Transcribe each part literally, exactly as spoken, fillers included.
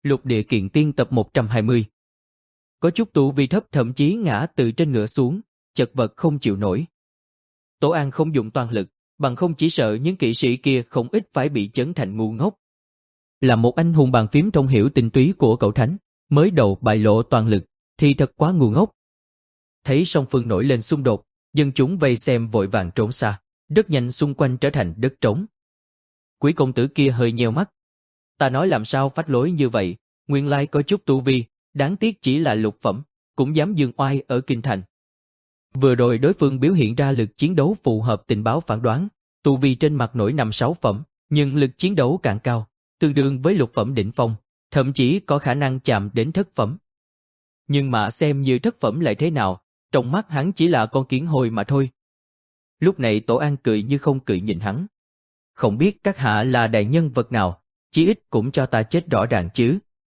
Lục Địa Kiện Tiên tập một trăm hai mươi. Có chút tu vi thấp thậm chí ngã từ trên ngựa xuống, chật vật không chịu nổi. Tổ An không dùng toàn lực, bằng không chỉ sợ những kỵ sĩ kia không ít phải bị chấn thành ngu ngốc. Là một anh hùng bàn phím thông hiểu tinh túy của cậu Thánh, mới đầu bại lộ toàn lực, thì thật quá ngu ngốc. Thấy song phương nổi lên xung đột, dân chúng vây xem vội vàng trốn xa, rất nhanh xung quanh trở thành đất trống. Quý công tử kia hơi nheo mắt. Ta nói làm sao phách lối như vậy, nguyên lai có chút tu vi, đáng tiếc chỉ là lục phẩm, cũng dám dương oai ở kinh thành. Vừa rồi đối phương biểu hiện ra lực chiến đấu phù hợp tình báo phán đoán, tu vi trên mặt nổi năm sáu phẩm, nhưng lực chiến đấu càng cao, tương đương với lục phẩm đỉnh phong, thậm chí có khả năng chạm đến thất phẩm. Nhưng mà xem như thất phẩm lại thế nào, trong mắt hắn chỉ là con kiến hôi mà thôi. Lúc này Tổ An cười như không cười nhìn hắn. Không biết các hạ là đại nhân vật nào, chí ít cũng cho ta chết rõ ràng chứ.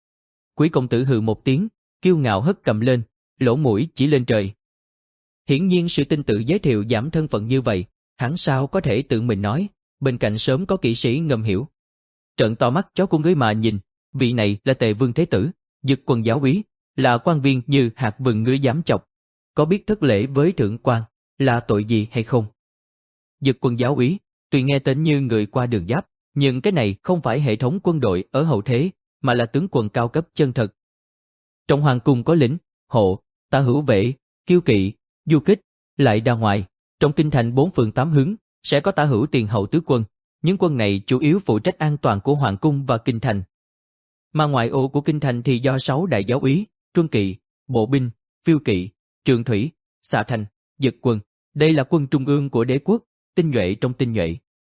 Quý công tử hừ một tiếng, kiêu ngạo hất cầm lên, lỗ mũi chỉ lên trời. Hiển nhiên sự tin tự giới thiệu giảm thân phận như vậy, hắn sao có thể tự mình nói, bên cạnh sớm có kỵ sĩ ngầm hiểu. Trợn to mắt chó của ngươi mà nhìn, vị này là Tề Vương Thế Tử, Dực Quân giáo úy, là quan viên như hạt vừng ngươi dám chọc. Có biết thất lễ với thượng quan, là tội gì hay không? Dực Quân giáo úy, tuy nghe tên như người qua đường giáp, nhưng cái này không phải hệ thống quân đội ở hậu thế, mà là tướng quân cao cấp chân thật. Trong hoàng cung có lính, hộ, tả hữu vệ, kiêu kỵ, du kích, lại ra ngoài, trong kinh thành bốn phường tám hướng, sẽ có tả hữu tiền hậu tứ quân, những quân này chủ yếu phụ trách an toàn của hoàng cung và kinh thành. Mà ngoại ô của kinh thành thì do sáu đại giáo úy, truân kỵ, bộ binh, phiêu kỵ, trường thủy, xạ thành, dực quân, đây là quân trung ương của đế quốc, tinh nhuệ trong tinh nhuệ.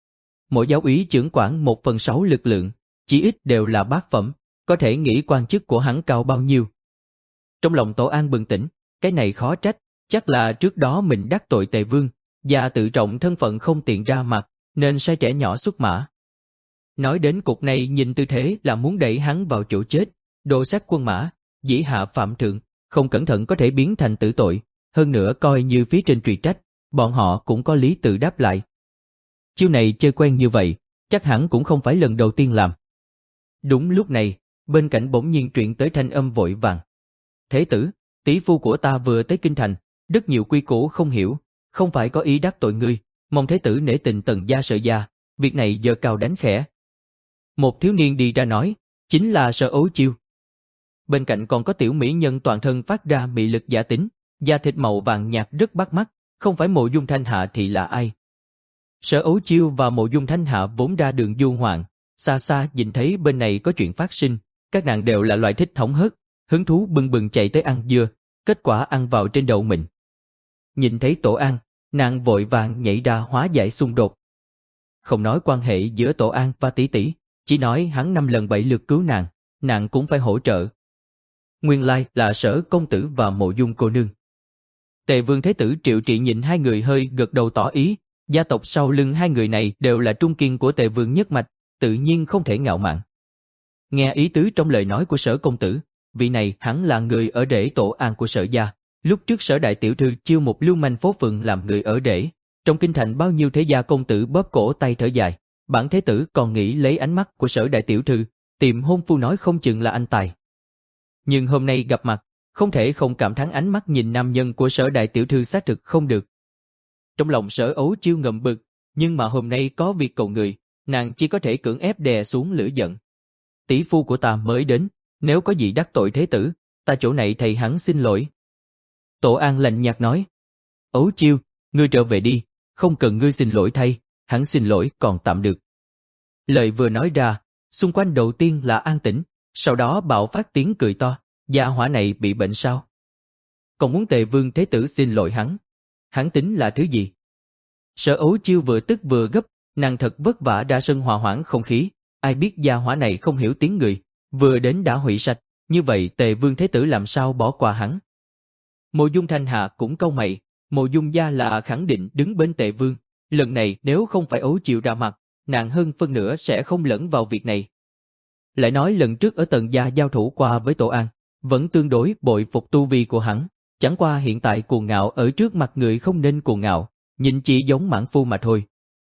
Mỗi giáo úy trưởng quản một phần sáu lực lượng, chỉ ít đều là bát phẩm, có thể nghĩ quan chức của hắn cao bao nhiêu. Trong lòng Tổ An bừng tỉnh, cái này khó trách, chắc là trước đó mình đắc tội Tề Vương, và tự trọng thân phận không tiện ra mặt, nên sai trẻ nhỏ xuất mã. Nói đến cục này nhìn tư thế là muốn đẩy hắn vào chỗ chết, đồ sát quân mã, dĩ hạ phạm thượng, không cẩn thận có thể biến thành tử tội, hơn nữa coi như phía trên truy trách, bọn họ cũng có lý tự đáp lại. Chiêu này chơi quen như vậy, chắc hẳn cũng không phải lần đầu tiên làm. Đúng lúc này, bên cạnh bỗng nhiên truyền tới thanh âm vội vàng. Thế tử, tỷ phu của ta vừa tới kinh thành, rất nhiều quy củ không hiểu, không phải có ý đắc tội ngươi, mong thế tử nể tình Tần gia Sở gia, việc này giờ cao đánh khẽ. Một thiếu niên đi ra nói, chính là Sở Ấu Chiêu. Bên cạnh còn có tiểu mỹ nhân toàn thân phát ra mị lực giả tính, da thịt màu vàng nhạt rất bắt mắt, không phải Mộ Dung Thanh Hạ thì là ai? Sở Ấu Chiêu và Mộ Dung Thanh Hạ vốn ra đường du hoạn, xa xa nhìn thấy bên này có chuyện phát sinh, các nàng đều là loại thích hóng hớt, hứng thú bừng bừng chạy tới ăn dưa, kết quả ăn vào trên đầu mình. Nhìn thấy Tổ An, nàng vội vàng nhảy ra hóa giải xung đột. Không nói quan hệ giữa Tổ An và tỷ tỷ, chỉ nói hắn năm lần bảy lượt cứu nàng, nàng cũng phải hỗ trợ. Nguyên lai là Sở công tử và Mộ Dung cô nương. Tề Vương Thế Tử Triệu Trị nhìn hai người hơi gật đầu tỏ ý, gia tộc sau lưng hai người này đều là trung kiên của Tề Vương nhất mạch, tự nhiên không thể ngạo mạn. Nghe ý tứ trong lời nói của Sở công tử, vị này hắn là người ở rễ Tổ An của Sở gia. Lúc trước Sở đại tiểu thư chiêu một lưu manh phố phường làm người ở rễ, trong kinh thành bao nhiêu thế gia công tử bóp cổ tay thở dài, bản thế tử còn nghĩ lấy ánh mắt của Sở đại tiểu thư, tìm hôn phu nói không chừng là anh tài. Nhưng hôm nay gặp mặt, không thể không cảm thán ánh mắt nhìn nam nhân của Sở đại tiểu thư xác thực không được. Trong lòng Sở Ấu Chiêu ngậm bực, nhưng mà hôm nay có việc cầu người, nàng chỉ có thể cưỡng ép đè xuống lửa giận. Tỷ phu của ta mới đến, nếu có gì đắc tội thế tử, ta chỗ này thầy hắn xin lỗi. Tổ An lạnh nhạt nói, Ấu Chiêu, ngươi trở về đi, không cần ngươi xin lỗi thay, hắn xin lỗi còn tạm được. Lời vừa nói ra, xung quanh đầu tiên là an tĩnh, sau đó bạo phát tiếng cười to, gia hỏa này bị bệnh sao? Còn muốn Tề Vương Thế Tử xin lỗi hắn, hắn tính là thứ gì? Sở Ấu Chiêu vừa tức vừa gấp, nàng thật vất vả ra sân hòa hoãn không khí, ai biết gia hỏa này không hiểu tiếng người, vừa đến đã hủy sạch, như vậy Tề Vương Thế Tử làm sao bỏ qua hắn? Mộ Dung Thanh Hạ cũng cau mày, Mộ Dung gia là khẳng định đứng bên Tề Vương, lần này nếu không phải Ấu Chiêu ra mặt, nàng hơn phân nửa sẽ không lẫn vào việc này. Lại nói lần trước ở Tần gia giao thủ qua với Tổ An, vẫn tương đối bội phục tu vi của hắn, chẳng qua hiện tại cuồng ngạo ở trước mặt người không nên cuồng ngạo, nhìn chỉ giống mãn phu mà thôi.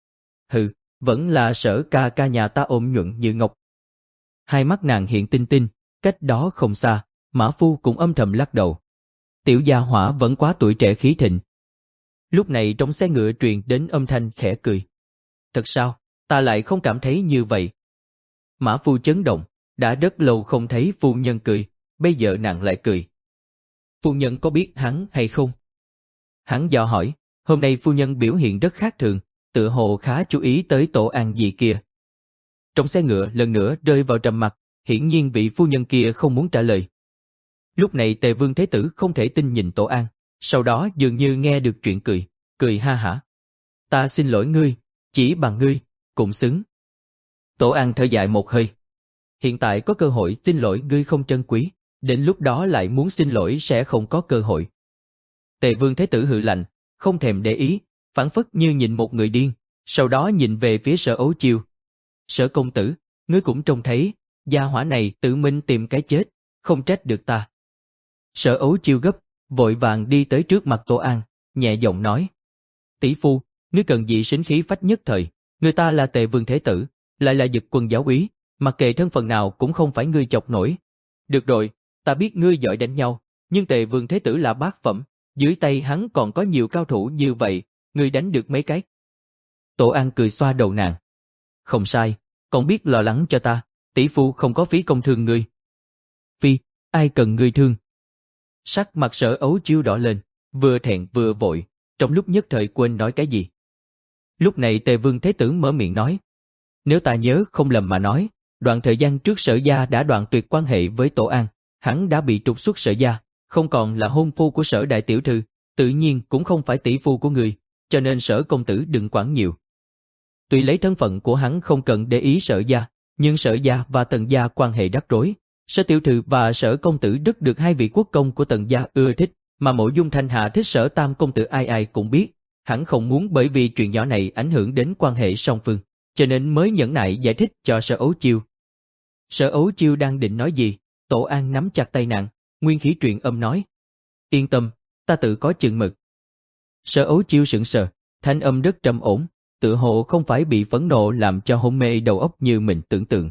Hừ, vẫn là Sở ca ca nhà ta ôm nhuận như ngọc. Hai mắt nàng hiện tinh tinh, cách đó không xa, Mã Phu cũng âm thầm lắc đầu. Tiểu gia hỏa vẫn quá tuổi trẻ khí thịnh. Lúc này trong xe ngựa truyền đến âm thanh khẽ cười. Thật sao, ta lại không cảm thấy như vậy. Mã Phu chấn động, đã rất lâu không thấy phu nhân cười, bây giờ nàng lại cười. Phu nhân có biết hắn hay không? Hắn dò hỏi, hôm nay phu nhân biểu hiện rất khác thường, tựa hồ khá chú ý tới Tổ An gì kia. Trong xe ngựa lần nữa rơi vào trầm mặc, hiển nhiên vị phu nhân kia không muốn trả lời. Lúc này Tề Vương Thế Tử không thể tin nhìn Tổ An, sau đó dường như nghe được chuyện cười, cười ha hả. Ta xin lỗi ngươi, chỉ bằng ngươi, cũng xứng. Tổ An thở dài một hơi. Hiện tại có cơ hội xin lỗi ngươi không trân quý, đến lúc đó lại muốn xin lỗi sẽ không có cơ hội. Tề Vương Thế Tử hừ lạnh, không thèm để ý, phảng phất như nhìn một người điên, sau đó nhìn về phía Sở Ấu Chiêu. Sở công tử, ngươi cũng trông thấy, gia hỏa này tự mình tìm cái chết, không trách được ta. Sở Ấu Chiêu gấp, vội vàng đi tới trước mặt Tổ An, nhẹ giọng nói. Tỷ phu, ngươi cần gì sính khí phách nhất thời, người ta là Tề Vương Thế Tử, lại là Dực Quân giáo úy, mặc kệ thân phận nào cũng không phải ngươi chọc nổi. Được rồi, ta biết ngươi giỏi đánh nhau, nhưng Tề Vương Thế Tử là bát phẩm, dưới tay hắn còn có nhiều cao thủ như vậy, ngươi đánh được mấy cái? Tổ An cười xoa đầu nàng. Không sai, còn biết lo lắng cho ta, tỷ phu không có phí công thương ngươi. Phi, ai cần ngươi thương? Sắc mặt Sở Ấu Chiêu đỏ lên, vừa thẹn vừa vội, trong lúc nhất thời quên nói cái gì. Lúc này Tề Vương Thế Tử mở miệng nói. Nếu ta nhớ không lầm mà nói, đoạn thời gian trước Sở gia đã đoạn tuyệt quan hệ với Tổ An, hắn đã bị trục xuất Sở gia, không còn là hôn phu của Sở đại tiểu thư, tự nhiên cũng không phải tỷ phu của người, cho nên Sở công tử đừng quản nhiều. Tuy lấy thân phận của hắn không cần để ý Sở gia, nhưng Sở gia và Tần gia quan hệ rắc rối. Sở tiểu thư và Sở công tử rất được hai vị quốc công của Tần gia ưa thích, mà Mộ Dung Thanh Hà thích Sở tam công tử ai ai cũng biết, hắn không muốn bởi vì chuyện nhỏ này ảnh hưởng đến quan hệ song phương, cho nên mới nhẫn nại giải thích cho Sở Ấu Chiêu. Sở Ấu Chiêu đang định nói gì, Tổ An nắm chặt tay nàng, nguyên khí truyền âm nói. Yên tâm, ta tự có chừng mực. Sở Ấu Chiêu sững sờ, thanh âm rất trầm ổn, tự hồ không phải bị phẫn nộ làm cho hôn mê đầu óc như mình tưởng tượng.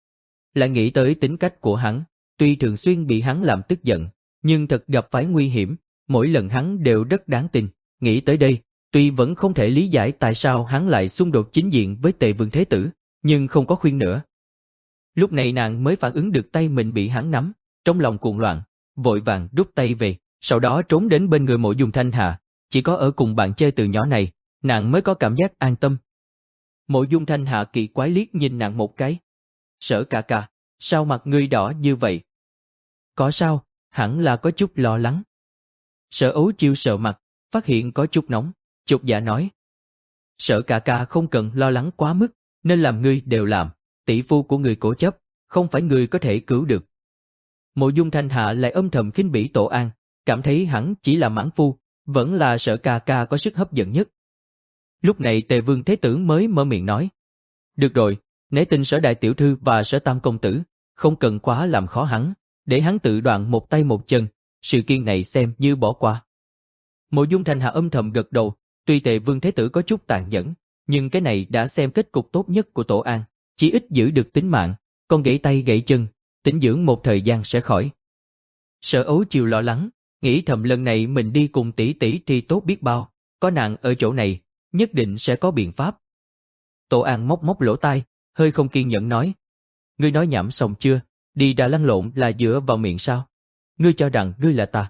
Lại nghĩ tới tính cách của hắn, tuy thường xuyên bị hắn làm tức giận, nhưng thật gặp phải nguy hiểm, mỗi lần hắn đều rất đáng tin. Nghĩ tới đây, tuy vẫn không thể lý giải tại sao hắn lại xung đột chính diện với Tề Vương Thế Tử, nhưng không có khuyên nữa. Lúc này nàng mới phản ứng được tay mình bị hắn nắm, trong lòng cuồng loạn, vội vàng rút tay về, sau đó trốn đến bên người Mộ Dung Thanh Hà. Chỉ có ở cùng bạn chơi từ nhỏ này, nàng mới có cảm giác an tâm. Mộ Dung Thanh Hà kỳ quái liếc nhìn nàng một cái. Sở ca ca, sao mặt ngươi đỏ như vậy? Có sao, hẳn là có chút lo lắng. Sở Ấu Chiêu sợ mặt, phát hiện có chút nóng, chột dạ nói. Sở ca ca không cần lo lắng quá mức, nên làm ngươi đều làm, tỷ phu của người cố chấp, không phải người có thể cứu được. Mộ Dung Thanh Hạ lại âm thầm khinh bỉ Tổ An, cảm thấy hắn chỉ là mãn phu, vẫn là Sở ca ca có sức hấp dẫn nhất. Lúc này Tề Vương Thế Tử mới mở miệng nói. Được rồi, nể tình Sở đại tiểu thư và Sở tam công tử, không cần quá làm khó hắn, để hắn tự đoạn một tay một chân, sự kiện này xem như bỏ qua. Mộ Dung Thanh Hà âm thầm gật đầu, tuy Tề Vương Thế Tử có chút tàn nhẫn, nhưng cái này đã xem kết cục tốt nhất của Tổ An, chỉ ít giữ được tính mạng, còn gãy tay gãy chân, tĩnh dưỡng một thời gian sẽ khỏi. Sở Ấu Chiêu lo lắng, nghĩ thầm lần này mình đi cùng tỷ tỷ thì tốt biết bao, có nàng ở chỗ này, nhất định sẽ có biện pháp. Tổ An móc móc lỗ tai, hơi không kiên nhẫn nói. Ngươi nói nhảm xong chưa, đi ra lăn lộn là dựa vào miệng sao? Ngươi cho rằng ngươi là ta?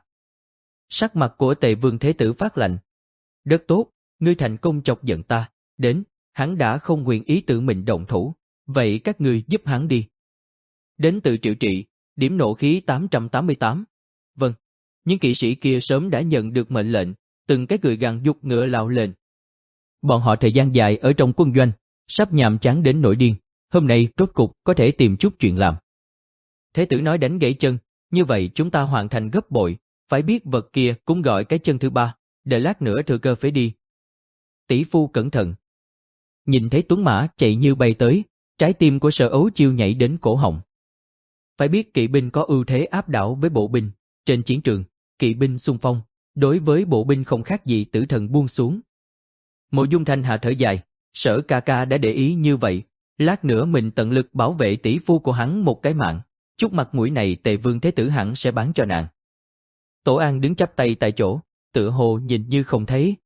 Sắc mặt của Tề Vương Thế Tử phát lạnh. Rất tốt, ngươi thành công chọc giận ta, đến, hắn đã không nguyện ý tự mình động thủ, vậy các ngươi giúp hắn đi. Đến từ Triệu Trị, điểm nộ khí tám trăm tám mươi tám. Vâng, những kỵ sĩ kia sớm đã nhận được mệnh lệnh, từng cái cười gằn giục ngựa lao lên. Bọn họ thời gian dài ở trong quân doanh, sắp nhàm chán đến nỗi điên, hôm nay rốt cục có thể tìm chút chuyện làm. Thế tử nói đánh gãy chân, như vậy chúng ta hoàn thành gấp bội, phải biết vật kia cũng gọi cái chân thứ ba, đợi lát nữa thừa cơ phế đi. Tỷ phu cẩn thận. Nhìn thấy tuấn mã chạy như bay tới, trái tim của Sở Ấu Chiêu nhảy đến cổ họng. Phải biết kỵ binh có ưu thế áp đảo với bộ binh, trên chiến trường, kỵ binh xung phong, đối với bộ binh không khác gì tử thần buông xuống. Mộ Dung Thanh Hà thở dài, Sở ca ca đã để ý như vậy, lát nữa mình tận lực bảo vệ tỷ phu của hắn một cái mạng, Chút mặt mũi này Tề Vương Thế Tử hẳn sẽ bán cho nàng. Tổ An đứng chắp tay tại chỗ, tựa hồ nhìn như không thấy.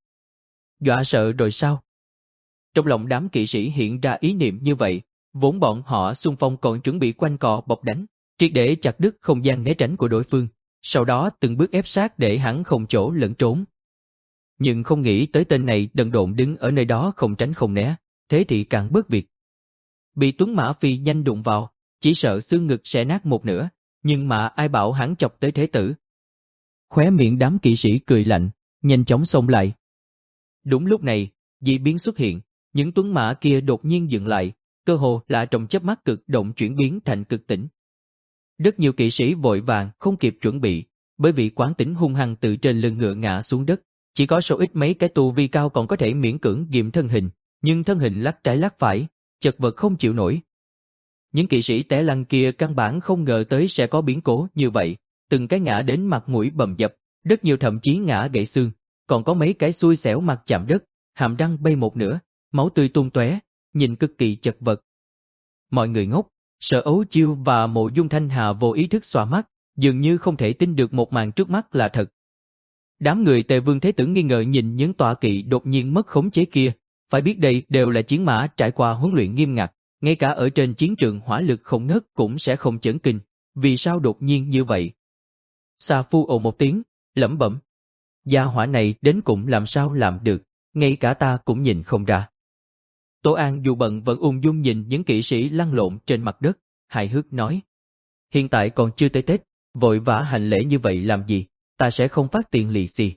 Dọa sợ rồi sao? Trong lòng đám kỵ sĩ hiện ra ý niệm như vậy, vốn bọn họ xung phong còn chuẩn bị quanh co bọc đánh, triệt để chặt đứt không gian né tránh của đối phương, sau đó từng bước ép sát để hắn không chỗ lẫn trốn. Nhưng không nghĩ tới tên này đần độn đứng ở nơi đó không tránh không né, thế thì càng bớt việc. Bị Tuấn Mã Phi nhanh đụng vào, chỉ sợ xương ngực sẽ nát một nửa, nhưng mà ai bảo hắn chọc tới thế tử. Khóe miệng đám kỵ sĩ cười lạnh, nhanh chóng xông lại. Đúng lúc này, dị biến xuất hiện, những tuấn mã kia đột nhiên dừng lại, cơ hồ là trong chớp mắt cực động chuyển biến thành cực tĩnh. Rất nhiều kỵ sĩ vội vàng không kịp chuẩn bị, bởi vì quán tính hung hăng từ trên lưng ngựa ngã xuống đất, chỉ có số ít mấy cái tu vi cao còn có thể miễn cưỡng ghim thân hình, nhưng thân hình lắc trái lắc phải, chật vật không chịu nổi. Những kỵ sĩ té lăn kia căn bản không ngờ tới sẽ có biến cố như vậy, từng cái ngã đến mặt mũi bầm dập, rất nhiều thậm chí ngã gãy xương, còn có mấy cái xui xẻo mặt chạm đất, hàm răng bay một nửa, máu tươi tung tóe, nhìn cực kỳ chật vật. Mọi người ngốc, Sở Ấu Chiêu và Mộ Dung Thanh Hà vô ý thức xòa mắt, dường như không thể tin được một màn trước mắt là thật. Đám người Tề Vương Thế Tử nghi ngờ nhìn những tọa kỵ đột nhiên mất khống chế kia, phải biết đây đều là chiến mã trải qua huấn luyện nghiêm ngặt, ngay cả ở trên chiến trường hỏa lực không ngớt cũng sẽ không chấn kinh, vì sao đột nhiên như vậy? Sa Phu ồ một tiếng, lẩm bẩm. Gia hỏa này đến cùng làm sao làm được, ngay cả ta cũng nhìn không ra. Tổ An dù bận vẫn ung dung nhìn những kỵ sĩ lăn lộn trên mặt đất, hài hước nói. Hiện tại còn chưa tới Tết, vội vã hành lễ như vậy làm gì, ta sẽ không phát tiền lì xì.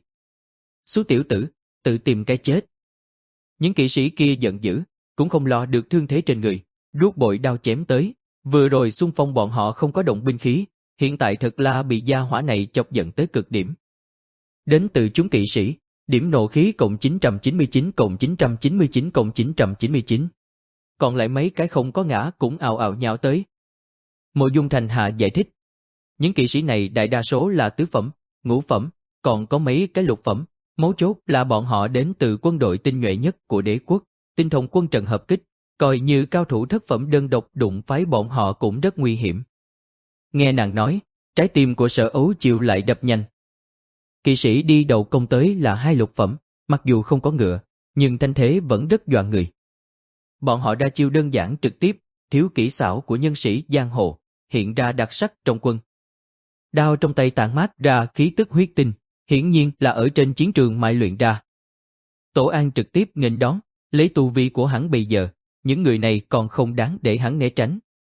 Xú tiểu tử, tự tìm cái chết. Những kỵ sĩ kia giận dữ, cũng không lo được thương thế trên người, rút bội đao chém tới, vừa rồi xung phong bọn họ không có động binh khí, hiện tại thật là bị gia hỏa này chọc giận tới cực điểm. Đến từ chúng kỵ sĩ, điểm nộ khí cộng chín trăm chín mươi chín cộng chín trăm chín mươi chín cộng chín trăm chín mươi chín. Còn lại mấy cái không có ngã cũng ào ào nhào tới. Mộ Dung Thanh Hà giải thích. Những kỵ sĩ này đại đa số là tứ phẩm, ngũ phẩm, còn có mấy cái lục phẩm, mấu chốt là bọn họ đến từ quân đội tinh nhuệ nhất của đế quốc, tinh thông quân trận hợp kích, coi như cao thủ thất phẩm đơn độc đụng phái bọn họ cũng rất nguy hiểm. Nghe nàng nói, trái tim của Sở Ấu Chiêu lại đập nhanh. Kỵ sĩ đi đầu công tới là hai lục phẩm, mặc dù không có ngựa, nhưng thanh thế vẫn rất dọa người. Bọn họ đa chiêu đơn giản trực tiếp, thiếu kỹ xảo của nhân sĩ giang hồ, hiện ra đặc sắc trong quân. Đao trong tay tản mát ra khí tức huyết tinh, hiển nhiên là ở trên chiến trường mài luyện ra. Tổ An trực tiếp nghênh đón, lấy tu vi của hắn bây giờ, những người này còn không đáng để hắn né tránh.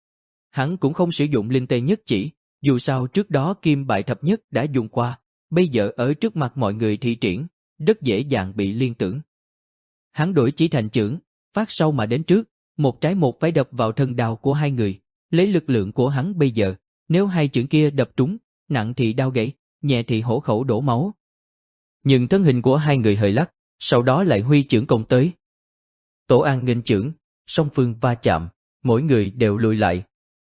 Hắn cũng không sử dụng linh tê nhất chỉ, dù sao trước đó kim bại thập nhất đã dùng qua, bây giờ ở trước mặt mọi người thi triển, rất dễ dàng bị liên tưởng. Hắn đổi chỉ thành chưởng, phát sau mà đến trước, một trái một phải đập vào thân đao của hai người, lấy lực lượng của hắn bây giờ, nếu hai chưởng kia đập trúng, nặng thì đao gãy, nhẹ thì hổ khẩu đổ máu. Nhưng thân hình của hai người hơi lắc, sau đó lại huy chưởng công tới. Tổ An nghênh chưởng, song phương va chạm, mỗi người đều lùi lại.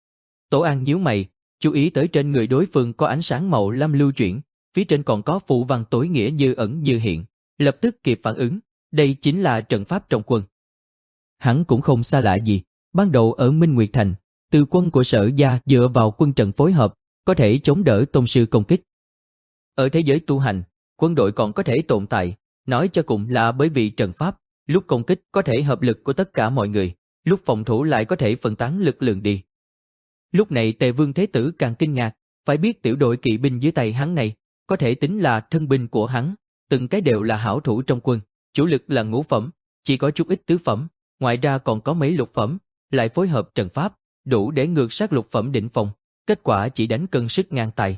Tổ An nhíu mày, chú ý tới trên người đối phương có ánh sáng màu lam lưu chuyển, phía trên còn có phù văn tối nghĩa như ẩn như hiện, lập tức kịp phản ứng, đây chính là trận pháp trong quân. Hắn cũng không xa lạ gì, ban đầu ở Minh Nguyệt Thành, từ quân của Sở gia dựa vào quân trận phối hợp, có thể chống đỡ tôn sư công kích. Ở thế giới tu hành, quân đội còn có thể tồn tại, nói cho cùng là bởi vì trận pháp, lúc công kích có thể hợp lực của tất cả mọi người, lúc phòng thủ lại có thể phân tán lực lượng đi. Lúc này Tề Vương Thế Tử càng kinh ngạc, phải biết tiểu đội kỵ binh dưới tay hắn này, có thể tính là thân binh của hắn, từng cái đều là hảo thủ trong quân, chủ lực là ngũ phẩm, chỉ có chút ít tứ phẩm, ngoài ra còn có mấy lục phẩm, lại phối hợp trận pháp, đủ để ngược sát lục phẩm đỉnh phong, kết quả chỉ đánh cân sức ngang tài.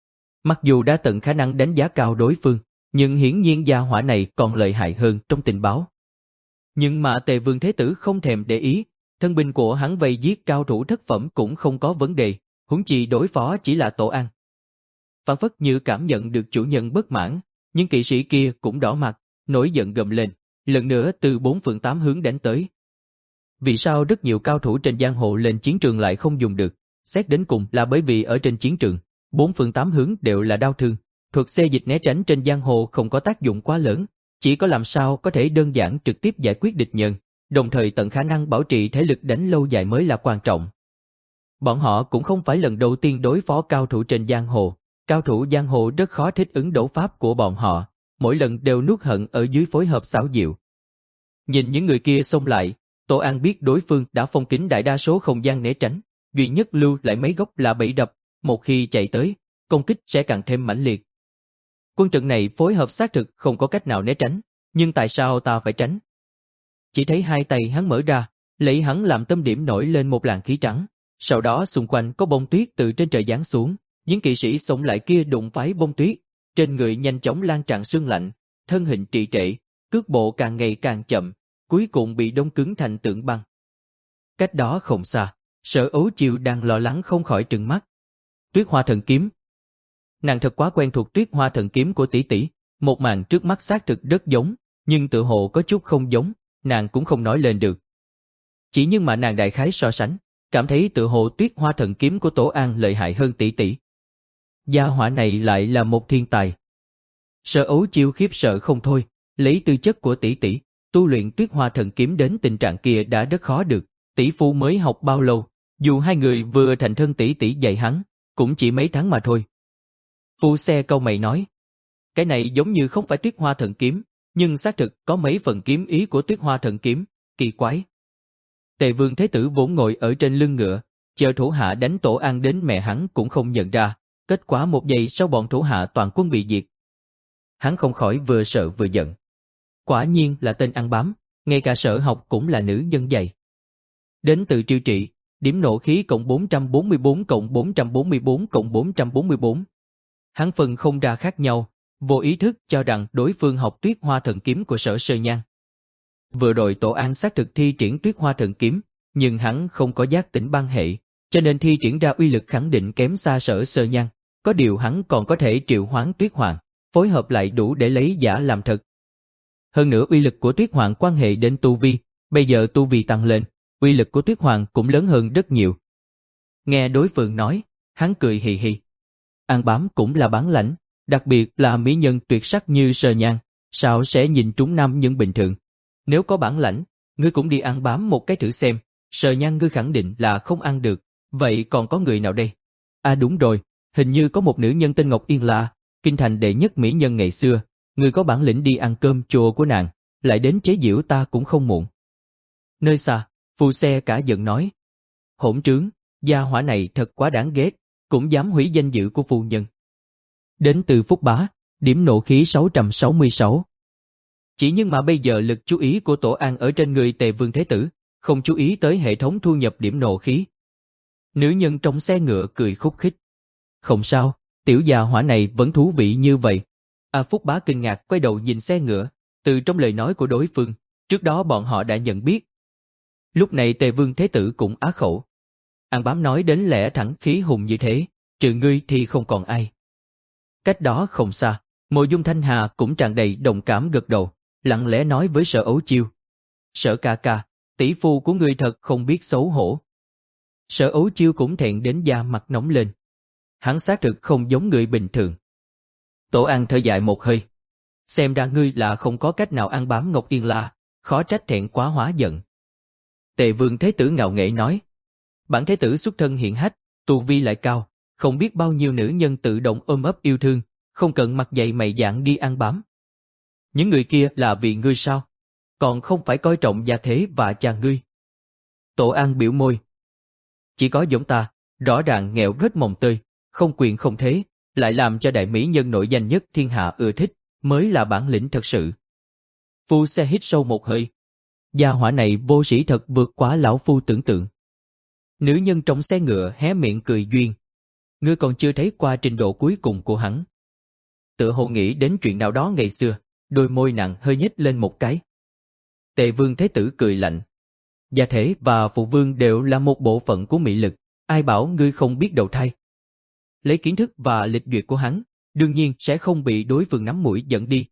Mặc dù đã tận khả năng đánh giá cao đối phương, nhưng hiển nhiên gia hỏa này còn lợi hại hơn trong tình báo. Nhưng mà Tề Vương Thế Tử không thèm để ý, thân binh của hắn vây giết cao thủ thất phẩm cũng không có vấn đề, huống chi đối phó chỉ là Tổ An. Phản phất như cảm nhận được chủ nhân bất mãn, nhưng kỵ sĩ kia cũng đỏ mặt, nổi giận gầm lên, lần nữa từ bốn phương tám hướng đánh tới. Vì sao rất nhiều cao thủ trên giang hồ lên chiến trường lại không dùng được? Xét đến cùng là bởi vì ở trên chiến trường, bốn phương tám hướng đều là đau thương, thuật xê dịch né tránh trên giang hồ không có tác dụng quá lớn, chỉ có làm sao có thể đơn giản trực tiếp giải quyết địch nhân, đồng thời tận khả năng bảo trì thể lực đánh lâu dài mới là quan trọng. Bọn họ cũng không phải lần đầu tiên đối phó cao thủ trên giang hồ. Cao thủ giang hồ rất khó thích ứng đấu pháp của bọn họ, mỗi lần đều nuốt hận ở dưới phối hợp xảo diệu. Nhìn những người kia xông lại, Tổ An biết đối phương đã phong kín đại đa số không gian né tránh, duy nhất lưu lại mấy gốc là bẫy đập, một khi chạy tới, công kích sẽ càng thêm mãnh liệt. Quân trận này phối hợp xác thực không có cách nào né tránh, nhưng tại sao ta phải tránh? Chỉ thấy hai tay hắn mở ra, lấy hắn làm tâm điểm nổi lên một làn khí trắng, sau đó xung quanh có bông tuyết từ trên trời giáng xuống, những kỵ sĩ xông lại kia đụng phải bông tuyết, trên người nhanh chóng lan tràn sương lạnh, thân hình trì trệ, cước bộ càng ngày càng chậm, cuối cùng bị đông cứng thành tượng băng. Cách đó không xa, Sở Ấu Chiêu đang lo lắng không khỏi trừng mắt. Tuyết Hoa Thần Kiếm. Nàng thật quá quen thuộc Tuyết Hoa Thần Kiếm của tỷ tỷ, một màn trước mắt xác thực rất giống, nhưng tự hồ có chút không giống, nàng cũng không nói lên được. Chỉ nhưng mà nàng đại khái so sánh, cảm thấy tự hồ Tuyết Hoa Thần Kiếm của Tổ An lợi hại hơn tỷ tỷ. Gia hỏa này lại là một thiên tài. Sở Ấu Chiêu khiếp sợ không thôi, lấy tư chất của tỷ tỷ, tu luyện Tuyết Hoa Thần Kiếm đến tình trạng kia đã rất khó được, tỷ phu mới học bao lâu, dù hai người vừa thành thân tỷ tỷ dạy hắn, cũng chỉ mấy tháng mà thôi. Phu xe câu mày nói, cái này giống như không phải Tuyết Hoa Thần Kiếm, nhưng xác thực có mấy phần kiếm ý của Tuyết Hoa Thần Kiếm, kỳ quái. Tề Vương Thế Tử vốn ngồi ở trên lưng ngựa, chờ thủ hạ đánh Tổ An đến mẹ hắn cũng không nhận ra, kết quả một giây sau bọn thủ hạ toàn quân bị diệt. Hắn không khỏi vừa sợ vừa giận. Quả nhiên là tên ăn bám, ngay cả Sở Học cũng là nữ nhân dày. Đến từ Triêu Trị, điểm nộ khí cộng bốn trăm bốn mươi bốn cộng bốn trăm bốn mươi bốn cộng bốn trăm bốn mươi bốn. Hắn phân không ra khác nhau, vô ý thức cho rằng đối phương học Tuyết Hoa Thần Kiếm của Sở Sơ Nhan. Vừa rồi Tổ An xác thực thi triển Tuyết Hoa Thần Kiếm, nhưng hắn không có giác tỉnh băng hệ, cho nên thi triển ra uy lực khẳng định kém xa Sở Sơ Nhan. Có điều hắn còn có thể triệu hoán Tuyết Hoàng, phối hợp lại đủ để lấy giả làm thật. Hơn nữa uy lực của Tuyết Hoàng quan hệ đến tu vi, bây giờ tu vi tăng lên, uy lực của Tuyết Hoàng cũng lớn hơn rất nhiều. Nghe đối phương nói, hắn cười hì hì. An bám cũng là bản lãnh, đặc biệt là mỹ nhân tuyệt sắc như Sơ Nhan, sao sẽ nhìn trúng nam nhân bình thường. Nếu có bản lãnh, ngươi cũng đi ăn bám một cái thử xem, Sơ Nhan ngươi khẳng định là không ăn được, vậy còn có người nào đây? À đúng rồi, hình như có một nữ nhân tên Ngọc Yên là kinh thành đệ nhất mỹ nhân ngày xưa, ngươi có bản lĩnh đi ăn cơm chùa của nàng, lại đến chế giễu ta cũng không muộn. Nơi xa, phu xe cả giận nói, hỗn trướng, gia hỏa này thật quá đáng ghét, cũng dám hủy danh dự của phu nhân. Đến từ Phúc Bá, điểm nộ khí sáu trăm sáu mươi sáu. Chỉ nhưng mà bây giờ lực chú ý của Tổ An ở trên người Tề Vương Thế Tử, không chú ý tới hệ thống thu nhập điểm nộ khí. Nữ nhân trong xe ngựa cười khúc khích. Không sao, tiểu gia hỏa này vẫn thú vị như vậy. A Phúc Bá kinh ngạc quay đầu nhìn xe ngựa, từ trong lời nói của đối phương, trước đó bọn họ đã nhận biết. Lúc này Tề Vương Thế Tử cũng á khẩu. An bám nói đến lẽ thẳng khí hùng như thế, trừ ngươi thì không còn ai. Cách đó không xa, Mộ Dung Thanh Hà cũng tràn đầy đồng cảm gật đầu, lặng lẽ nói với Sở Ấu Chiêu. Sở ca ca, tỷ phu của ngươi thật không biết xấu hổ. Sở Ấu Chiêu cũng thẹn đến da mặt nóng lên. Hắn xác thực không giống người bình thường. Tổ An thở dài một hơi. Xem ra ngươi là không có cách nào ăn bám Ngọc Yên La, khó trách thẹn quá hóa giận. Tề Vương Thế Tử ngạo nghễ nói. Bản Thế Tử xuất thân hiển hách, tu vi lại cao, không biết bao nhiêu nữ nhân tự động ôm ấp yêu thương, không cần mặt dày mày dạn đi ăn bám. Những người kia là vì ngươi sao? Còn không phải coi trọng gia thế và cha ngươi. Tổ An biểu môi. Chỉ có giống ta, rõ ràng nghèo rết mồng tơi, không quyền không thế, lại làm cho đại mỹ nhân nổi danh nhất thiên hạ ưa thích, mới là bản lĩnh thật sự. Phu xe hít sâu một hơi. Gia hỏa này vô sĩ thật vượt quá lão phu tưởng tượng. Nữ nhân trong xe ngựa hé miệng cười duyên. Ngươi còn chưa thấy qua trình độ cuối cùng của hắn. Tự hồ nghĩ đến chuyện nào đó ngày xưa, đôi môi nặng hơi nhếch lên một cái. Tề Vương Thế Tử cười lạnh. Gia thể và phụ vương đều là một bộ phận của mỹ lực, ai bảo ngươi không biết đầu thai. Lấy kiến thức và lịch duyệt của hắn, đương nhiên sẽ không bị đối phương nắm mũi dẫn đi.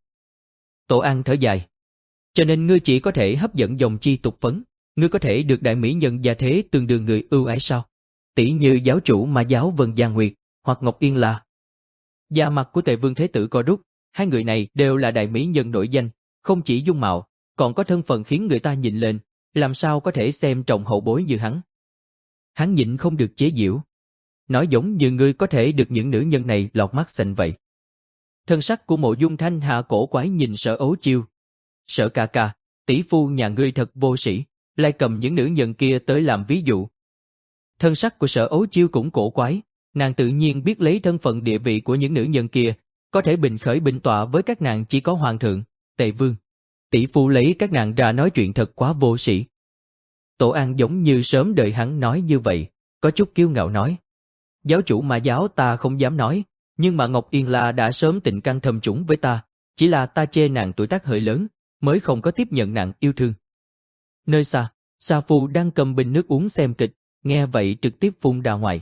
Tổ An thở dài. Cho nên ngươi chỉ có thể hấp dẫn dòng chi tục phấn, ngươi có thể được đại mỹ nhân gia thế tương đương người ưu ái sao? Tỷ như giáo chủ mà giáo Vân Gia Nguyệt, hoặc Ngọc Yên La. Da mặt của Tề Vương Thế Tử co rút, hai người này đều là đại mỹ nhân nổi danh, không chỉ dung mạo, còn có thân phận khiến người ta nhìn lên, làm sao có thể xem trọng hậu bối như hắn. Hắn nhịn không được chế giễu. Nói giống như ngươi có thể được những nữ nhân này lọt mắt xanh vậy. Thân sắc của Mộ Dung Thanh Hà cổ quái nhìn Sở Ấu Chiêu. Sở ca ca, tỷ phu nhà ngươi thật vô sĩ, lại cầm những nữ nhân kia tới làm ví dụ. Thân sắc của Sở Ấu Chiêu cũng cổ quái, nàng tự nhiên biết lấy thân phận địa vị của những nữ nhân kia, có thể bình khởi bình tọa với các nàng chỉ có hoàng thượng, tề vương. Tỷ phu lấy các nàng ra nói chuyện thật quá vô sĩ. Tổ An giống như sớm đợi hắn nói như vậy, có chút kiêu ngạo nói. Giáo chủ mà giáo ta không dám nói, nhưng mà Ngọc Yên La đã sớm tình căng thâm trũng với ta, chỉ là ta chê nàng tuổi tác hơi lớn, mới không có tiếp nhận nàng yêu thương. Nơi xa, Sa Phu đang cầm bình nước uống xem kịch, nghe vậy trực tiếp phun ra ngoài.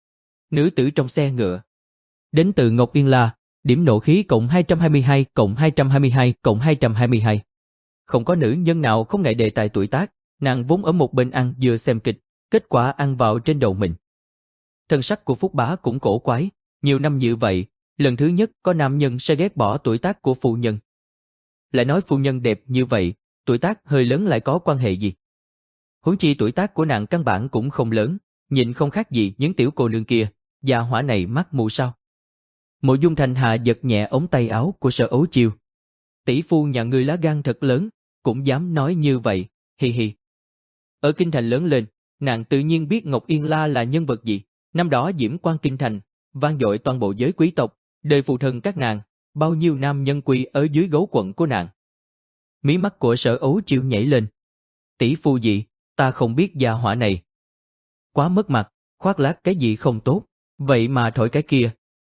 Nữ tử trong xe ngựa. Đến từ Ngọc Yên La, điểm nộ khí cộng hai trăm hai mươi hai cộng hai trăm hai mươi hai cộng hai trăm hai mươi hai. Không có nữ nhân nào không ngại đề tài tuổi tác, nàng vốn ở một bên ăn vừa xem kịch, kết quả ăn vào trên đầu mình. Thân sắc của Phúc Bá cũng cổ quái, nhiều năm như vậy, lần thứ nhất có nam nhân sẽ ghét bỏ tuổi tác của phu nhân. Lại nói phu nhân đẹp như vậy, tuổi tác hơi lớn lại có quan hệ gì? Huống chi tuổi tác của nàng căn bản cũng không lớn, nhìn không khác gì những tiểu cô nương kia, già hỏa này mắt mù sao? Mộ Dung Thanh Hà giật nhẹ ống tay áo của Sở Ấu Chiêu. Tỷ phu nhà ngươi lá gan thật lớn, cũng dám nói như vậy, hi hi. Ở kinh thành lớn lên, nàng tự nhiên biết Ngọc Yên La là nhân vật gì. Năm đó diễm quan kinh thành, vang dội toàn bộ giới quý tộc, đời phụ thân các nàng, bao nhiêu nam nhân quỳ ở dưới gấu quần của nàng. Mí mắt của Sở Ấu Chiêu nhảy lên. Tỷ phu gì, ta không biết gia hỏa này. Quá mất mặt, khoác lác cái gì không tốt, vậy mà thổi cái kia.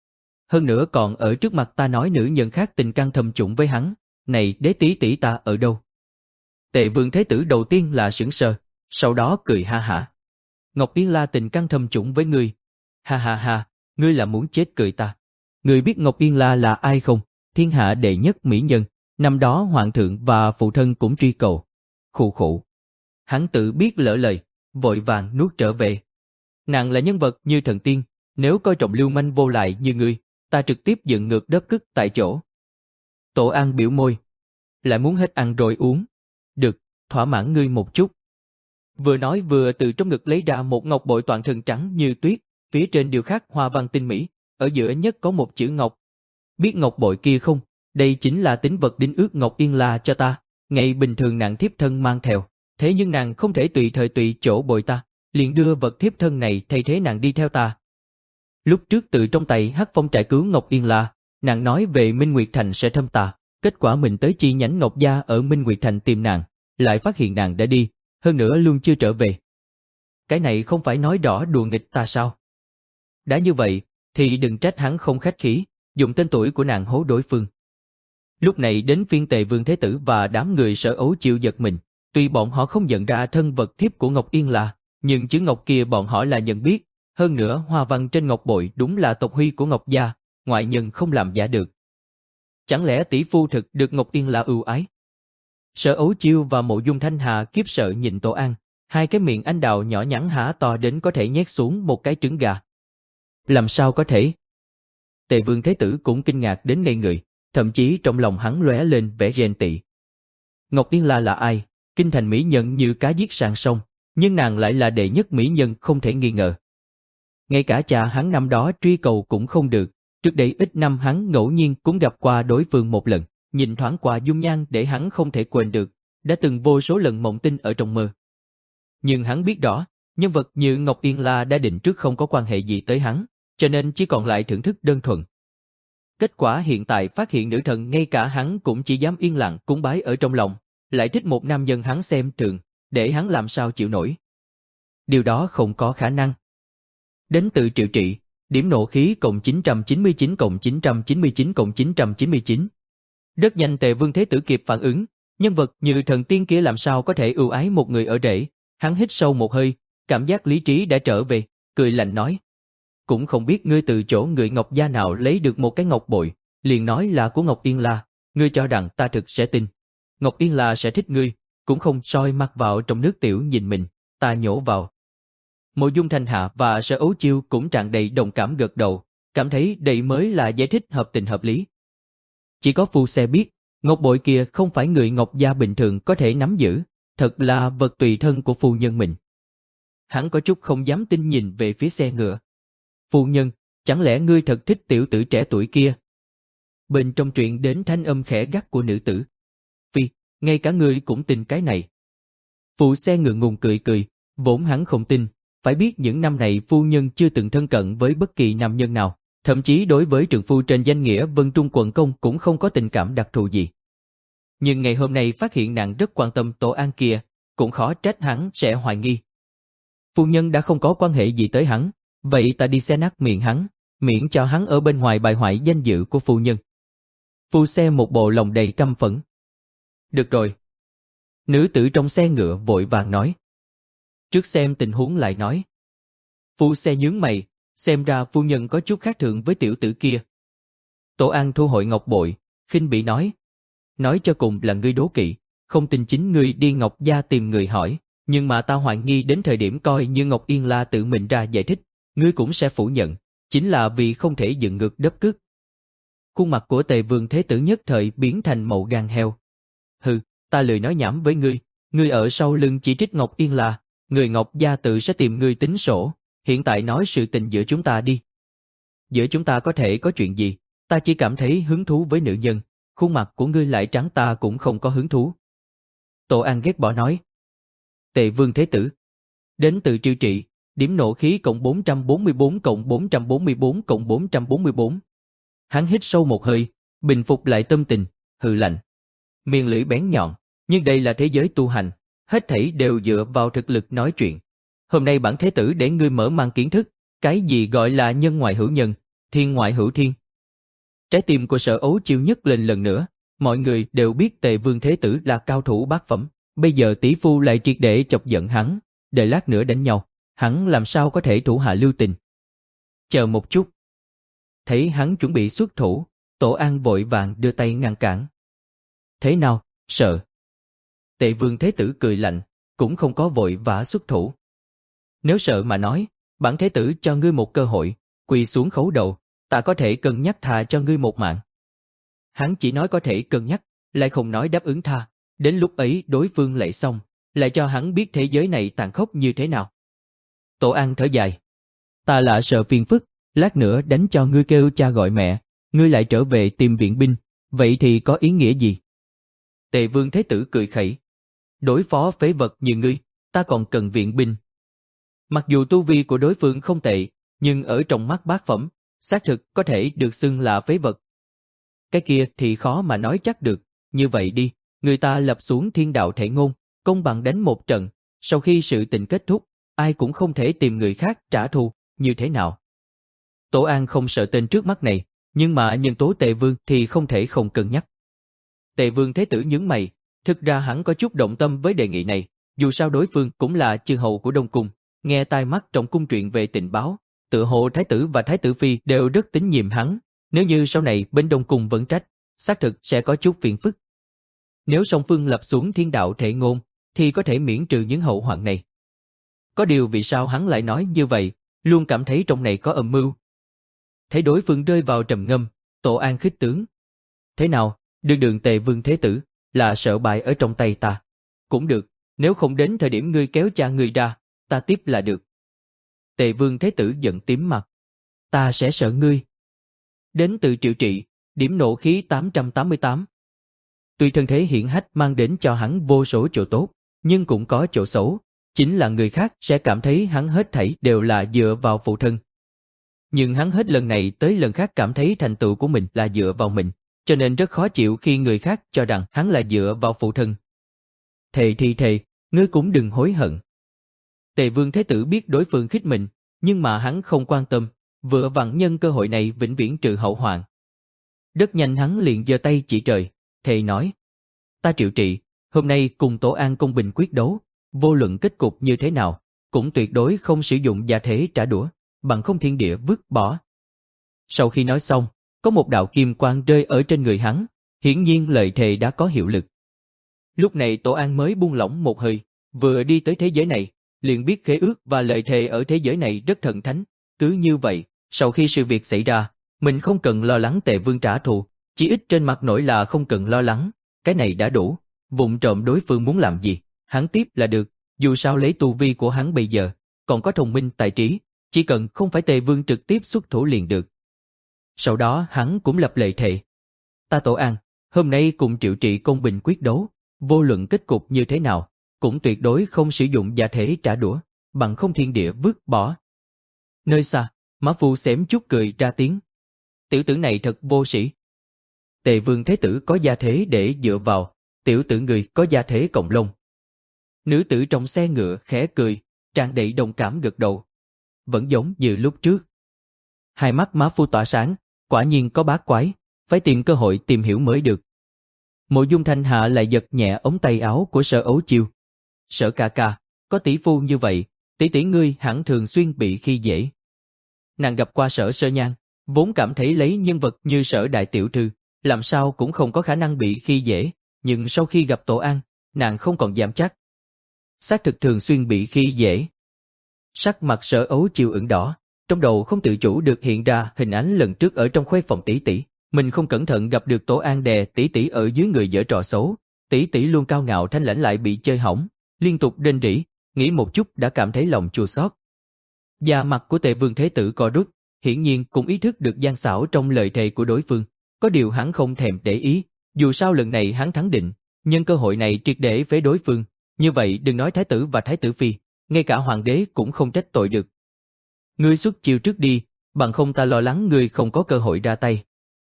Hơn nữa còn ở trước mặt ta nói nữ nhân khác tình căng thâm trũng với hắn, này đế tỷ tỷ ta ở đâu? Tề Vương Thế Tử đầu tiên là sững sờ, sau đó cười ha hả. Ngọc Yên La tình căng thâm trũng với ngươi. Ha ha ha, ngươi là muốn chết cười ta. Ngươi biết Ngọc Yên La là ai không? Thiên hạ đệ nhất mỹ nhân, năm đó hoàng thượng và phụ thân cũng truy cầu. Khụ khụ. Hắn tự biết lỡ lời, vội vàng nuốt trở về. Nàng là nhân vật như thần tiên, nếu coi trọng lưu manh vô lại như ngươi, ta trực tiếp dựng ngược đớp cức tại chỗ. Tổ An biểu môi. Lại muốn hết ăn rồi uống. Được, thỏa mãn ngươi một chút. Vừa nói vừa từ trong ngực lấy ra một ngọc bội toàn thân trắng như tuyết, phía trên điêu khắc hoa văn tinh mỹ, ở giữa nhất có một chữ ngọc. Biết ngọc bội kia không? Đây chính là tín vật đính ước Ngọc Yên La cho ta, ngày bình thường nàng thiếp thân mang theo, thế nhưng nàng không thể tùy thời tùy chỗ bội ta, liền đưa vật thiếp thân này thay thế nàng đi theo ta. Lúc trước từ trong tay Hắc Phong trại cứu Ngọc Yên La, nàng nói về Minh Nguyệt Thành sẽ thăm ta, kết quả mình tới chi nhánh Ngọc Gia ở Minh Nguyệt Thành tìm nàng, lại phát hiện nàng đã đi, hơn nữa luôn chưa trở về. Cái này không phải nói rõ đùa nghịch ta sao? Đã như vậy, thì đừng trách hắn không khách khí, dùng tên tuổi của nàng hố đối phương. Lúc này đến phiên Tề Vương Thế Tử và đám người Sở Ấu Chiêu giật mình, tuy bọn họ không nhận ra thân vật thiếp của Ngọc Yên La, nhưng chữ ngọc kia bọn họ là nhận biết, hơn nữa hoa văn trên ngọc bội đúng là tộc huy của Ngọc Gia, ngoại nhân không làm giả được. Chẳng lẽ tỷ phu thực được Ngọc Yên La ưu ái? Sở Ấu Chiêu và Mộ Dung Thanh Hà kiếp sợ nhìn Tổ An, hai cái miệng anh đào nhỏ nhắn há to đến có thể nhét xuống một cái trứng gà. Làm sao có thể? Tề Vương Thế Tử cũng kinh ngạc đến ngây người, thậm chí trong lòng hắn lóe lên vẻ ghen tị. Ngọc Yên La là ai? Kinh thành mỹ nhân như cá giết sang sông, nhưng nàng lại là đệ nhất mỹ nhân không thể nghi ngờ. Ngay cả cha hắn năm đó truy cầu cũng không được, trước đây ít năm hắn ngẫu nhiên cũng gặp qua đối phương một lần, nhìn thoáng qua dung nhan để hắn không thể quên được, đã từng vô số lần mộng tinh ở trong mơ. Nhưng hắn biết rõ, nhân vật như Ngọc Yên La đã định trước không có quan hệ gì tới hắn, cho nên chỉ còn lại thưởng thức đơn thuần. Kết quả hiện tại phát hiện nữ thần ngay cả hắn cũng chỉ dám yên lặng cúng bái ở trong lòng, lại thích một nam nhân hắn xem thường, để hắn làm sao chịu nổi. Điều đó không có khả năng. Đến từ Triệu Trị, điểm nộ khí cộng chín trăm chín mươi chín cộng chín trăm chín mươi chín cộng chín trăm chín mươi chín. Rất nhanh Tề Vương Thế Tử kịp phản ứng, nhân vật như thần tiên kia làm sao có thể ưu ái một người ở rễ, hắn hít sâu một hơi, cảm giác lý trí đã trở về, cười lạnh nói. Cũng không biết ngươi từ chỗ người Ngọc Gia nào lấy được một cái ngọc bội, liền nói là của Ngọc Yên La, ngươi cho rằng ta thực sẽ tin. Ngọc Yên La sẽ thích ngươi, cũng không soi mặt vào trong nước tiểu nhìn mình, ta nhổ vào. Mộ Dung Thanh Hạ và Sở Ấu Chiêu cũng tràn đầy đồng cảm gật đầu, cảm thấy đây mới là giải thích hợp tình hợp lý. Chỉ có phu xe biết, ngọc bội kia không phải người Ngọc Gia bình thường có thể nắm giữ, thật là vật tùy thân của phu nhân mình. Hắn có chút không dám tin nhìn về phía xe ngựa. Phu nhân, chẳng lẽ ngươi thật thích tiểu tử trẻ tuổi kia? Bên trong truyện đến thanh âm khẽ gắt của nữ tử. Phi, ngay cả ngươi cũng tin cái này. Phụ xe ngượng ngùng cười cười, vốn hắn không tin, phải biết những năm này phu nhân chưa từng thân cận với bất kỳ nam nhân nào, thậm chí đối với trượng phu trên danh nghĩa Vân Trung quận công cũng không có tình cảm đặc thù gì. Nhưng ngày hôm nay phát hiện nàng rất quan tâm Tổ An kia, cũng khó trách hắn sẽ hoài nghi. Phu nhân đã không có quan hệ gì tới hắn, vậy ta đi xé nát miệng hắn, miễn cho hắn ở bên ngoài bại hoại danh dự của phu nhân. Phu xe một bộ lòng đầy căm phẫn. Được rồi. Nữ tử trong xe ngựa vội vàng nói. Trước xem tình huống lại nói. Phu xe nhướng mày, xem ra phu nhân có chút khác thường với tiểu tử kia. Tổ An thu hồi ngọc bội, khinh bỉ nói. Nói cho cùng là ngươi đố kỵ, không tin chính ngươi đi Ngọc Gia tìm người hỏi, nhưng mà ta hoài nghi đến thời điểm coi như Ngọc Yên La tự mình ra giải thích, ngươi cũng sẽ phủ nhận, chính là vì không thể dựng ngược đớp cước. Khuôn mặt của Tề Vương Thế Tử nhất thời biến thành màu gan heo. Hừ, ta lười nói nhảm với ngươi, ngươi ở sau lưng chỉ trích Ngọc Yên La, người Ngọc Gia tự sẽ tìm ngươi tính sổ, hiện tại nói sự tình giữa chúng ta đi. Giữa chúng ta có thể có chuyện gì, ta chỉ cảm thấy hứng thú với nữ nhân, khuôn mặt của ngươi lại trắng ta cũng không có hứng thú. Tổ An ghét bỏ nói. Tề Vương Thế Tử. Đến từ Triêu Trị, điểm nộ khí cộng bốn trăm bốn mươi bốn cộng bốn trăm bốn mươi bốn cộng bốn trăm bốn mươi bốn. Hắn hít sâu một hơi, bình phục lại tâm tình, hừ lạnh. Miệng lưỡi bén nhọn, nhưng đây là thế giới tu hành, hết thảy đều dựa vào thực lực nói chuyện. Hôm nay bản Thế Tử để ngươi mở mang kiến thức, cái gì gọi là nhân ngoại hữu nhân, thiên ngoại hữu thiên. Trái tim của Sở Ấu Chiêu nhấc lên lần nữa, mọi người đều biết Tề Vương Thế Tử là cao thủ bát phẩm, bây giờ tỷ phu lại triệt để chọc giận hắn, để lát nữa đánh nhau, hắn làm sao có thể thủ hạ lưu tình. Chờ một chút. Thấy hắn chuẩn bị xuất thủ, Tổ An vội vàng đưa tay ngăn cản. Thế nào, sợ? Tề Vương Thế Tử cười lạnh, cũng không có vội vã xuất thủ. Nếu sợ mà nói, bản Thế Tử cho ngươi một cơ hội, quỳ xuống khấu đầu, ta có thể cân nhắc tha cho ngươi một mạng. Hắn chỉ nói có thể cân nhắc, lại không nói đáp ứng tha, đến lúc ấy đối phương lại xong, lại cho hắn biết thế giới này tàn khốc như thế nào. Tổ An thở dài. Ta là sợ phiền phức, lát nữa đánh cho ngươi kêu cha gọi mẹ, ngươi lại trở về tìm viện binh, vậy thì có ý nghĩa gì? Tề Vương Thế Tử cười khẩy. Đối phó phế vật như ngươi, ta còn cần viện binh. Mặc dù tu vi của đối phương không tệ, nhưng ở trong mắt bát phẩm, xác thực có thể được xưng là phế vật. Cái kia thì khó mà nói chắc được, như vậy đi, người ta lập xuống thiên đạo thể ngôn, công bằng đánh một trận, sau khi sự tình kết thúc, ai cũng không thể tìm người khác trả thù, như thế nào? Tổ An không sợ tên trước mắt này, nhưng mà nhân tố Tề Vương thì không thể không cân nhắc. Tề Vương Thế Tử nhướng mày, thực ra hắn có chút động tâm với đề nghị này, dù sao đối phương cũng là chư hầu của Đông Cung, nghe tai mắt trong cung truyện về tình báo, tựa hồ Thái tử và Thái tử Phi đều rất tín nhiệm hắn, nếu như sau này bên Đông Cung vẫn trách, xác thực sẽ có chút phiền phức. Nếu song phương lập xuống thiên đạo thể ngôn, thì có thể miễn trừ những hậu hoạn này. Có điều vì sao hắn lại nói như vậy, luôn cảm thấy trong này có âm mưu. Thấy đối phương rơi vào trầm ngâm, Tổ An khích tướng. Thế nào, đường đường Tề Vương Thế Tử, là sợ bại ở trong tay ta. Cũng được, nếu không đến thời điểm ngươi kéo cha ngươi ra, ta tiếp là được. Tề Vương Thế Tử giận tím mặt. Ta sẽ sợ ngươi. Đến từ Triệu Trị, điểm nộ khí tám trăm tám mươi tám. Tuy thân thế hiển hách mang đến cho hắn vô số chỗ tốt, nhưng cũng có chỗ xấu, chính là người khác sẽ cảm thấy hắn hết thảy đều là dựa vào phụ thân. Nhưng hắn hết lần này tới lần khác cảm thấy thành tựu của mình là dựa vào mình, cho nên rất khó chịu khi người khác cho rằng hắn là dựa vào phụ thân. Thề thì thề, ngươi cũng đừng hối hận. Tề Vương Thế Tử biết đối phương khích mình, nhưng mà hắn không quan tâm, vừa vặn nhân cơ hội này vĩnh viễn trừ hậu hoạn. Rất nhanh hắn liền giơ tay chỉ trời, thề nói. Ta Triệu Trị, hôm nay cùng Tổ An công bình quyết đấu, vô luận kết cục như thế nào, cũng tuyệt đối không sử dụng giả thế trả đũa, bằng không thiên địa vứt bỏ. Sau khi nói xong, có một đạo kim quang rơi ở trên người hắn, hiển nhiên lời thề đã có hiệu lực. Lúc này Tổ An mới buông lỏng một hơi, vừa đi tới thế giới này, liền biết khế ước và lời thề ở thế giới này rất thần thánh. Cứ như vậy, sau khi sự việc xảy ra, mình không cần lo lắng Tề Vương trả thù, chỉ ít trên mặt nổi là không cần lo lắng, cái này đã đủ. Vụng trộm đối phương muốn làm gì, hắn tiếp là được, dù sao lấy tu vi của hắn bây giờ, còn có thông minh tài trí, chỉ cần không phải Tề Vương trực tiếp xuất thủ liền được. Sau đó hắn cũng lập lời thề. Ta Tổ An, hôm nay cùng Triệu Trị công bình quyết đấu, vô luận kết cục như thế nào, cũng tuyệt đối không sử dụng giả thể trả đũa, bằng không thiên địa vứt bỏ. Nơi xa, Mã Phu xém chút cười ra tiếng. Tiểu tử này thật vô sĩ. Tề Vương Thế Tử có gia thế để dựa vào, tiểu tử người có gia thế cộng lông. Nữ tử trong xe ngựa khẽ cười, tràn đầy đồng cảm gật đầu. Vẫn giống như lúc trước. Hai mắt Mã Phu tỏa sáng, quả nhiên có bát quái, phải tìm cơ hội tìm hiểu mới được. Mộ Dung Thanh Hạ lại giật nhẹ ống tay áo của Sở Ấu Chiêu. Sở ca ca, có tỷ phu như vậy, tỷ tỷ ngươi hẳn thường xuyên bị khi dễ. Nàng gặp qua Sở Sơ Nhan, vốn cảm thấy lấy nhân vật như Sở Đại Tiểu Thư, làm sao cũng không có khả năng bị khi dễ, nhưng sau khi gặp Tổ An, nàng không còn dám chắc. Xác thực thường xuyên bị khi dễ. Sắc mặt Sở Ấu Chiêu ửng đỏ, trong đầu không tự chủ được hiện ra hình ảnh lần trước ở trong khuê phòng tỷ tỷ, mình không cẩn thận gặp được Tổ An đè tỷ tỷ ở dưới người giở trò xấu, tỷ tỷ luôn cao ngạo thanh lãnh lại bị chơi hỏng, liên tục rên rỉ, nghĩ một chút đã cảm thấy lòng chua xót. Da mặt của Tề Vương Thế Tử co rút, hiển nhiên cũng ý thức được gian xảo trong lời thề của đối phương, có điều hắn không thèm để ý, dù sao lần này hắn thắng định, nhân cơ hội này triệt để phế đối phương, như vậy đừng nói thái tử và thái tử phi, ngay cả hoàng đế cũng không trách tội được. Ngươi xuất chiêu trước đi, bằng không ta lo lắng ngươi không có cơ hội ra tay.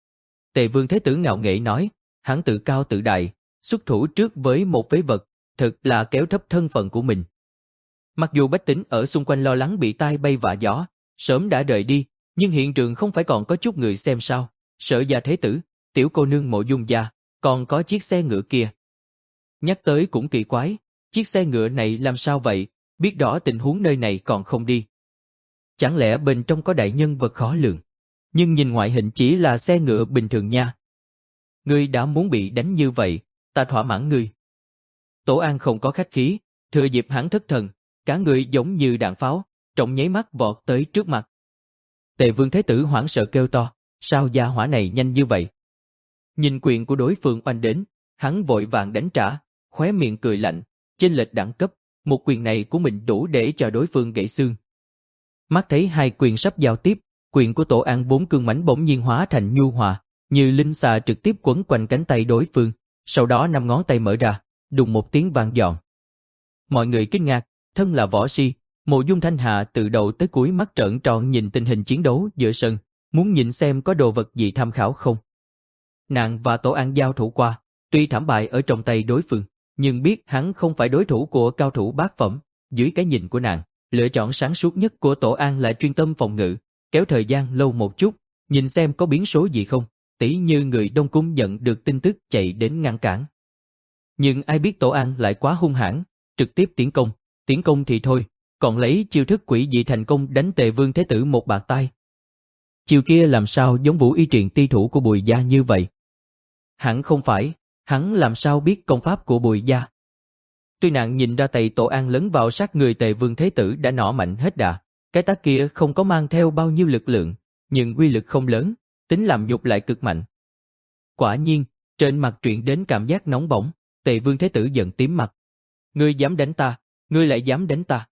Tề Vương Thế Tử ngạo nghễ nói, hắn tự cao tự đại, xuất thủ trước với một phế vật, thật là kéo thấp thân phận của mình. Mặc dù bách tính ở xung quanh lo lắng bị tai bay vạ gió, sớm đã rời đi, nhưng hiện trường không phải còn có chút người xem sao, Sở gia Thế Tử, tiểu cô nương Mộ Dung gia, còn có chiếc xe ngựa kia. Nhắc tới cũng kỳ quái, chiếc xe ngựa này làm sao vậy, biết rõ tình huống nơi này còn không đi. Chẳng lẽ bên trong có đại nhân vật khó lường, nhưng nhìn ngoại hình chỉ là xe ngựa bình thường nha. Ngươi đã muốn bị đánh như vậy, ta thỏa mãn ngươi. Tổ An không có khách khí, thừa dịp hắn thất thần, cả người giống như đạn pháo, trong nháy mắt vọt tới trước mặt. Tề Vương Thế Tử hoảng sợ kêu to, sao gia hỏa này nhanh như vậy? Nhìn quyền của đối phương oanh đến, hắn vội vàng đánh trả, khóe miệng cười lạnh, chênh lệch đẳng cấp, một quyền này của mình đủ để cho đối phương gãy xương. Mắt thấy hai quyền sắp giao tiếp, quyền của Tổ An vốn cương mãnh bỗng nhiên hóa thành nhu hòa, như linh xà trực tiếp quấn quanh cánh tay đối phương, sau đó năm ngón tay mở ra, đùng một tiếng vang dọn. Mọi người kinh ngạc, thân là võ si, Mộ Dung Thanh Hạ từ đầu tới cuối mắt trợn tròn nhìn tình hình chiến đấu giữa sân, muốn nhìn xem có đồ vật gì tham khảo không. Nàng và Tổ An giao thủ qua, tuy thảm bại ở trong tay đối phương, nhưng biết hắn không phải đối thủ của cao thủ bát phẩm, dưới cái nhìn của nàng, lựa chọn sáng suốt nhất của Tổ An là chuyên tâm phòng ngự, kéo thời gian lâu một chút, nhìn xem có biến số gì không, tỉ như người Đông Cung nhận được tin tức chạy đến ngăn cản. Nhưng ai biết Tổ An lại quá hung hãn, trực tiếp tiến công, tiến công thì thôi, còn lấy chiêu thức quỷ dị thành công đánh Tề Vương Thế Tử một bạt tai. Chiêu kia làm sao giống Vũ Y Triện ti thủ của Bùi gia như vậy? Hẳn không phải, hắn làm sao biết công pháp của Bùi gia? Tuy nàng nhìn ra tay Tổ An lấn vào sát người Tề Vương Thế Tử đã nỏ mạnh hết đà, cái tác kia không có mang theo bao nhiêu lực lượng, nhưng uy lực không lớn, tính làm nhục lại cực mạnh. Quả nhiên, trên mặt truyền đến cảm giác nóng bỏng, Tề Vương Thế Tử giận tím mặt. Ngươi dám đánh ta, ngươi lại dám đánh ta.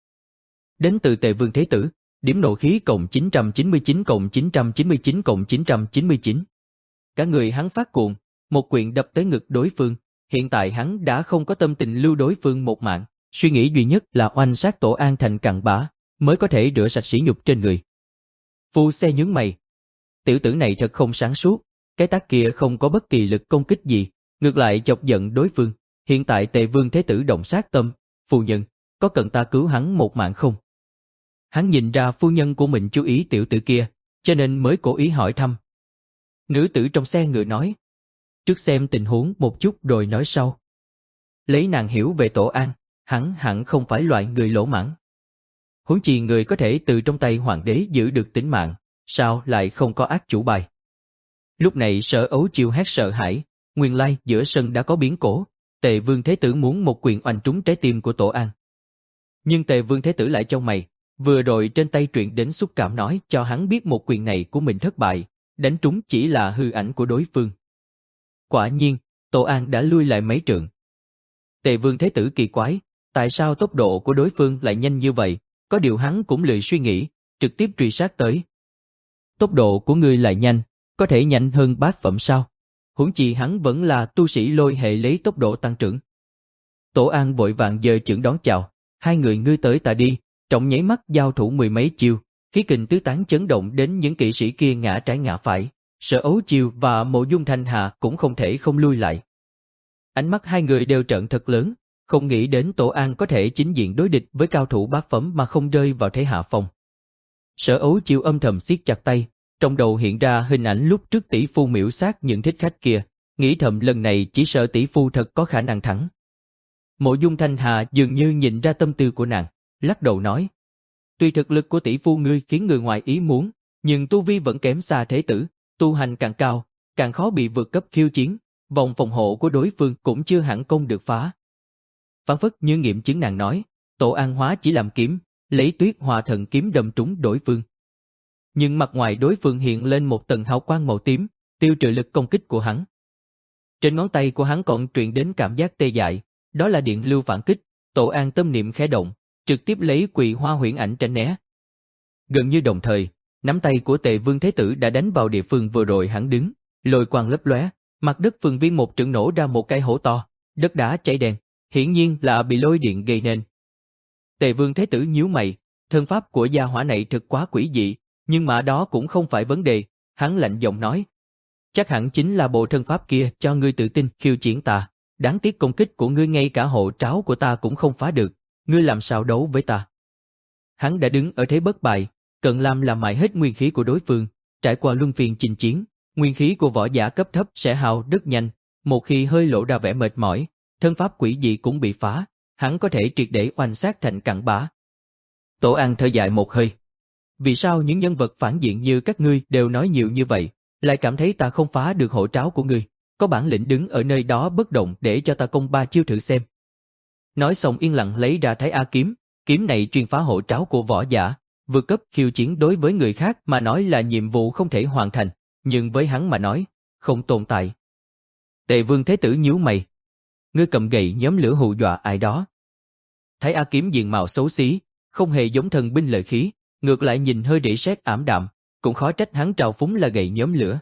Đến từ Tề Vương Thế Tử, điểm nộ khí cộng chín trăm chín mươi chín cộng chín trăm chín mươi chín cộng chín trăm chín mươi chín. Cả người hắn phát cuồng, một quyền đập tới ngực đối phương, hiện tại hắn đã không có tâm tình lưu đối phương một mạng, suy nghĩ duy nhất là oanh sát Tổ An thành cặn bã, mới có thể rửa sạch sỉ nhục trên người. Phu xe nhướng mày. Tiểu tử này thật không sáng suốt, cái tác kia không có bất kỳ lực công kích gì, ngược lại chọc giận đối phương. Hiện tại Tề Vương Thế Tử động sát tâm, phu nhân, có cần ta cứu hắn một mạng không? Hắn nhìn ra phu nhân của mình chú ý tiểu tử kia, cho nên mới cố ý hỏi thăm. Nữ tử trong xe ngựa nói, trước xem tình huống một chút rồi nói sau. Lấy nàng hiểu về Tổ An, hắn hẳn không phải loại người lỗ mãng. Huống chi người có thể từ trong tay hoàng đế giữ được tính mạng, sao lại không có ác chủ bài? Lúc này Sở Ấu Chiêu hét sợ hãi, nguyên lai giữa sân đã có biến cố, Tề Vương Thế Tử muốn một quyền oanh trúng trái tim của Tổ An. Nhưng Tề Vương Thế Tử lại chau mày, vừa rồi trên tay truyền đến xúc cảm nói cho hắn biết một quyền này của mình thất bại, đánh trúng chỉ là hư ảnh của đối phương. Quả nhiên, Tổ An đã lui lại mấy trượng. Tề Vương Thế Tử kỳ quái, tại sao tốc độ của đối phương lại nhanh như vậy, có điều hắn cũng lười suy nghĩ, trực tiếp truy sát tới. Tốc độ của ngươi lại nhanh, có thể nhanh hơn bát phẩm sao? Huống chi hắn vẫn là tu sĩ lôi hệ lấy tốc độ tăng trưởng. Tổ An vội vàng giơ chưởng đón chào, hai người ngươi tới ta đi, trong nháy mắt giao thủ mười mấy chiêu, khí kình tứ tán chấn động đến những kỵ sĩ kia ngã trái ngã phải, Sở Ấu Chiêu và Mộ Dung Thanh Hà cũng không thể không lui lại. Ánh mắt hai người đều trợn thật lớn, không nghĩ đến Tổ An có thể chính diện đối địch với cao thủ bát phẩm mà không rơi vào thế hạ phong. Sở Ấu Chiêu âm thầm siết chặt tay, trong đầu hiện ra hình ảnh lúc trước tỷ phu miễu sát những thích khách kia, nghĩ thầm lần này chỉ sợ tỷ phu thật có khả năng thắng. Mộ Dung Thanh Hà dường như nhìn ra tâm tư của nàng, lắc đầu nói: tuy thực lực của tỷ phu ngươi khiến người ngoài ý muốn, nhưng tu vi vẫn kém xa thế tử, tu hành càng cao, càng khó bị vượt cấp khiêu chiến, vòng phòng hộ của đối phương cũng chưa hẳn công được phá. Phản phất như nghiệm chứng nàng nói, Tổ An hóa chỉ làm kiếm, lấy Tuyết Hòa Thần kiếm đâm trúng đối phương. Nhưng mặt ngoài đối phương hiện lên một tầng hào quang màu tím, tiêu trừ lực công kích của hắn. Trên ngón tay của hắn còn truyền đến cảm giác tê dại, đó là điện lưu phản kích. Tổ An tâm niệm khẽ động, trực tiếp lấy Quỳ Hoa huyễn ảnh tránh né. Gần như đồng thời, nắm tay của Tề Vương Thế Tử đã đánh vào địa phương vừa rồi hắn đứng, lôi quang lấp lóe, mặt đất phương viên một trận nổ ra một cái hố to, đất đá cháy đen, hiển nhiên là bị lôi điện gây nên. Tề Vương Thế Tử nhíu mày, thân pháp của gia hỏa này thật quá quỷ dị, nhưng mà đó cũng không phải vấn đề, hắn lạnh giọng nói: chắc hẳn chính là bộ thân pháp kia cho ngươi tự tin khiêu chiến ta, đáng tiếc công kích của ngươi ngay cả hộ tráo của ta cũng không phá được, ngươi làm sao đấu với ta? Hắn đã đứng ở thế bất bại, cần làm là mài hết nguyên khí của đối phương, trải qua luân phiên chinh chiến, nguyên khí của võ giả cấp thấp sẽ hao rất nhanh, một khi hơi lộ ra vẻ mệt mỏi, thân pháp quỷ dị cũng bị phá, hắn có thể triệt để oanh sát thành cặn bã. Tổ An thở dài một hơi. Vì sao những nhân vật phản diện như các ngươi đều nói nhiều như vậy, lại cảm thấy ta không phá được hộ tráo của ngươi, có bản lĩnh đứng ở nơi đó bất động để cho ta công ba chiêu thử xem. Nói xong yên lặng lấy ra Thái A kiếm, kiếm này chuyên phá hộ tráo của võ giả, vượt cấp khiêu chiến đối với người khác mà nói là nhiệm vụ không thể hoàn thành, nhưng với hắn mà nói, không tồn tại. Tề Vương Thế Tử nhíu mày. Ngươi cầm gậy nhóm lửa hù dọa ai đó? Thái A kiếm diện mạo xấu xí, không hề giống thần binh lợi khí, ngược lại nhìn hơi rỉ sét ảm đạm, cũng khó trách hắn trào phúng là gậy nhóm lửa.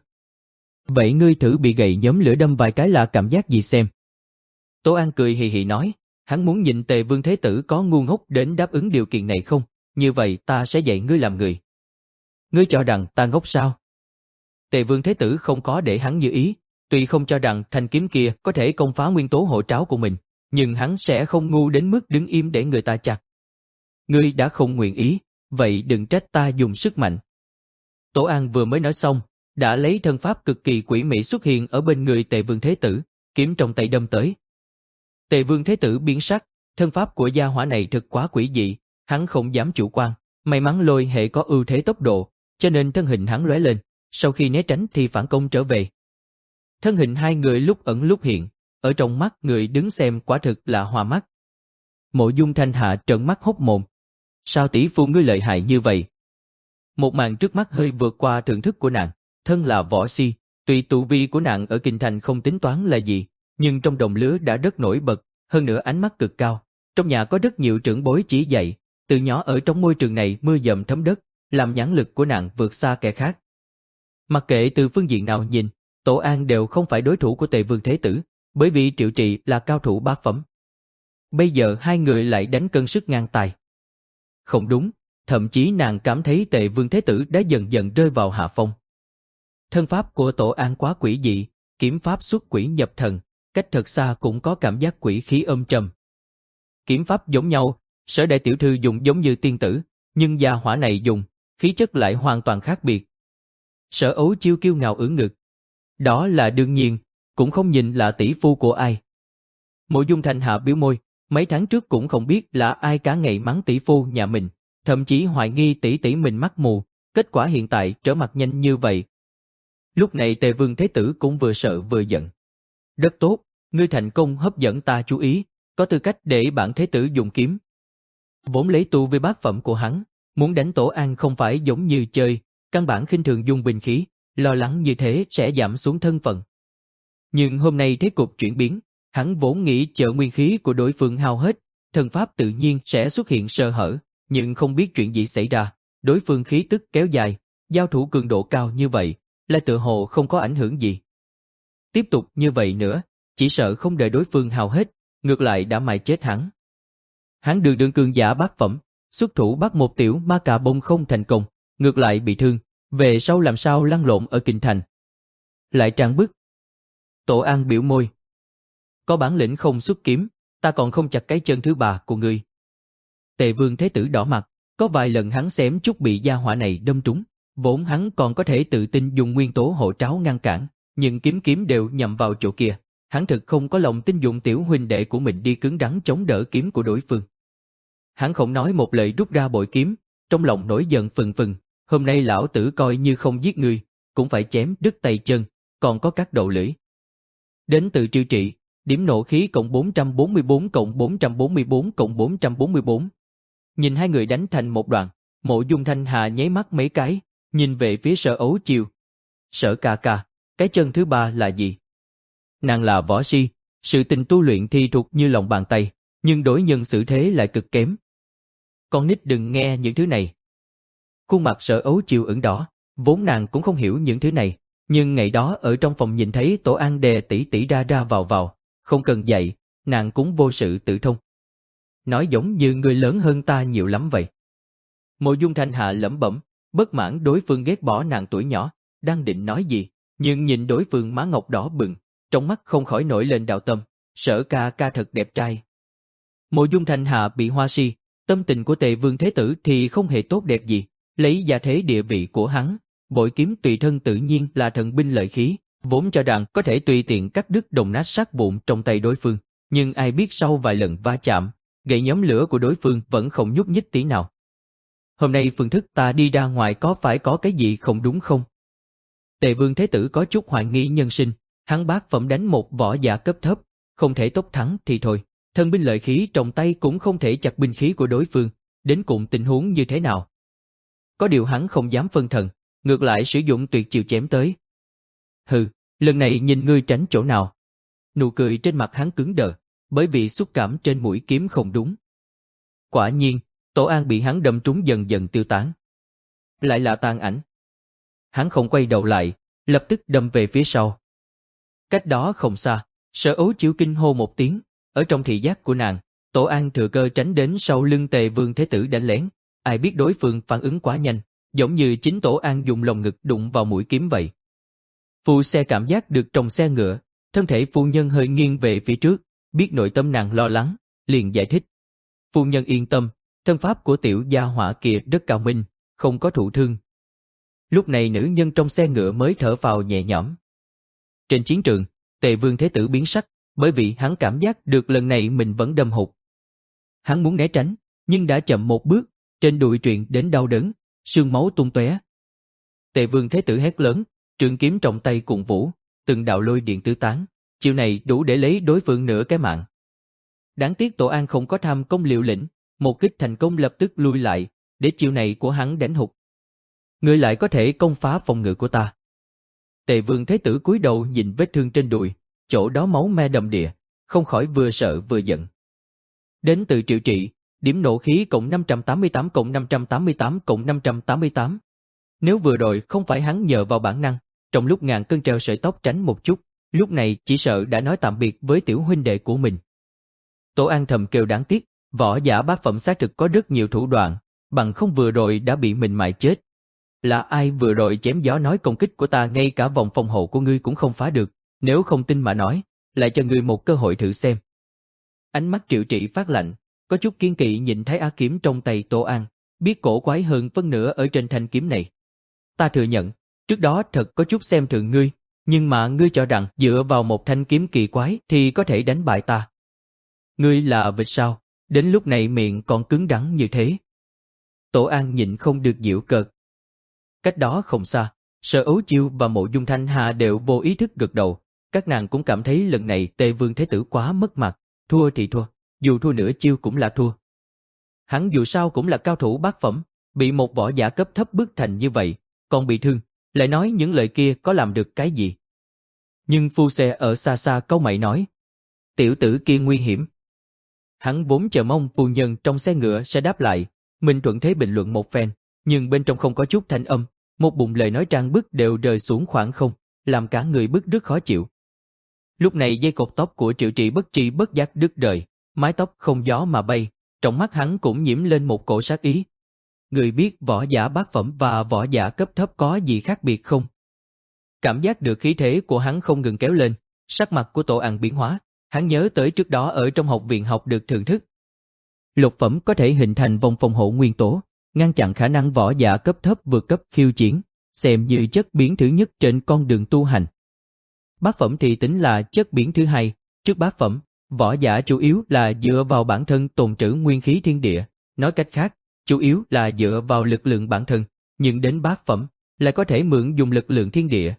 Vậy ngươi thử bị gậy nhóm lửa đâm vài cái là cảm giác gì xem? Tổ An cười hì hì nói, hắn muốn nhìn Tề Vương Thế Tử có ngu ngốc đến đáp ứng điều kiện này không, như vậy ta sẽ dạy ngươi làm người. Ngươi cho rằng ta ngốc sao? Tề Vương Thế Tử không có để hắn như ý, tuy không cho rằng thanh kiếm kia có thể công phá nguyên tố hộ tráo của mình, nhưng hắn sẽ không ngu đến mức đứng im để người ta chặt. Ngươi đã không nguyện ý, vậy đừng trách ta dùng sức mạnh. Tổ An vừa mới nói xong, đã lấy thân pháp cực kỳ quỷ mị xuất hiện ở bên người Tề Vương Thế Tử, kiếm trong tay đâm tới. Tề Vương Thế Tử biến sắc, thân pháp của gia hỏa này thật quá quỷ dị, hắn không dám chủ quan, may mắn lôi hệ có ưu thế tốc độ, cho nên thân hình hắn lóe lên, sau khi né tránh thì phản công trở về. Thân hình hai người lúc ẩn lúc hiện, ở trong mắt người đứng xem quả thực là hoa mắt. Mộ Dung Thanh Hạ trợn mắt hốt mồm. Sao tỷ phu ngươi lợi hại như vậy? Một màn trước mắt hơi vượt qua thưởng thức của nàng, thân là võ si, tuy tu vi của nàng ở kinh thành không tính toán là gì, nhưng trong đồng lứa đã rất nổi bật, hơn nữa ánh mắt cực cao. Trong nhà có rất nhiều trưởng bối chỉ dạy, từ nhỏ ở trong môi trường này mưa dầm thấm đất, làm nhãn lực của nàng vượt xa kẻ khác. Mặc kệ từ phương diện nào nhìn, Tổ An đều không phải đối thủ của Tề Vương Thế Tử, bởi vì Triệu Trì là cao thủ bát phẩm. Bây giờ hai người lại đánh cân sức ngang tài. Không đúng, thậm chí nàng cảm thấy Tề Vương Thế Tử đã dần dần rơi vào hạ phong. Thân pháp của Tổ An quá quỷ dị, kiếm pháp xuất quỷ nhập thần, cách thật xa cũng có cảm giác quỷ khí âm trầm. Kiếm pháp giống nhau, Sở đại tiểu thư dùng giống như tiên tử, nhưng gia hỏa này dùng, khí chất lại hoàn toàn khác biệt. Sở Ấu Chiêu kiêu ngạo ưỡn ngực. Đó là đương nhiên, cũng không nhìn là tỷ phu của ai. Mộ Dung Thanh Hạ biểu môi, mấy tháng trước cũng không biết là ai cả ngày mắng tỷ phu nhà mình, thậm chí hoài nghi tỷ tỷ mình mắt mù, kết quả hiện tại trở mặt nhanh như vậy. Lúc này Tề Vương Thế Tử cũng vừa sợ vừa giận. Rất tốt, ngươi thành công hấp dẫn ta chú ý, có tư cách để bản Thế Tử dùng kiếm. Vốn lấy tu vi bát phẩm của hắn, muốn đánh Tổ An không phải giống như chơi, căn bản khinh thường dùng binh khí, lo lắng như thế sẽ giảm xuống thân phận. Nhưng hôm nay thế cục chuyển biến, hắn vốn nghĩ chờ nguyên khí của đối phương hao hết, thần pháp tự nhiên sẽ xuất hiện sơ hở, nhưng không biết chuyện gì xảy ra, đối phương khí tức kéo dài, giao thủ cường độ cao như vậy, lại tựa hồ không có ảnh hưởng gì. Tiếp tục như vậy nữa, chỉ sợ không đợi đối phương hao hết, ngược lại đã mài chết hắn. Hắn đường đường cường giả bát phẩm, xuất thủ bắt một tiểu ma cà bông không thành công, ngược lại bị thương, về sau làm sao lăn lộn ở kinh thành. Lại trang bức. Tổ An biểu môi. Có bản lĩnh không xuất kiếm, ta còn không chặt cái chân thứ ba của ngươi. Tề Vương Thế Tử đỏ mặt, có vài lần hắn xém chút bị gia hỏa này đâm trúng, vốn hắn còn có thể tự tin dùng nguyên tố hộ tráo ngăn cản, nhưng kiếm kiếm đều nhằm vào chỗ kia, hắn thực không có lòng tin dụng tiểu huynh đệ của mình đi cứng rắn chống đỡ kiếm của đối phương. Hắn không nói một lời rút ra bội kiếm, trong lòng nổi giận phừng phừng, hôm nay lão tử coi như không giết ngươi, cũng phải chém đứt tay chân, còn có các đầu lưỡi. Đến từ Triêu Trị, điểm nộ khí cộng bốn trăm bốn mươi bốn cộng bốn trăm bốn mươi bốn cộng bốn trăm bốn mươi bốn. Nhìn hai người đánh thành một đoạn, Mộ Dung Thanh Hà nháy mắt mấy cái, nhìn về phía Sở Ấu Chiêu. Sở ca ca, cái chân thứ ba là gì? Nàng là võ si, sự tình tu luyện thi thuộc như lòng bàn tay, nhưng đối nhân xử thế lại cực kém. Con nít đừng nghe những thứ này. Khuôn mặt Sở Ấu Chiêu ửng đỏ, vốn nàng cũng không hiểu những thứ này, nhưng ngày đó ở trong phòng nhìn thấy Tổ An đè tỷ tỷ ra ra vào vào, không cần dạy, nàng cũng vô sự tự thông. Nói giống như người lớn hơn ta nhiều lắm vậy. Mộ Dung Thanh Hà lẩm bẩm, bất mãn đối phương ghét bỏ nàng tuổi nhỏ, đang định nói gì, nhưng nhìn đối phương má ngọc đỏ bừng, trong mắt không khỏi nổi lên đạo tâm, Sở ca ca thật đẹp trai. Mộ Dung Thanh Hà bị hoa si, tâm tình của Tề Vương Thế Tử thì không hề tốt đẹp gì, lấy gia thế địa vị của hắn, bội kiếm tùy thân tự nhiên là thần binh lợi khí, vốn cho rằng có thể tùy tiện cắt đứt đồng nát sát vụn trong tay đối phương, nhưng ai biết sau vài lần va chạm, gậy nhóm lửa của đối phương vẫn không nhúc nhích tí nào. Hôm nay phương thức ta đi ra ngoài có phải có cái gì không đúng không? Tề Vương Thế Tử có chút hoài nghi nhân sinh, hắn bát phẩm đánh một võ giả cấp thấp, không thể tốc thắng thì thôi, thân binh lợi khí trong tay cũng không thể chặt binh khí của đối phương, đến cùng tình huống như thế nào? Có điều hắn không dám phân thần, ngược lại sử dụng tuyệt chiêu chém tới. Hừ, lần này nhìn ngươi tránh chỗ nào? Nụ cười trên mặt hắn cứng đờ, bởi vì xúc cảm trên mũi kiếm không đúng. Quả nhiên, Tổ An bị hắn đâm trúng dần dần tiêu tán. Lại là tàn ảnh. Hắn không quay đầu lại, lập tức đâm về phía sau. Cách đó không xa, Sở Ấu Chiêu kinh hô một tiếng, ở trong thị giác của nàng, Tổ An thừa cơ tránh đến sau lưng Tề Vương Thế Tử đánh lén, ai biết đối phương phản ứng quá nhanh, giống như chính Tổ An dùng lồng ngực đụng vào mũi kiếm vậy. Phu xe cảm giác được trong xe ngựa, thân thể phu nhân hơi nghiêng về phía trước, biết nội tâm nàng lo lắng, liền giải thích. Phu nhân yên tâm, thân pháp của tiểu gia hỏa kia rất cao minh, không có thụ thương. Lúc này nữ nhân trong xe ngựa mới thở phào nhẹ nhõm. Trên chiến trường, Tề Vương Thế Tử biến sắc, bởi vì hắn cảm giác được lần này mình vẫn đâm hụt. Hắn muốn né tránh, nhưng đã chậm một bước, trên đùi truyền đến đau đớn, sương máu tung tóe. Tề Vương Thế Tử hét lớn, trường kiếm trong tay cuộn vũ, từng đạo lôi điện tứ tán, chiêu này đủ để lấy đối phương nửa cái mạng. Đáng tiếc Tổ An không có tham công liều lĩnh, một kích thành công lập tức lui lại, để chiêu này của hắn đánh hụt. Ngươi lại có thể công phá phòng ngự của ta. Tề Vương Thế Tử cúi đầu nhìn vết thương trên đùi, chỗ đó máu me đầm đìa, không khỏi vừa sợ vừa giận. Đến từ Triệu Trị, điểm nộ khí cộng năm trăm tám mươi tám cộng năm trăm tám mươi tám cộng năm trăm tám mươi tám. Nếu vừa rồi không phải hắn nhờ vào bản năng, trong lúc ngàn cân treo sợi tóc tránh một chút, lúc này chỉ sợ đã nói tạm biệt với tiểu huynh đệ của mình. Tổ An thầm kêu đáng tiếc, võ giả bát phẩm xác thực có rất nhiều thủ đoạn, bằng không vừa rồi đã bị mình mài chết. Là ai vừa rồi chém gió nói công kích của ta ngay cả vòng phòng hộ của ngươi cũng không phá được, nếu không tin mà nói, lại cho ngươi một cơ hội thử xem. Ánh mắt Triệu Trị phát lạnh, có chút kiên kỵ nhìn thấy á kiếm trong tay Tổ An, biết cổ quái hơn phân nửa ở trên thanh kiếm này. Ta thừa nhận, trước đó thật có chút xem thường ngươi, nhưng mà ngươi cho rằng dựa vào một thanh kiếm kỳ quái thì có thể đánh bại ta. Ngươi là vịt sao, đến lúc này miệng còn cứng rắn như thế. Tổ An nhịn không được giễu cợt. Cách đó không xa, Sở Ấu Chiêu và Mộ Dung Thanh Hà đều vô ý thức gật đầu, các nàng cũng cảm thấy lần này Tề Vương Thế Tử quá mất mặt, thua thì thua, dù thua nửa chiêu cũng là thua. Hắn dù sao cũng là cao thủ bát phẩm, bị một võ giả cấp thấp bức thành như vậy, còn bị thương, lại nói những lời kia có làm được cái gì. Nhưng phu xe ở xa xa câu mày nói, tiểu tử kia nguy hiểm. Hắn vốn chờ mong phu nhân trong xe ngựa sẽ đáp lại, Minh thuận thế bình luận một phen, nhưng bên trong không có chút thanh âm, một bụng lời nói trang bức đều rơi xuống khoảng không, làm cả người bức rất khó chịu. Lúc này dây cột tóc của Triệu Trị bất tri bất giác đứt rời, mái tóc không gió mà bay, trong mắt hắn cũng nhiễm lên một cổ sát ý. Người biết võ giả bát phẩm và võ giả cấp thấp có gì khác biệt không? Cảm giác được khí thế của hắn không ngừng kéo lên, sắc mặt của Tổ An biến hóa, hắn nhớ tới trước đó ở trong học viện học được thưởng thức. Lục phẩm có thể hình thành vòng phòng hộ nguyên tố, ngăn chặn khả năng võ giả cấp thấp vượt cấp khiêu chiến, xem như chất biến thứ nhất trên con đường tu hành. Bát phẩm thì tính là chất biến thứ hai, trước bát phẩm, võ giả chủ yếu là dựa vào bản thân tồn trữ nguyên khí thiên địa, nói cách khác, chủ yếu là dựa vào lực lượng bản thân, nhưng đến bát phẩm, lại có thể mượn dùng lực lượng thiên địa.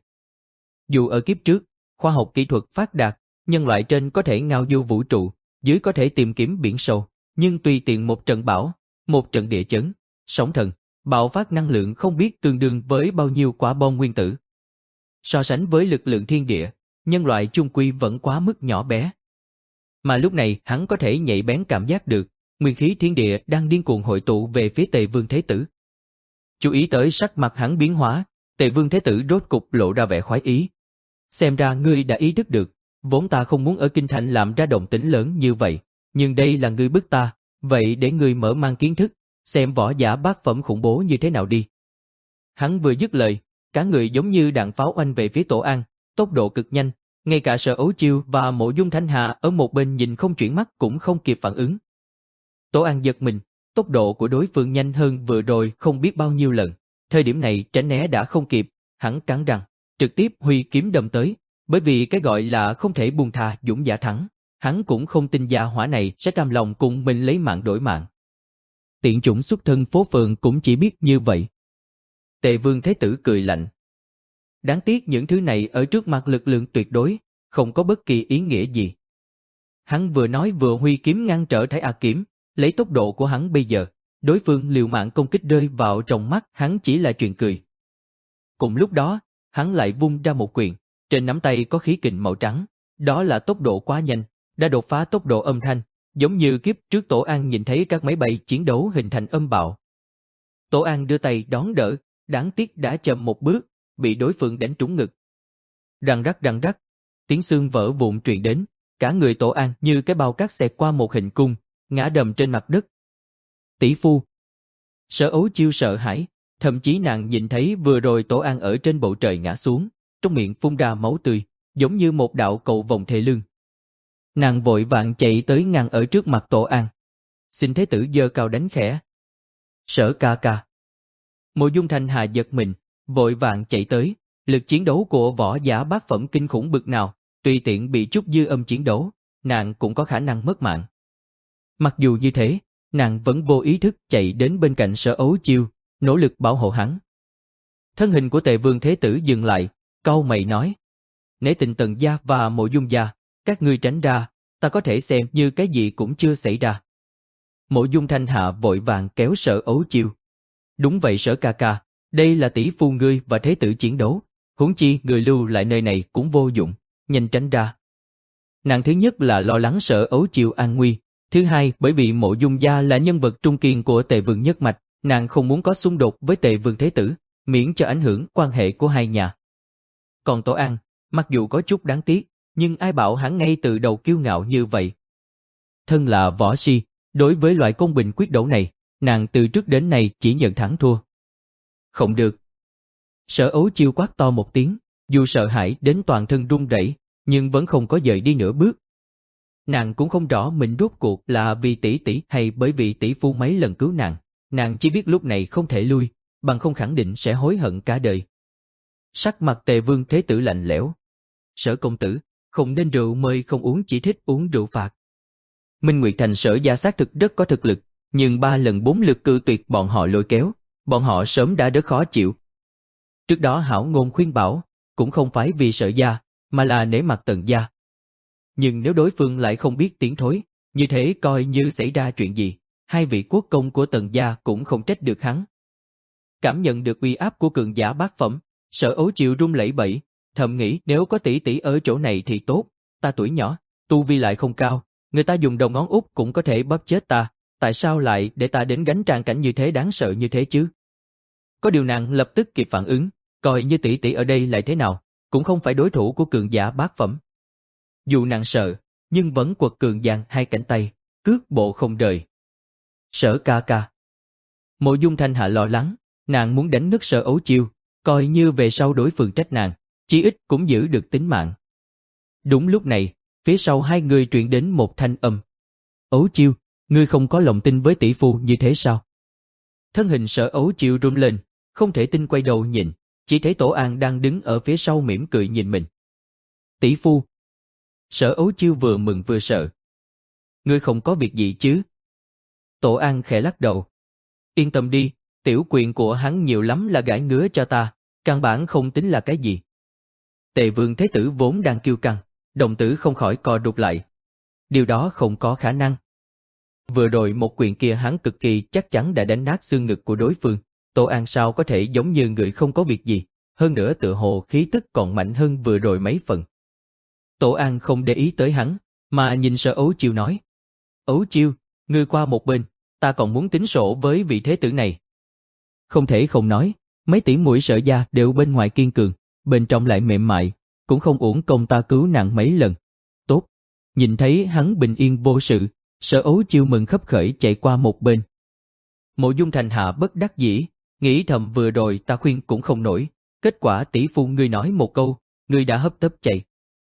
Dù ở kiếp trước, khoa học kỹ thuật phát đạt, nhân loại trên có thể ngao du vũ trụ, dưới có thể tìm kiếm biển sâu, nhưng tùy tiện một trận bão, một trận địa chấn, sóng thần, bạo phát năng lượng không biết tương đương với bao nhiêu quả bom nguyên tử. So sánh với lực lượng thiên địa, nhân loại chung quy vẫn quá mức nhỏ bé. Mà lúc này hắn có thể nhạy bén cảm giác được, nguyên khí thiên địa đang điên cuồng hội tụ về phía Tề Vương Thế Tử. Chú ý tới sắc mặt hắn biến hóa, Tề Vương Thế Tử rốt cục lộ ra vẻ khoái ý. Xem ra ngươi đã ý thức được, vốn ta không muốn ở Kinh Thành làm ra động tĩnh lớn như vậy, nhưng đây là ngươi bức ta, vậy để ngươi mở mang kiến thức, xem võ giả bát phẩm khủng bố như thế nào đi. Hắn vừa dứt lời, cả người giống như đạn pháo oanh về phía Tổ An, tốc độ cực nhanh, ngay cả Sở Ấu Chiêu và Mộ Dung Thanh Hà ở một bên nhìn không chuyển mắt cũng không kịp phản ứng. Tổ An giật mình, tốc độ của đối phương nhanh hơn vừa rồi không biết bao nhiêu lần, thời điểm này tránh né đã không kịp, hắn cắn răng, trực tiếp huy kiếm đâm tới, bởi vì cái gọi là không thể buông tha dũng giả thắng, hắn cũng không tin gia hỏa này sẽ cam lòng cùng mình lấy mạng đổi mạng. Tiện chủng xuất thân phố phường cũng chỉ biết như vậy. Tề Vương Thế Tử cười lạnh. Đáng tiếc những thứ này ở trước mặt lực lượng tuyệt đối, không có bất kỳ ý nghĩa gì. Hắn vừa nói vừa huy kiếm ngăn trở Thái A kiếm, lấy tốc độ của hắn bây giờ, đối phương liều mạng công kích rơi vào trong mắt hắn chỉ là chuyện cười. Cùng lúc đó, hắn lại vung ra một quyền, trên nắm tay có khí kình màu trắng, đó là tốc độ quá nhanh, đã đột phá tốc độ âm thanh, giống như kiếp trước Tổ An nhìn thấy các máy bay chiến đấu hình thành âm bạo. Tổ An đưa tay đón đỡ, đáng tiếc đã chậm một bước, bị đối phương đánh trúng ngực. Răng rắc răng rắc, tiếng xương vỡ vụn truyền đến, cả người Tổ An như cái bao cát xẹt qua một hình cung, ngã đầm trên mặt đất. Tỷ phu. Sở Ấu Chiêu sợ hãi, thậm chí nàng nhìn thấy vừa rồi Tổ An ở trên bầu trời ngã xuống, trong miệng phun ra máu tươi, giống như một đạo cầu vồng thê lương. Nàng vội vàng chạy tới ngăn ở trước mặt Tổ An. Xin Thế Tử giơ cao đánh khẽ. Sở ca ca. Mộ Dung Thanh Hà giật mình, vội vàng chạy tới, lực chiến đấu của võ giả bát phẩm kinh khủng bực nào, tùy tiện bị chút dư âm chiến đấu, nàng cũng có khả năng mất mạng. Mặc dù như thế, nàng vẫn vô ý thức chạy đến bên cạnh Sở Ấu Chiêu, nỗ lực bảo hộ hắn. Thân hình của Tề Vương Thế Tử dừng lại, cau mày nói: Nể tình Tần gia và Mộ Dung gia, các ngươi tránh ra, ta có thể xem như cái gì cũng chưa xảy ra. Mộ Dung Thanh Hạ vội vàng kéo Sở Ấu Chiêu. Đúng vậy Sở ca ca, đây là tỷ phu ngươi và Thế Tử chiến đấu, huống chi người lưu lại nơi này cũng vô dụng, nhanh tránh ra. Nàng thứ nhất là lo lắng Sở Ấu Chiêu an nguy, thứ hai bởi vì Mộ Dung gia là nhân vật trung kiên của Tề Vương nhất mạch, nàng không muốn có xung đột với Tề Vương Thế Tử, miễn cho ảnh hưởng quan hệ của hai nhà. Còn Tổ An, mặc dù có chút đáng tiếc, nhưng ai bảo hắn ngay từ đầu kiêu ngạo như vậy. Thân là võ si, đối với loại công bình quyết đấu này, nàng từ trước đến nay chỉ nhận thắng thua. Không được. Sở Ấu Chiêu quát to một tiếng, dù sợ hãi đến toàn thân run rẩy, nhưng vẫn không có dời đi nửa bước. Nàng cũng không rõ mình rốt cuộc là vì tỷ tỷ hay bởi vì tỷ phu mấy lần cứu nàng, nàng chỉ biết lúc này không thể lui, bằng không khẳng định sẽ hối hận cả đời. Sắc mặt Tề Vương Thế Tử lạnh lẽo. Sở công tử, không nên rượu mời không uống, chỉ thích uống rượu phạt. Minh Nguyệt Thành Sở gia xác thực rất có thực lực, nhưng ba lần bốn lượt cự tuyệt bọn họ lôi kéo, bọn họ sớm đã rất khó chịu. Trước đó hảo ngôn khuyên bảo, cũng không phải vì Sở gia, mà là nể mặt Tần gia. Nhưng nếu đối phương lại không biết tiến thối, như thế coi như xảy ra chuyện gì, hai vị quốc công của Tần gia cũng không trách được hắn. Cảm nhận được uy áp của cường giả bát phẩm, Sở Ấu Chiêu run lẩy bẩy, thầm nghĩ nếu có tỷ tỷ ở chỗ này thì tốt, ta tuổi nhỏ, tu vi lại không cao, người ta dùng đầu ngón út cũng có thể bóp chết ta, Tại sao lại để ta đến gánh tràn cảnh như thế đáng sợ như thế chứ? Có điều nàng lập tức kịp phản ứng, coi như tỷ tỷ ở đây lại thế nào, cũng không phải đối thủ của cường giả bát phẩm. Dù nàng sợ, nhưng vẫn quật cường giang hai cánh tay, cước bộ không rời. Sở ca ca. Mộ Dung Thanh Hạ lo lắng, nàng muốn đánh ngất Sở Ấu Chiêu, coi như về sau đối phương trách nàng, chí ít cũng giữ được tính mạng. Đúng lúc này, phía sau hai người truyền đến một thanh âm. Ấu Chiêu, ngươi không có lòng tin với tỷ phu như thế sao? Thân hình Sở Ấu Chiêu run lên, không thể tin quay đầu nhìn, chỉ thấy Tổ An đang đứng ở phía sau mỉm cười nhìn mình. Tỷ phu. Sở Ấu Chiêu vừa mừng vừa sợ. Ngươi không có việc gì chứ? Tổ An khẽ lắc đầu. Yên tâm đi, tiểu quyền của hắn nhiều lắm là gãi ngứa cho ta, căn bản không tính là cái gì. Tề Vương Thế Tử vốn đang kiêu căng, đồng tử không khỏi co rụt lại. Điều đó không có khả năng. Vừa rồi một quyền kia hắn cực kỳ chắc chắn đã đánh nát xương ngực của đối phương. Tổ An sao có thể giống như người không có việc gì, hơn nữa tựa hồ khí tức còn mạnh hơn vừa rồi mấy phần. Tổ An không để ý tới hắn, mà nhìn Sở Ấu Chiêu nói. Ấu Chiêu, ngươi qua một bên, ta còn muốn tính sổ với vị thế tử này. Không thể không nói, mấy tỷ muội Sở gia đều bên ngoài kiên cường, bên trong lại mềm mại, cũng không uổng công ta cứu nàng mấy lần. Tốt, nhìn thấy hắn bình yên vô sự, Sở Ấu Chiêu mừng khấp khởi chạy qua một bên. Mộ Dung Thành Hạ bất đắc dĩ, nghĩ thầm vừa rồi ta khuyên cũng không nổi, kết quả tỷ phu ngươi nói một câu, ngươi đã hấp tấp chạy.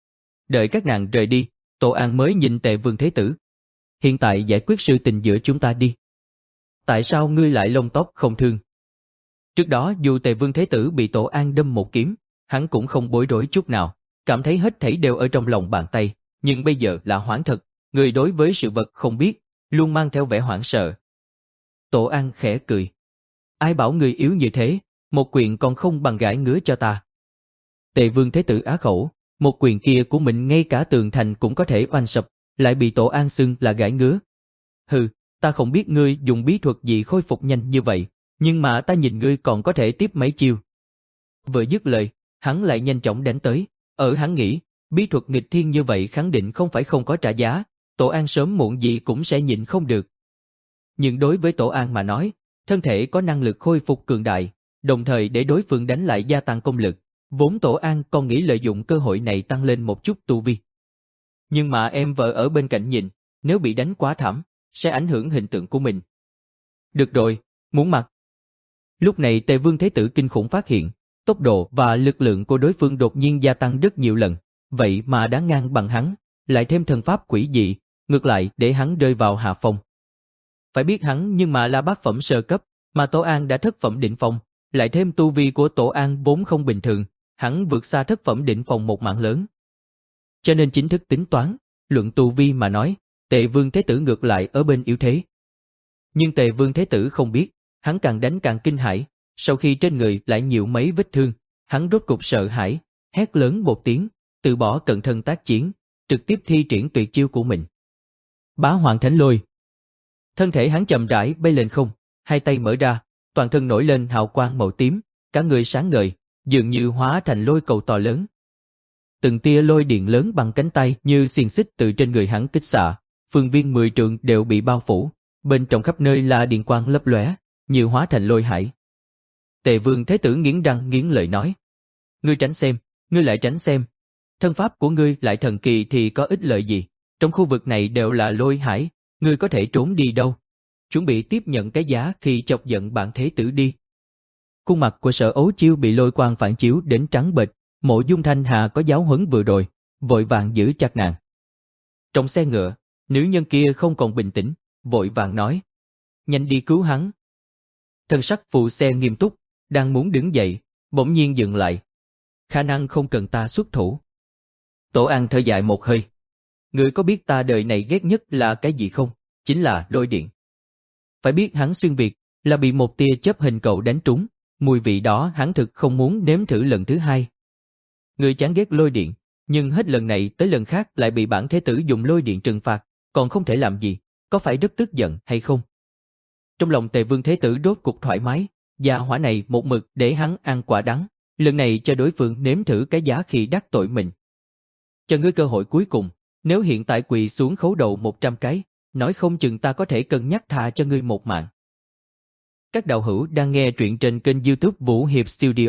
Đợi các nàng rời đi, Tổ An mới nhìn Tề Vương Thế Tử. Hiện tại giải quyết sự tình giữa chúng ta đi. Tại sao ngươi lại lông tóc không thương? Trước đó dù Tề Vương Thế Tử bị Tổ An đâm một kiếm, hắn cũng không bối rối chút nào, cảm thấy hết thảy đều ở trong lòng bàn tay, nhưng bây giờ là hoảng thật, người đối với sự vật không biết, luôn mang theo vẻ hoảng sợ. Tổ An khẽ cười. Ai bảo người yếu như thế, một quyền còn không bằng gãi ngứa cho ta. Tề Vương Thế Tử á khẩu, một quyền kia của mình ngay cả tường thành cũng có thể oanh sập, lại bị Tổ An xưng là gãi ngứa. Hừ, ta không biết ngươi dùng bí thuật gì khôi phục nhanh như vậy, nhưng mà ta nhìn ngươi còn có thể tiếp mấy chiêu. Vừa dứt lời, hắn lại nhanh chóng đánh tới, ở hắn nghĩ, bí thuật nghịch thiên như vậy khẳng định không phải không có trả giá, Tổ An sớm muộn gì cũng sẽ nhịn không được. Nhưng đối với Tổ An mà nói, thân thể có năng lực khôi phục cường đại, đồng thời để đối phương đánh lại gia tăng công lực, vốn Tổ An còn nghĩ lợi dụng cơ hội này tăng lên một chút tu vi. Nhưng mà em vợ ở bên cạnh nhìn, nếu bị đánh quá thảm, sẽ ảnh hưởng hình tượng của mình. Được rồi, muốn mặt. Lúc này Tề Vương Thế Tử kinh khủng phát hiện, tốc độ và lực lượng của đối phương đột nhiên gia tăng rất nhiều lần, vậy mà đã ngang bằng hắn, lại thêm thần pháp quỷ dị, ngược lại để hắn rơi vào hạ phong. Phải biết hắn nhưng mà là bát phẩm sơ cấp, mà Tổ An đã thất phẩm đỉnh phong, lại thêm tu vi của Tổ An vốn không bình thường, hắn vượt xa thất phẩm đỉnh phong một mạng lớn. Cho nên chính thức tính toán, luận tu vi mà nói, Tề Vương Thế Tử ngược lại ở bên yếu thế. Nhưng Tề Vương Thế Tử không biết, hắn càng đánh càng kinh hãi, sau khi trên người lại nhiều mấy vết thương, hắn rốt cục sợ hãi, hét lớn một tiếng, từ bỏ cận thân tác chiến, trực tiếp thi triển tuyệt chiêu của mình. Bá Hoàng Thánh Lôi. Thân thể hắn chậm rãi bay lên không, hai tay mở ra, toàn thân nổi lên hào quang màu tím, cả người sáng ngời, dường như hóa thành lôi cầu to lớn. Từng tia lôi điện lớn bằng cánh tay như xiềng xích từ trên người hắn kích xạ, phương viên mười trượng đều bị bao phủ, bên trong khắp nơi là điện quang lấp lóe, như hóa thành lôi hải. Tề Vương Thế Tử nghiến răng nghiến lợi nói: Ngươi tránh xem, ngươi lại tránh xem. Thân pháp của ngươi lại thần kỳ thì có ích lợi gì, trong khu vực này đều là lôi hải, ngươi có thể trốn đi đâu? Chuẩn bị tiếp nhận cái giá khi chọc giận bạn Thế Tử đi. Khuôn mặt của Sở Ấu Chiêu bị lôi quang phản chiếu đến trắng bệch, Mộ Dung Thanh Hà có giáo huấn vừa rồi, vội vàng giữ chặt nàng. Trong xe ngựa, nữ nhân kia không còn bình tĩnh, vội vàng nói: Nhanh đi cứu hắn. Thân sắc phụ xe nghiêm túc, đang muốn đứng dậy, bỗng nhiên dừng lại. Khả năng không cần ta xuất thủ. Tổ An thở dài một hơi. Ngươi có biết ta đời này ghét nhất là cái gì không? Chính là lôi điện. Phải biết hắn xuyên Việt, là bị một tia chớp hình cầu đánh trúng, mùi vị đó hắn thực không muốn nếm thử lần thứ hai. Ngươi chán ghét lôi điện, nhưng hết lần này tới lần khác lại bị bản Thế Tử dùng lôi điện trừng phạt, còn không thể làm gì, có phải rất tức giận hay không? Trong lòng Tề Vương Thế Tử đốt cục thoải mái, gia hỏa này một mực để hắn ăn quả đắng, lần này cho đối phương nếm thử cái giá khi đắc tội mình. Cho ngươi cơ hội cuối cùng, nếu hiện tại quỳ xuống khấu đầu một trăm cái, nói không chừng ta có thể cân nhắc tha cho ngươi một mạng. Các đạo hữu đang nghe truyện trên kênh YouTube Vũ Hiệp Studio.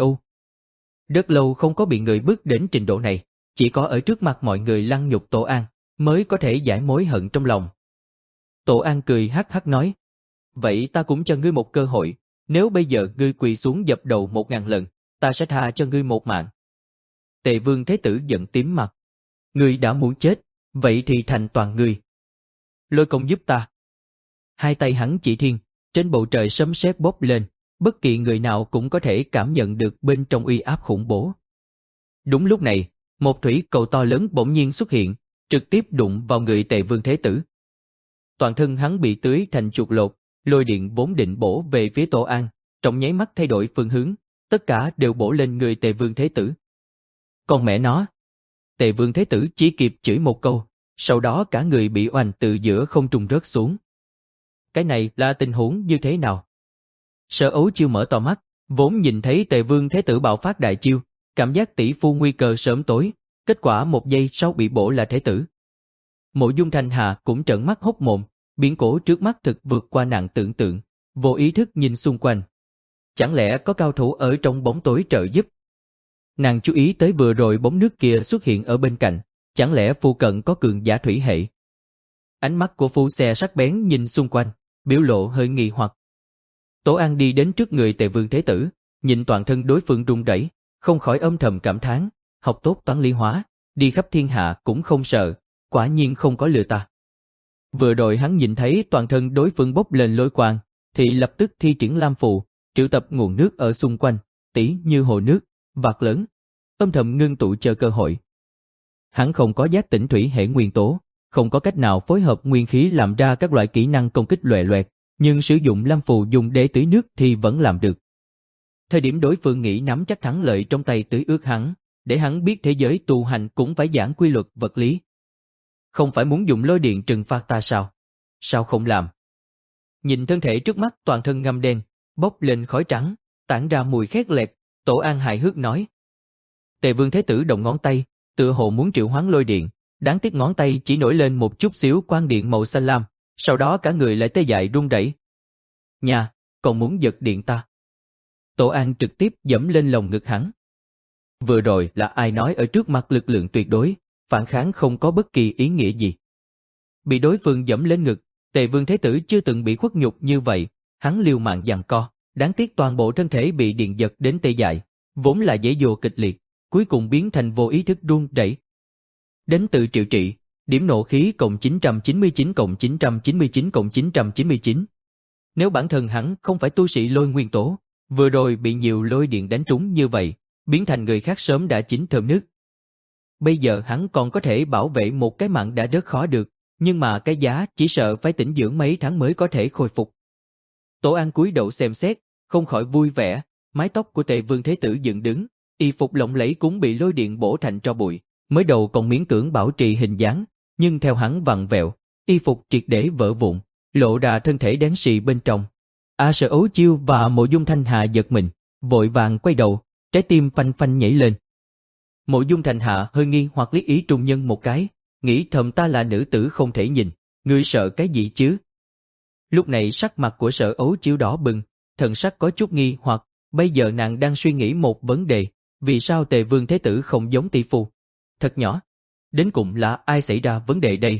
Rất lâu không có bị người bức đến trình độ này, chỉ có ở trước mặt mọi người lăng nhục Tổ An, mới có thể giải mối hận trong lòng. Tổ An cười hắc hắc nói, vậy ta cũng cho ngươi một cơ hội, nếu bây giờ ngươi quỳ xuống dập đầu một ngàn lần, ta sẽ tha cho ngươi một mạng. Tề Vương Thế Tử giận tím mặt, ngươi đã muốn chết, vậy thì thành toàn ngươi. Lôi Công giúp ta. Hai tay hắn chỉ thiên, trên bầu trời sấm sét bốc lên, bất kỳ người nào cũng có thể cảm nhận được bên trong uy áp khủng bố. Đúng lúc này, một thủy cầu to lớn bỗng nhiên xuất hiện, trực tiếp đụng vào người Tề Vương Thế Tử. Toàn thân hắn bị tưới thành chuột lột, lôi điện vốn định bổ về phía Tổ An, trong nháy mắt thay đổi phương hướng, tất cả đều bổ lên người Tề Vương Thế Tử. Con mẹ nó! Tề Vương Thế Tử chỉ kịp chửi một câu, sau đó cả người bị oanh từ giữa không trung rớt xuống. Cái này là tình huống như thế nào? Sở Ấu Chiêu mở to mắt, vốn nhìn thấy Tề Vương Thế Tử bạo phát đại chiêu, cảm giác tỷ phu nguy cơ sớm tối, kết quả một giây sau bị bổ là Thế Tử. Mộ Dung Thanh Hà cũng trợn mắt hốt mồm, biến cố trước mắt thực vượt qua nàng tưởng tượng, vô ý thức nhìn xung quanh. Chẳng lẽ có cao thủ ở trong bóng tối trợ giúp? Nàng chú ý tới vừa rồi bóng nước kia xuất hiện ở bên cạnh, chẳng lẽ phu cận có cường giả thủy hệ? Ánh mắt của phu xe sắc bén nhìn xung quanh, biểu lộ hơi nghi hoặc. Tổ An đi đến trước người Tề Vương Thế Tử, nhìn toàn thân đối phương run rẩy, không khỏi âm thầm cảm thán, học tốt toán lý hóa, đi khắp thiên hạ cũng không sợ, quả nhiên không có lừa ta. Vừa rồi hắn nhìn thấy toàn thân đối phương bốc lên lôi quang, thì lập tức thi triển Lam Phù, triệu tập nguồn nước ở xung quanh, tỉ như hồ nước, vạc lớn, âm thầm ngưng tụ chờ cơ hội. Hắn không có giác tỉnh thủy hệ nguyên tố, không có cách nào phối hợp nguyên khí làm ra các loại kỹ năng công kích loè loẹt, nhưng sử dụng Lam Phù dùng để tưới nước thì vẫn làm được. Thời điểm đối phương nghĩ nắm chắc thắng lợi trong tay tưới ướt hắn, để hắn biết thế giới tu hành cũng phải giảng quy luật vật lý. Không phải muốn dùng lôi điện trừng phạt ta sao? Sao không làm? Nhìn thân thể trước mắt toàn thân ngăm đen, bốc lên khói trắng, tản ra mùi khét lẹt, Tổ An hài hước nói. Tề Vương Thế Tử động ngón tay, tựa hồ muốn triệu hoán lôi điện, đáng tiếc ngón tay chỉ nổi lên một chút xíu quang điện màu xanh lam, sau đó cả người lại tê dại run rẩy. Nhà, còn muốn giật điện ta? Tổ An trực tiếp giẫm lên lồng ngực hắn. Vừa rồi là ai nói ở trước mặt lực lượng tuyệt đối, phản kháng không có bất kỳ ý nghĩa gì. Bị đối phương giẫm lên ngực, Tề Vương Thế Tử chưa từng bị khuất nhục như vậy, hắn liều mạng giằng co, đáng tiếc toàn bộ thân thể bị điện giật đến tê dại, vốn là dễ dồ kịch liệt, cuối cùng biến thành vô ý thức run rẩy. Đến từ Triệu Trị, điểm nộ khí cộng chín trăm chín mươi chín cộng chín trăm chín mươi chín cộng chín trăm chín mươi chín. Nếu bản thân hắn không phải tu sĩ lôi nguyên tố, vừa rồi bị nhiều lôi điện đánh trúng như vậy, biến thành người khác sớm đã chín thơm nước. Bây giờ hắn còn có thể bảo vệ một cái mạng đã rất khó được, nhưng mà cái giá chỉ sợ phải tĩnh dưỡng mấy tháng mới có thể khôi phục. Tổ An cúi đầu xem xét, không khỏi vui vẻ, mái tóc của Tề Vương Thế Tử dựng đứng, y phục lộng lẫy cũng bị lôi điện bổ thành tro bụi, mới đầu còn miễn cưỡng bảo trì hình dáng, nhưng theo hắn vặn vẹo, y phục triệt để vỡ vụn, lộ ra thân thể đen xì bên trong. A Sở Ấu Chiêu và Mộ Dung Thanh Hà giật mình, vội vàng quay đầu, trái tim phanh phanh nhảy lên. Mộ Dung Thanh Hà hơi nghi hoặc liếc ý Trung Nhân một cái, nghĩ thầm ta là nữ tử không thể nhìn, ngươi sợ cái gì chứ? Lúc này sắc mặt của Sở Ấu Chiêu đỏ bừng, thần sắc có chút nghi hoặc, bây giờ nàng đang suy nghĩ một vấn đề, vì sao Tề Vương Thế Tử không giống tỷ phu? Thật nhỏ, đến cùng là ai xảy ra vấn đề đây?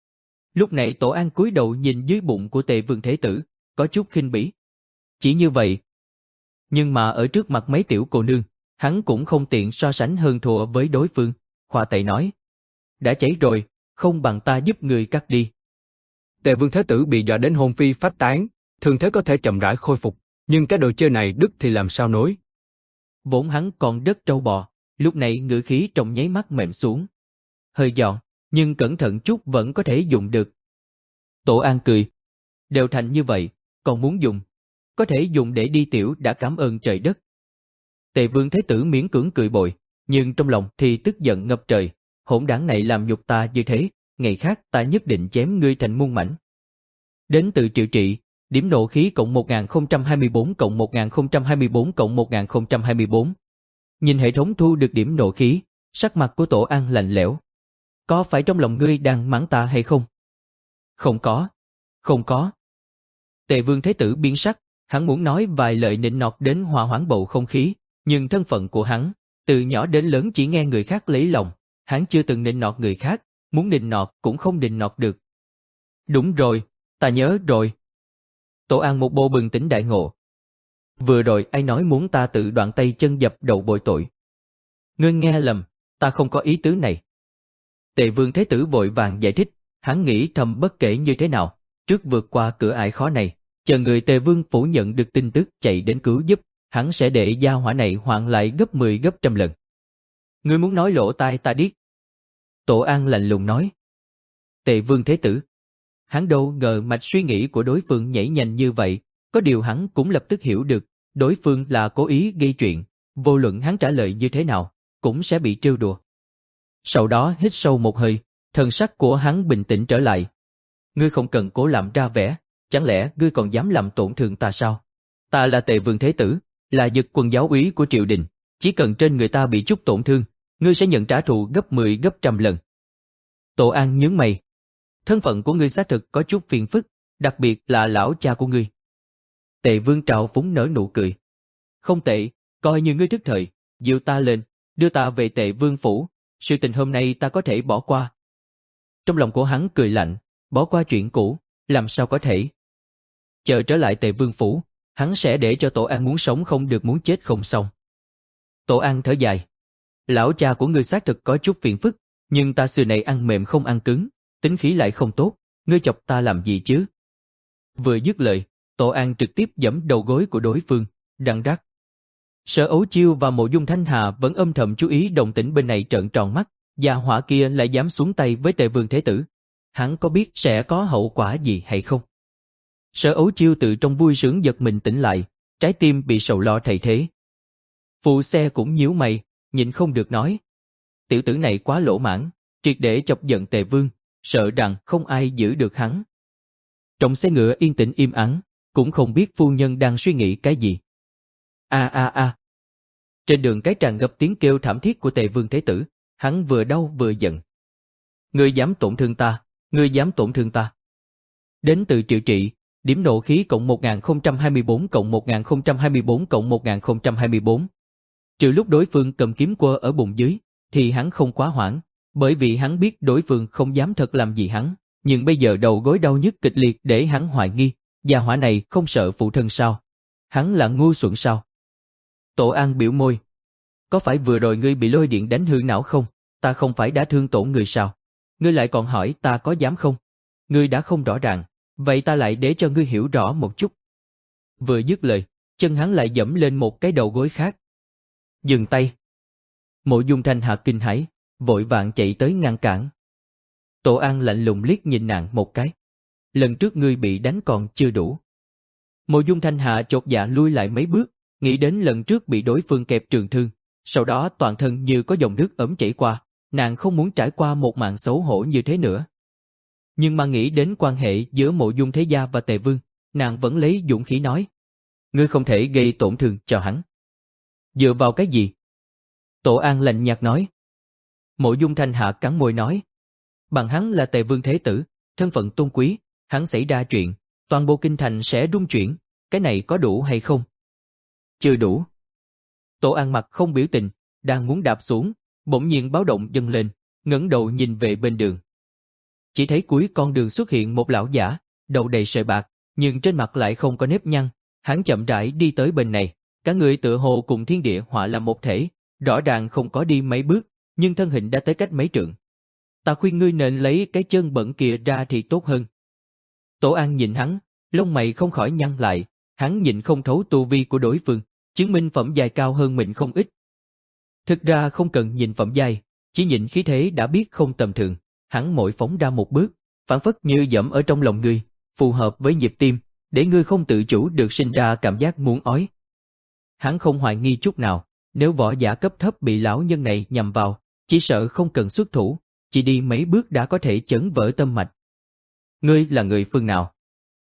Lúc này Tổ An cúi đầu nhìn dưới bụng của Tề Vương Thế Tử, có chút khinh bỉ. Chỉ như vậy. Nhưng mà ở trước mặt mấy tiểu cô nương, hắn cũng không tiện so sánh hơn thua với đối phương, khoa tay nói. Đã cháy rồi, không bằng ta giúp người cắt đi. Tề Vương Thế Tử bị dọa đến hồn phi phách tán, thường thế có thể chậm rãi khôi phục, nhưng cái đồ chơi này đứt thì làm sao nối. Vốn hắn còn rất trâu bò, lúc này ngữ khí trong nháy mắt mềm xuống. Hơi giòn, nhưng cẩn thận chút vẫn có thể dùng được. Tổ An cười. Đều thành như vậy, còn muốn dùng. Có thể dùng để đi tiểu đã cảm ơn trời đất. Tề Vương Thế Tử miễn cưỡng cười bồi, nhưng trong lòng thì tức giận ngập trời. Hỗn đảng này làm nhục ta như thế, ngày khác ta nhất định chém ngươi thành muôn mảnh. Đến từ Triệu Trị, điểm nộ khí cộng một nghìn không trăm hai mươi bốn cộng một nghìn không trăm hai mươi bốn cộng một nghìn không trăm hai mươi bốn. Nhìn hệ thống thu được điểm nộ khí, sắc mặt của Tổ An lạnh lẽo. Có phải trong lòng ngươi đang mắng ta hay không? Không có, Không có. Tề Vương Thế Tử biến sắc, hắn muốn nói vài lời nịnh nọt đến hòa hoãn bầu không khí, nhưng thân phận của hắn, từ nhỏ đến lớn chỉ nghe người khác lấy lòng, hắn chưa từng nịnh nọt người khác, muốn nịnh nọt cũng không nịnh nọt được. Đúng rồi, ta nhớ rồi. Tổ An một bộ bừng tỉnh đại ngộ. Vừa rồi ai nói muốn ta tự đoạn tay chân dập đầu bồi tội. Ngươi nghe lầm, ta không có ý tứ này. Tề Vương Thế Tử vội vàng giải thích, hắn nghĩ thầm bất kể như thế nào, trước vượt qua cửa ải khó này, chờ người Tề Vương phủ nhận được tin tức chạy đến cứu giúp, hắn sẽ để gia hỏa này hoạn lại gấp mười gấp trăm lần. Ngươi muốn nói lỗ tai ta điếc. Tổ An lạnh lùng nói. Tề Vương Thế Tử. Hắn đâu ngờ mạch suy nghĩ của đối phương nhảy nhanh như vậy, có điều hắn cũng lập tức hiểu được, đối phương là cố ý gây chuyện, vô luận hắn trả lời như thế nào, cũng sẽ bị trêu đùa. Sau đó hít sâu một hơi, thần sắc của hắn bình tĩnh trở lại. Ngươi không cần cố làm ra vẻ, chẳng lẽ ngươi còn dám làm tổn thương ta sao? Ta là Tề Vương Thế Tử, là dực quân giáo úy của triều đình, chỉ cần trên người ta bị chút tổn thương, ngươi sẽ nhận trả thù gấp mười gấp trăm lần. Tổ An nhướng mày. Thân phận của ngươi xác thực có chút phiền phức, đặc biệt là lão cha của ngươi. Tề Vương trào phúng nở nụ cười. Không tệ, coi như ngươi thức thời, dìu ta lên, đưa ta về Tề Vương phủ, sự tình hôm nay ta có thể bỏ qua. Trong lòng của hắn cười lạnh, bỏ qua chuyện cũ, làm sao có thể. Chờ trở lại Tề Vương phủ, hắn sẽ để cho Tổ An muốn sống không được muốn chết không xong. Tổ An thở dài. Lão cha của ngươi xác thực có chút phiền phức, nhưng ta xưa này ăn mềm không ăn cứng, tính khí lại không tốt, ngươi chọc ta làm gì chứ? Vừa dứt lời, Tổ An trực tiếp giẫm đầu gối của đối phương, răng rắc. Sở Ấu Chiêu và Mộ Dung Thanh Hà vẫn âm thầm chú ý động tĩnh bên này trợn tròn mắt, gia hỏa kia lại dám xuống tay với Tề Vương Thế Tử. Hắn có biết sẽ có hậu quả gì hay không? Sở Ấu Chiêu từ trong vui sướng giật mình tỉnh lại, trái tim bị sầu lo thay thế. Phụ xe cũng nhíu mày, nhịn không được nói. Tiểu tử này quá lỗ mãn, triệt để chọc giận Tề Vương, sợ rằng không ai giữ được hắn. Trong xe ngựa yên tĩnh im ắng, cũng không biết phu nhân đang suy nghĩ cái gì. A a a. Trên đường cái tràn ngập tiếng kêu thảm thiết của Tề Vương Thế Tử, hắn vừa đau vừa giận. Ngươi dám tổn thương ta, ngươi dám tổn thương ta. Đến từ Triệu Trị, điểm nộ khí cộng một nghìn không trăm hai mươi bốn cộng một nghìn không trăm hai mươi bốn cộng một nghìn không trăm hai mươi bốn. Trừ lúc đối phương cầm kiếm quơ ở bụng dưới, thì hắn không quá hoảng, bởi vì hắn biết đối phương không dám thật làm gì hắn, nhưng bây giờ đầu gối đau nhức kịch liệt để hắn hoài nghi, gia hỏa này không sợ phụ thân sao? Hắn là ngu xuẩn sao? Tổ An biểu môi. Có phải vừa rồi ngươi bị lôi điện đánh hư não không? Ta không phải đã thương tổn người sao? Ngươi lại còn hỏi ta có dám không? Ngươi đã không rõ ràng, vậy ta lại để cho ngươi hiểu rõ một chút. Vừa dứt lời, chân hắn lại dẫm lên một cái đầu gối khác. Dừng tay. Mộ Dung Thanh Hà kinh hãi, vội vàng chạy tới ngăn cản. Tổ An lạnh lùng liếc nhìn nàng một cái. Lần trước ngươi bị đánh còn chưa đủ. Mộ Dung Thanh Hà chột dạ lui lại mấy bước, nghĩ đến lần trước bị đối phương kẹp trường thương, sau đó toàn thân như có dòng nước ấm chảy qua, nàng không muốn trải qua một màn xấu hổ như thế nữa. Nhưng mà nghĩ đến quan hệ giữa Mộ Dung Thế Gia và Tề Vương, nàng vẫn lấy dũng khí nói. Ngươi không thể gây tổn thương cho hắn. Dựa vào cái gì? Tổ An lạnh nhạt nói. Mộ Dung Thanh Hạ cắn môi nói. Bằng hắn là Tề Vương Thế Tử, thân phận tôn quý, hắn xảy ra chuyện, toàn bộ kinh thành sẽ rung chuyển, cái này có đủ hay không? Chưa đủ. Tổ An mặt không biểu tình, đang muốn đạp xuống, bỗng nhiên báo động dâng lên, ngẩng đầu nhìn về bên đường. Chỉ thấy cuối con đường xuất hiện một lão giả, đầu đầy sợi bạc, nhưng trên mặt lại không có nếp nhăn, hắn chậm rãi đi tới bên này, cả người tựa hồ cùng thiên địa hòa làm một thể, rõ ràng không có đi mấy bước, nhưng thân hình đã tới cách mấy trượng. Ta khuyên ngươi nên lấy cái chân bẩn kia ra thì tốt hơn. Tổ An nhìn hắn, lông mày không khỏi nhăn lại, hắn nhìn không thấu tu vi của đối phương, chứng minh phẩm giai cao hơn mình không ít. Thực ra không cần nhìn phẩm giai, chỉ nhìn khí thế đã biết không tầm thường, hắn mỗi phóng ra một bước, phản phất như dẫm ở trong lòng ngươi, phù hợp với nhịp tim, để ngươi không tự chủ được sinh ra cảm giác muốn ói. Hắn không hoài nghi chút nào, nếu võ giả cấp thấp bị lão nhân này nhằm vào, chỉ sợ không cần xuất thủ, chỉ đi mấy bước đã có thể chấn vỡ tâm mạch. Ngươi là người phương nào?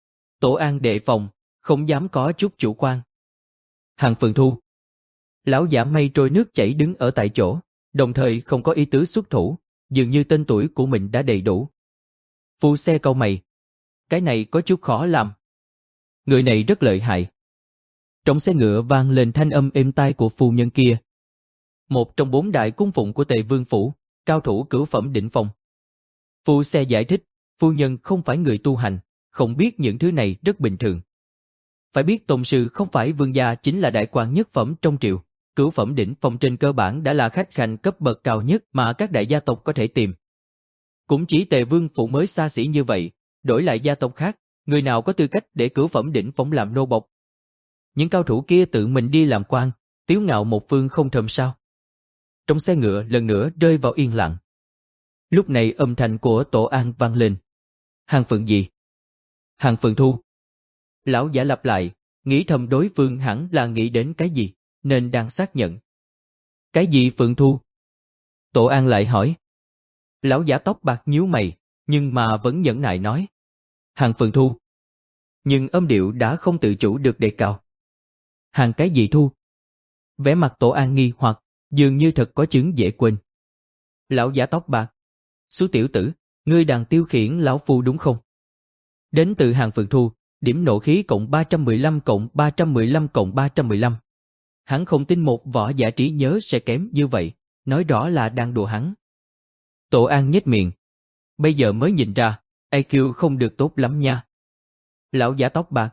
Tổ An đề phòng, không dám có chút chủ quan. Hàng Phượng Thu. Lão giả mây trôi nước chảy đứng ở tại chỗ, đồng thời không có ý tứ xuất thủ, dường như tên tuổi của mình đã đầy đủ. Phu xe cau mày. cái này có chút khó làm. Người này rất lợi hại. Trong xe ngựa vang lên thanh âm êm tai của phu nhân kia. Một trong bốn đại cung phụng của Tề Vương phủ, cao thủ cửu phẩm đỉnh phong. Phu xe giải thích, phu nhân không phải người tu hành, không biết những thứ này rất bình thường. Phải biết tôn sư không phải vương gia chính là đại quan nhất phẩm trong triều, cửu phẩm đỉnh phong trên cơ bản đã là khách khanh cấp bậc cao nhất mà các đại gia tộc có thể tìm. Cũng chỉ Tề Vương phủ mới xa xỉ như vậy, đổi lại gia tộc khác, người nào có tư cách để cửu phẩm đỉnh phong làm nô bộc. Những cao thủ kia tự mình đi làm quan, tiếu ngạo một phương không thầm sao. Trong xe ngựa lần nữa rơi vào yên lặng. Lúc này âm thanh của Tổ An vang lên. Hàng Phượng gì? Hàng Phượng Thu. Lão giả lặp lại, nghĩ thầm đối phương hẳn là nghĩ đến cái gì, nên đang xác nhận. Cái gì Phượng Thu? Tổ An lại hỏi. Lão giả tóc bạc nhíu mày, nhưng mà vẫn nhẫn nại nói. Hàng Phượng Thu. Nhưng âm điệu đã không tự chủ được đề cao. Hàng cái gì Thu? Vẻ mặt Tổ An nghi hoặc, dường như thật có chứng dễ quên. Lão giả tóc bạc. Xú tiểu tử, ngươi đang tiêu khiển lão phu đúng không? Đến từ Hàng Phượng Thu, điểm nộ khí cộng ba trăm mười lăm cộng ba trăm mười lăm cộng ba trăm mười lăm. Hắn không tin một võ giả trí nhớ sẽ kém như vậy, nói rõ là đang đùa hắn. Tổ An nhếch miệng. Bây giờ mới nhìn ra, i kiu không được tốt lắm nha. Lão giả tóc bạc.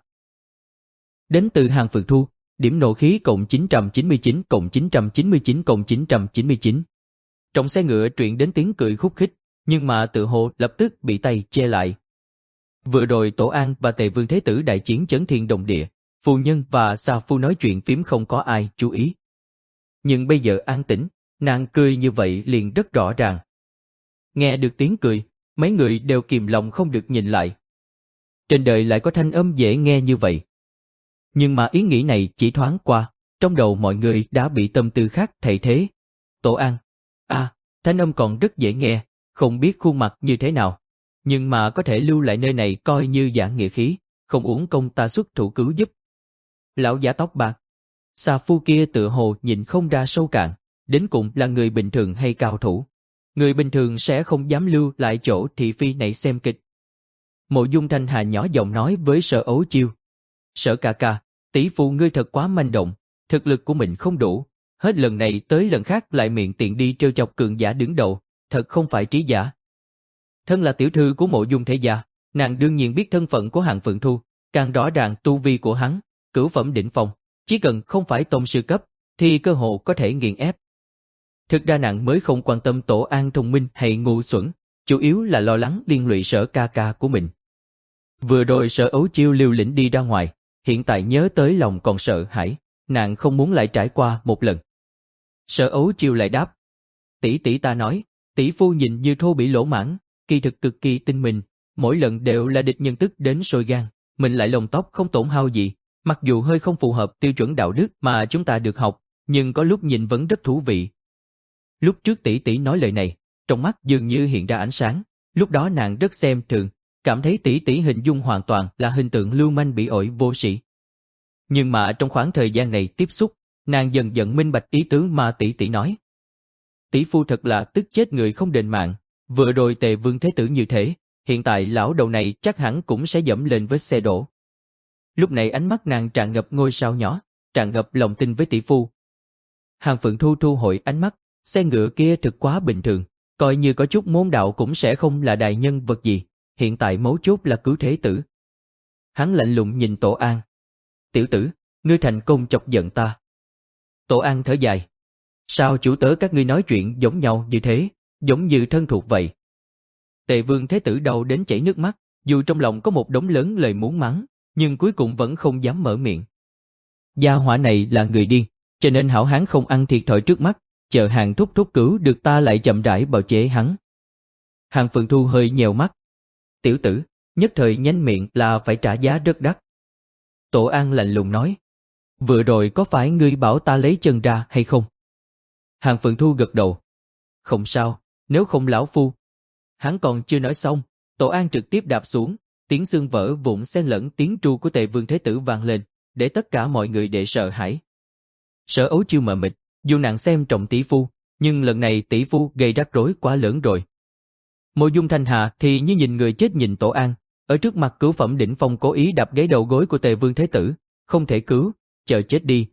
Đến từ Hàng Phượng Thu, điểm nộ khí cộng chín trăm chín mươi chín cộng chín trăm chín mươi chín cộng chín trăm chín mươi chín. Trong xe ngựa truyền đến tiếng cười khúc khích, nhưng mà tự hồ lập tức bị tay che lại. Vừa rồi Tổ An và Tề Vương Thế Tử đại chiến chấn thiên động địa, phu nhân và Sa Phu nói chuyện phím không có ai chú ý. Nhưng bây giờ an tĩnh, nàng cười như vậy liền rất rõ ràng. Nghe được tiếng cười, mấy người đều kìm lòng không được nhìn lại. Trên đời lại có thanh âm dễ nghe như vậy. Nhưng mà ý nghĩ này chỉ thoáng qua, trong đầu mọi người đã bị tâm tư khác thay thế. Tổ An. À, thanh âm còn rất dễ nghe, không biết khuôn mặt như thế nào. Nhưng mà có thể lưu lại nơi này coi như giảng nghĩa khí, không uổng công ta xuất thủ cứu giúp. Lão giả tóc bạc. Sa Phu kia tự hồ nhìn không ra sâu cạn, đến cùng là người bình thường hay cao thủ. Người bình thường sẽ không dám lưu lại chỗ thị phi này xem kịch. Mộ Dung Thanh Hà nhỏ giọng nói với Sở Ấu Chiêu. Sở ca ca, tỷ phu ngươi thật quá manh động, thực lực của mình không đủ, hết lần này tới lần khác lại miệng tiện đi trêu chọc cường giả đứng đầu, thật không phải trí giả. Thân là tiểu thư của Mộ Dung thế gia, nàng đương nhiên biết thân phận của Hàng Phượng Thu, càng rõ ràng tu vi của hắn, cửu phẩm đỉnh phong, chỉ cần không phải tôn sư cấp, thì cơ hội có thể nghiền ép. Thực ra nàng mới không quan tâm Tổ An thông minh hay ngu xuẩn, chủ yếu là lo lắng liên lụy Sở ca ca của mình. Vừa rồi Sở Ấu Chiêu liều lĩnh đi ra ngoài, hiện tại nhớ tới lòng còn sợ hãi, nàng không muốn lại trải qua một lần. Sở Ấu Chiêu lại đáp. Tỷ tỷ ta nói, tỷ phu nhìn như thô bỉ lỗ mãng, kỳ thực cực kỳ tinh mình, mỗi lần đều là địch nhân tức đến sôi gan, mình lại lông tóc không tổn hao gì, mặc dù hơi không phù hợp tiêu chuẩn đạo đức mà chúng ta được học, nhưng có lúc nhìn vẫn rất thú vị. Lúc trước tỷ tỷ nói lời này, trong mắt dường như hiện ra ánh sáng, lúc đó nàng rất xem thường, cảm thấy tỷ tỷ hình dung hoàn toàn là hình tượng lưu manh bị ổi vô sĩ. Nhưng mà trong khoảng thời gian này tiếp xúc, nàng dần dần minh bạch ý tứ mà tỷ tỷ nói. Tỷ phu thật là tức chết người không đền mạng, vừa rồi Tề Vương Thế Tử như thế, hiện tại lão đầu này chắc hẳn cũng sẽ dẫm lên với xe đổ. Lúc này ánh mắt nàng tràn ngập ngôi sao nhỏ, tràn ngập lòng tin với tỷ phu. Hàng Phượng Thu thu hồi ánh mắt, xe ngựa kia thực quá bình thường, coi như có chút môn đạo cũng sẽ không là đại nhân vật gì, hiện tại mấu chốt là cứu thế tử. Hắn lạnh lùng nhìn Tổ An. Tiểu tử, ngươi thành công chọc giận ta. Tổ An thở dài. Sao chủ tớ các ngươi nói chuyện giống nhau như thế, giống như thân thuộc vậy? Tề Vương Thế Tử đau đến chảy nước mắt, dù trong lòng có một đống lớn lời muốn mắng, nhưng cuối cùng vẫn không dám mở miệng. Gia hỏa này là người điên, cho nên hảo hán không ăn thiệt thòi trước mắt, chờ Hàng thúc thúc cứu được ta lại chậm rãi bào chế hắn. Hàng Phượng Thu hơi nhèo mắt. Tiểu tử, nhất thời nhanh miệng là phải trả giá rất đắt. Tổ An lạnh lùng nói. Vừa rồi có phải ngươi bảo ta lấy chân ra hay không? Hàng Phượng Thu gật đầu. Không sao, nếu không lão phu. Hắn còn chưa nói xong, Tổ An trực tiếp đạp xuống, tiếng xương vỡ vụn xen lẫn tiếng tru của Tề Vương Thế Tử vang lên, để tất cả mọi người để sợ hãi. Sở Ấu Chiêu mờ mịt, dù nàng xem trọng tỷ phu, nhưng lần này tỷ phu gây rắc rối quá lớn rồi. Mộ Dung Thanh Hà thì như nhìn người chết nhìn Tổ An, Ở trước mặt cửu phẩm đỉnh phong cố ý đập gáy đầu gối của Tề Vương Thế Tử, không thể cứu, chờ chết đi.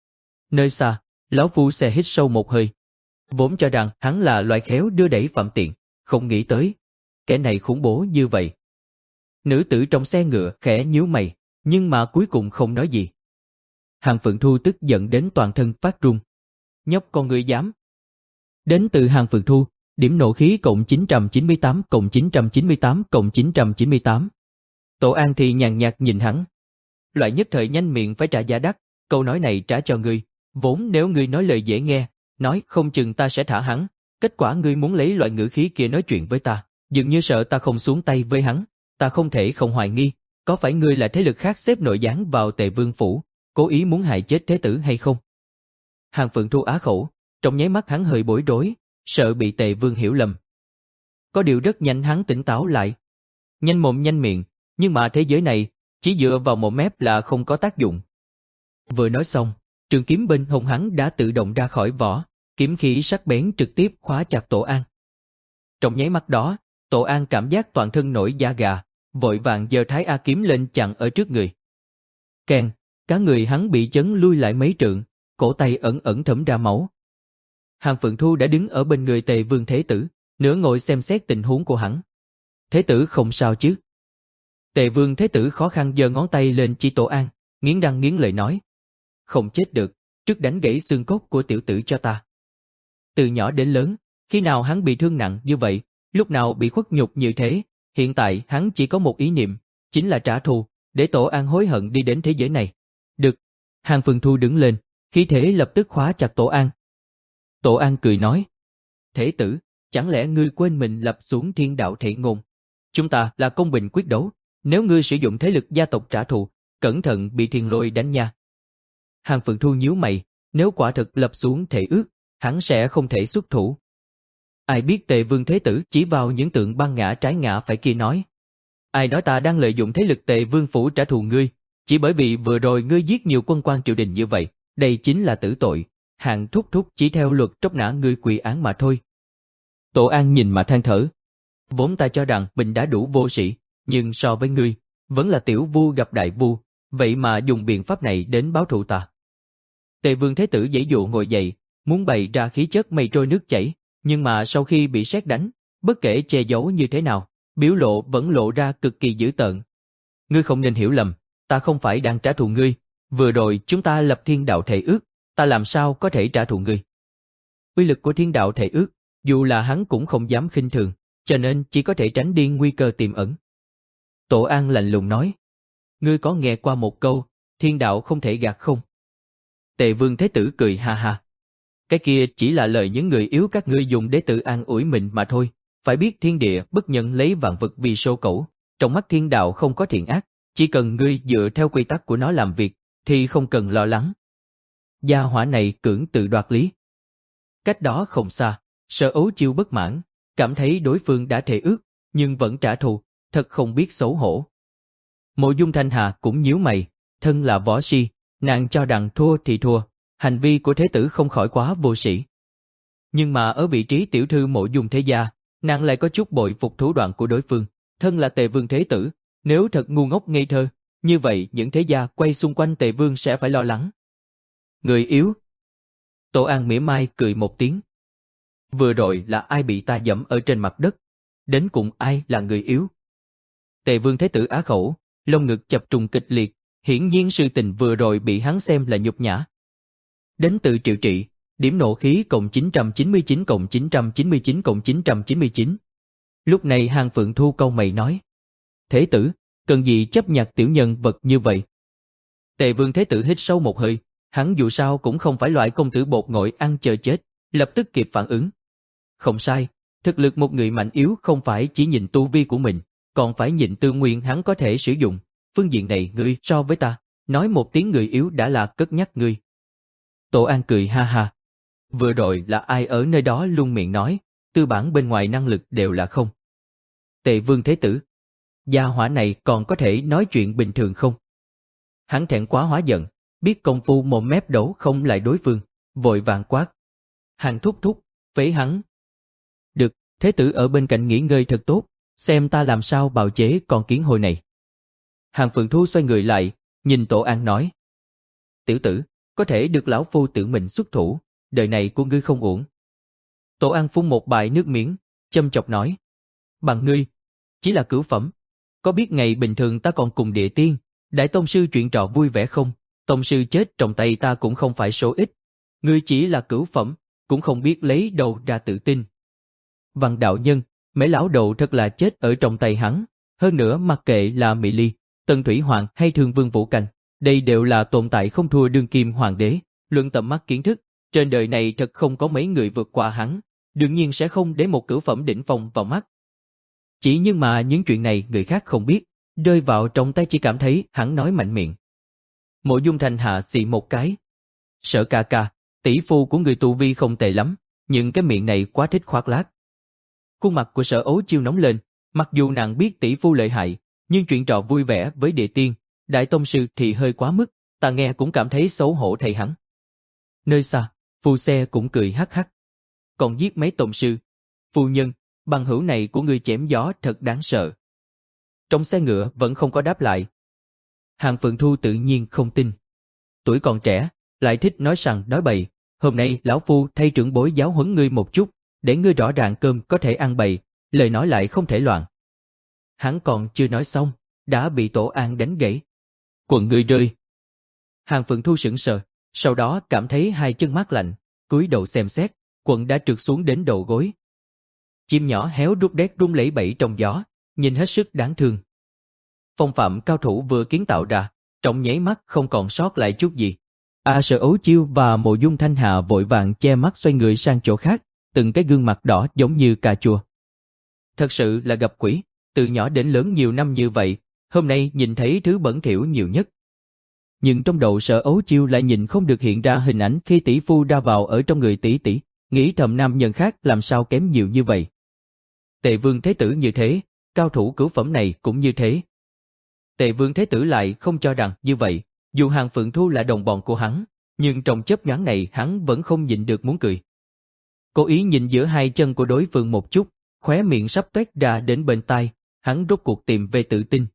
Nơi xa, lão phu xe hít sâu một hơi. Vốn cho rằng hắn là loại khéo đưa đẩy phạm tiện, không nghĩ tới, kẻ này khủng bố như vậy. Nữ tử trong xe ngựa khẽ nhíu mày, nhưng mà cuối cùng không nói gì. Hàng Phượng Thu tức giận đến toàn thân phát run. Nhóc con người dám. Đến từ Hàng Phượng Thu, điểm nộ khí cộng chín trăm chín mươi tám cộng chín trăm chín mươi tám cộng chín trăm chín mươi tám. Tổ An thì nhàn nhạt nhìn hắn. Loại nhất thời nhanh miệng phải trả giá đắt, câu nói này trả cho ngươi, vốn nếu ngươi nói lời dễ nghe, nói không chừng ta sẽ thả hắn, kết quả ngươi muốn lấy loại ngữ khí kia nói chuyện với ta, dường như sợ ta không xuống tay với hắn, ta không thể không hoài nghi, có phải ngươi là thế lực khác xếp nội gián vào Tề Vương phủ, cố ý muốn hại chết Thế Tử hay không? Hàng Phượng Thu á khẩu, trong nháy mắt hắn hơi bối rối, sợ bị Tề Vương hiểu lầm. Có điều rất nhanh hắn tỉnh táo lại. Nhanh mồm nhanh miệng, nhưng mà thế giới này, chỉ dựa vào một mép là không có tác dụng. Vừa nói xong, trường kiếm bên hông hắn đã tự động ra khỏi vỏ, kiếm khí sắc bén trực tiếp khóa chặt Tổ An. Trong nháy mắt đó, Tổ An cảm giác toàn thân nổi da gà, vội vàng giơ Thái A kiếm lên chặn ở trước người. Keng, cả người hắn bị chấn lui lại mấy trượng, cổ tay ẩn ẩn thấm ra máu. Hàng Phượng Thu đã đứng ở bên người Tề Vương Thế Tử, nửa ngồi xem xét tình huống của hắn. Thế tử không sao chứ? Tề Vương Thế Tử khó khăn giơ ngón tay lên chỉ Tổ An, nghiến răng nghiến lợi nói. Không chết được, trước đánh gãy xương cốt của tiểu tử cho ta. Từ nhỏ đến lớn, khi nào hắn bị thương nặng như vậy, lúc nào bị khuất nhục như thế, hiện tại hắn chỉ có một ý niệm, chính là trả thù, để Tổ An hối hận đi đến thế giới này. Được, Hàng Phượng Thu đứng lên, khí thế lập tức khóa chặt Tổ An. Tổ An cười nói, Thế tử, chẳng lẽ ngươi quên mình lập xuống thiên đạo thể ngôn? Chúng ta là công bình quyết đấu, nếu ngươi sử dụng thế lực gia tộc trả thù, cẩn thận bị thiên lôi đánh nha. Hàng Phượng Thu nhíu mày, nếu quả thực lập xuống thể ước, hắn sẽ không thể xuất thủ. Ai biết Tề Vương Thế Tử chỉ vào những tượng băng ngã trái ngã phải kia nói. Ai nói ta đang lợi dụng thế lực Tề Vương phủ trả thù ngươi, chỉ bởi vì vừa rồi ngươi giết nhiều quân quan triều đình như vậy, đây chính là tử tội, Hàng thúc thúc chỉ theo luật tróc nã ngươi quỳ án mà thôi. Tổ An nhìn mà than thở. Vốn ta cho rằng mình đã đủ vô sĩ, nhưng so với ngươi, vẫn là tiểu vua gặp đại vua, vậy mà dùng biện pháp này đến báo thù ta. Tề Vương Thế Tử giãy dụa ngồi dậy, muốn bày ra khí chất mây trôi nước chảy, nhưng mà sau khi bị sét đánh, bất kể che giấu như thế nào, biểu lộ vẫn lộ ra cực kỳ dữ tợn. Ngươi không nên hiểu lầm, ta không phải đang trả thù ngươi, vừa rồi chúng ta lập thiên đạo thể ước, ta làm sao có thể trả thù ngươi. Uy lực của thiên đạo thể ước, dù là hắn cũng không dám khinh thường, cho nên chỉ có thể tránh đi nguy cơ tiềm ẩn. Tổ An lạnh lùng nói, ngươi có nghe qua một câu, thiên đạo không thể gạt không? Tề Vương Thế Tử cười ha ha. Cái kia chỉ là lời những người yếu các ngươi dùng để tự an ủi mình mà thôi, phải biết thiên địa bất nhân lấy vạn vật vì sô cẩu, trong mắt thiên đạo không có thiện ác, chỉ cần ngươi dựa theo quy tắc của nó làm việc, thì không cần lo lắng. Gia hỏa này cưỡng tự đoạt lý. Cách đó không xa, Sở Ấu Chiêu bất mãn, cảm thấy đối phương đã thề ước, nhưng vẫn trả thù, thật không biết xấu hổ. Mộ Dung Thanh Hà cũng nhíu mày, thân là võ si, nàng cho rằng thua thì thua, hành vi của thế tử không khỏi quá vô sĩ. Nhưng mà ở vị trí tiểu thư Mộ Dung thế gia, nàng lại có chút bội phục thủ đoạn của đối phương, thân là Tề Vương Thế Tử, nếu thật ngu ngốc ngây thơ, như vậy những thế gia quay xung quanh Tề Vương sẽ phải lo lắng. Người yếu. Tổ An mỉa mai cười một tiếng. Vừa rồi là ai bị ta dẫm ở trên mặt đất, đến cùng ai là người yếu? Tề Vương Thế Tử á khẩu, lông ngực chập trùng kịch liệt, hiển nhiên sự tình vừa rồi bị hắn xem là nhục nhã. Đến từ Triệu Trị, điểm nộ khí cộng chín trăm chín mươi chín cộng chín trăm chín mươi chín cộng chín trăm chín mươi chín. Lúc này Hàng Phượng Thu cau mày nói, Thế tử, cần gì chấp nhặt tiểu nhân vật như vậy? Tề Vương Thế Tử hít sâu một hơi, hắn dù sao cũng không phải loại công tử bột ngội ăn chờ chết, lập tức kịp phản ứng. Không sai, thực lực một người mạnh yếu không phải chỉ nhìn tu vi của mình, còn phải nhìn tư nguyên hắn có thể sử dụng. Phương diện này ngươi so với ta, nói một tiếng người yếu đã là cất nhắc ngươi. Tổ An cười ha ha. Vừa rồi là ai ở nơi đó luôn miệng nói, tư bản bên ngoài năng lực đều là không. Tề Vương Thế Tử, gia hỏa này còn có thể nói chuyện bình thường không? Hắn thẹn quá hóa giận, biết công phu mồm mép đấu không lại đối phương, vội vàng quát. Hàng thúc thúc, phế hắn. Được, Thế tử ở bên cạnh nghỉ ngơi thật tốt, xem ta làm sao bào chế con kiến hôi này. Hàng Phượng Thu xoay người lại, nhìn Tổ An nói. Tiểu tử, có thể được lão phu tự mình xuất thủ, đời này của ngươi không uổng. Tổ An phun một bãi nước miếng, châm chọc nói. Bằng ngươi, chỉ là cửu phẩm. Có biết ngày bình thường ta còn cùng địa tiên, đại tông sư chuyện trò vui vẻ không? Tông sư chết trong tay ta cũng không phải số ít. Ngươi chỉ là cửu phẩm, cũng không biết lấy đâu ra tự tin. Văn đạo nhân, mấy lão đầu thật là chết ở trong tay hắn. Hơn nữa mặc kệ là Mỹ Ly, Tần Thủy Hoàng hay Thương Vương Vũ Canh, đây đều là tồn tại không thua đương kim hoàng đế. Luận tầm mắt kiến thức, trên đời này thật không có mấy người vượt qua hắn. Đương nhiên sẽ không để một cửu phẩm đỉnh phong vào mắt. Chỉ nhưng mà những chuyện này người khác không biết, rơi vào trong tay chỉ cảm thấy hắn nói mạnh miệng. Mộ Dung Thành hạ xì một cái. Sở ca ca, tỷ phu của người tu vi không tệ lắm, nhưng cái miệng này quá thích khoác lác. Khuôn mặt của Sở Ấu Chiêu nóng lên, mặc dù nàng biết tỷ phu lợi hại, nhưng chuyện trò vui vẻ với địa tiên, đại tông sư thì hơi quá mức, ta nghe cũng cảm thấy xấu hổ thay hắn. Nơi xa, Phù Xe cũng cười hắc hắc. Còn giết mấy tông sư. Phu nhân, bằng hữu này của ngươi chém gió thật đáng sợ. Trong xe ngựa vẫn không có đáp lại. Hàng Phượng Thu tự nhiên không tin. Tuổi còn trẻ, lại thích nói sằng nói bậy. Hôm nay lão phu thay trưởng bối giáo huấn ngươi một chút, để ngươi rõ ràng cơm có thể ăn bậy, lời nói lại không thể loạn. Hắn còn chưa nói xong, đã bị Tổ An đánh gãy. Quần ngươi rơi. Hàng Phượng Thu sững sờ, sau đó cảm thấy hai chân mát lạnh, cúi đầu xem xét, quần đã trượt xuống đến đầu gối. Chim nhỏ héo rút đét rung lẩy bẩy trong gió, nhìn hết sức đáng thương. Phong phạm cao thủ vừa kiến tạo ra, trong nháy mắt không còn sót lại chút gì. A Sở Ấu Chiêu và Mộ Dung Thanh Hà vội vàng che mắt xoay người sang chỗ khác, từng cái gương mặt đỏ giống như cà chua. Thật sự là gặp quỷ, từ nhỏ đến lớn nhiều năm như vậy, hôm nay nhìn thấy thứ bẩn thỉu nhiều nhất. Nhưng trong đầu Sở Ấu Chiêu lại nhìn không được hiện ra hình ảnh khi tỷ phu ra vào ở trong người tỷ tỷ, nghĩ thầm nam nhân khác làm sao kém nhiều như vậy. Tề Vương Thế Tử như thế, cao thủ cửu phẩm này cũng như thế. Tề Vương Thế Tử lại không cho rằng như vậy, dù Hàng Phượng Thu là đồng bọn của hắn, nhưng trong chớp nhoáng này hắn vẫn không nhịn được muốn cười. Cố ý nhìn giữa hai chân của đối phương một chút, khóe miệng sắp toét ra đến bên tai, hắn rốt cuộc tìm về tự tin.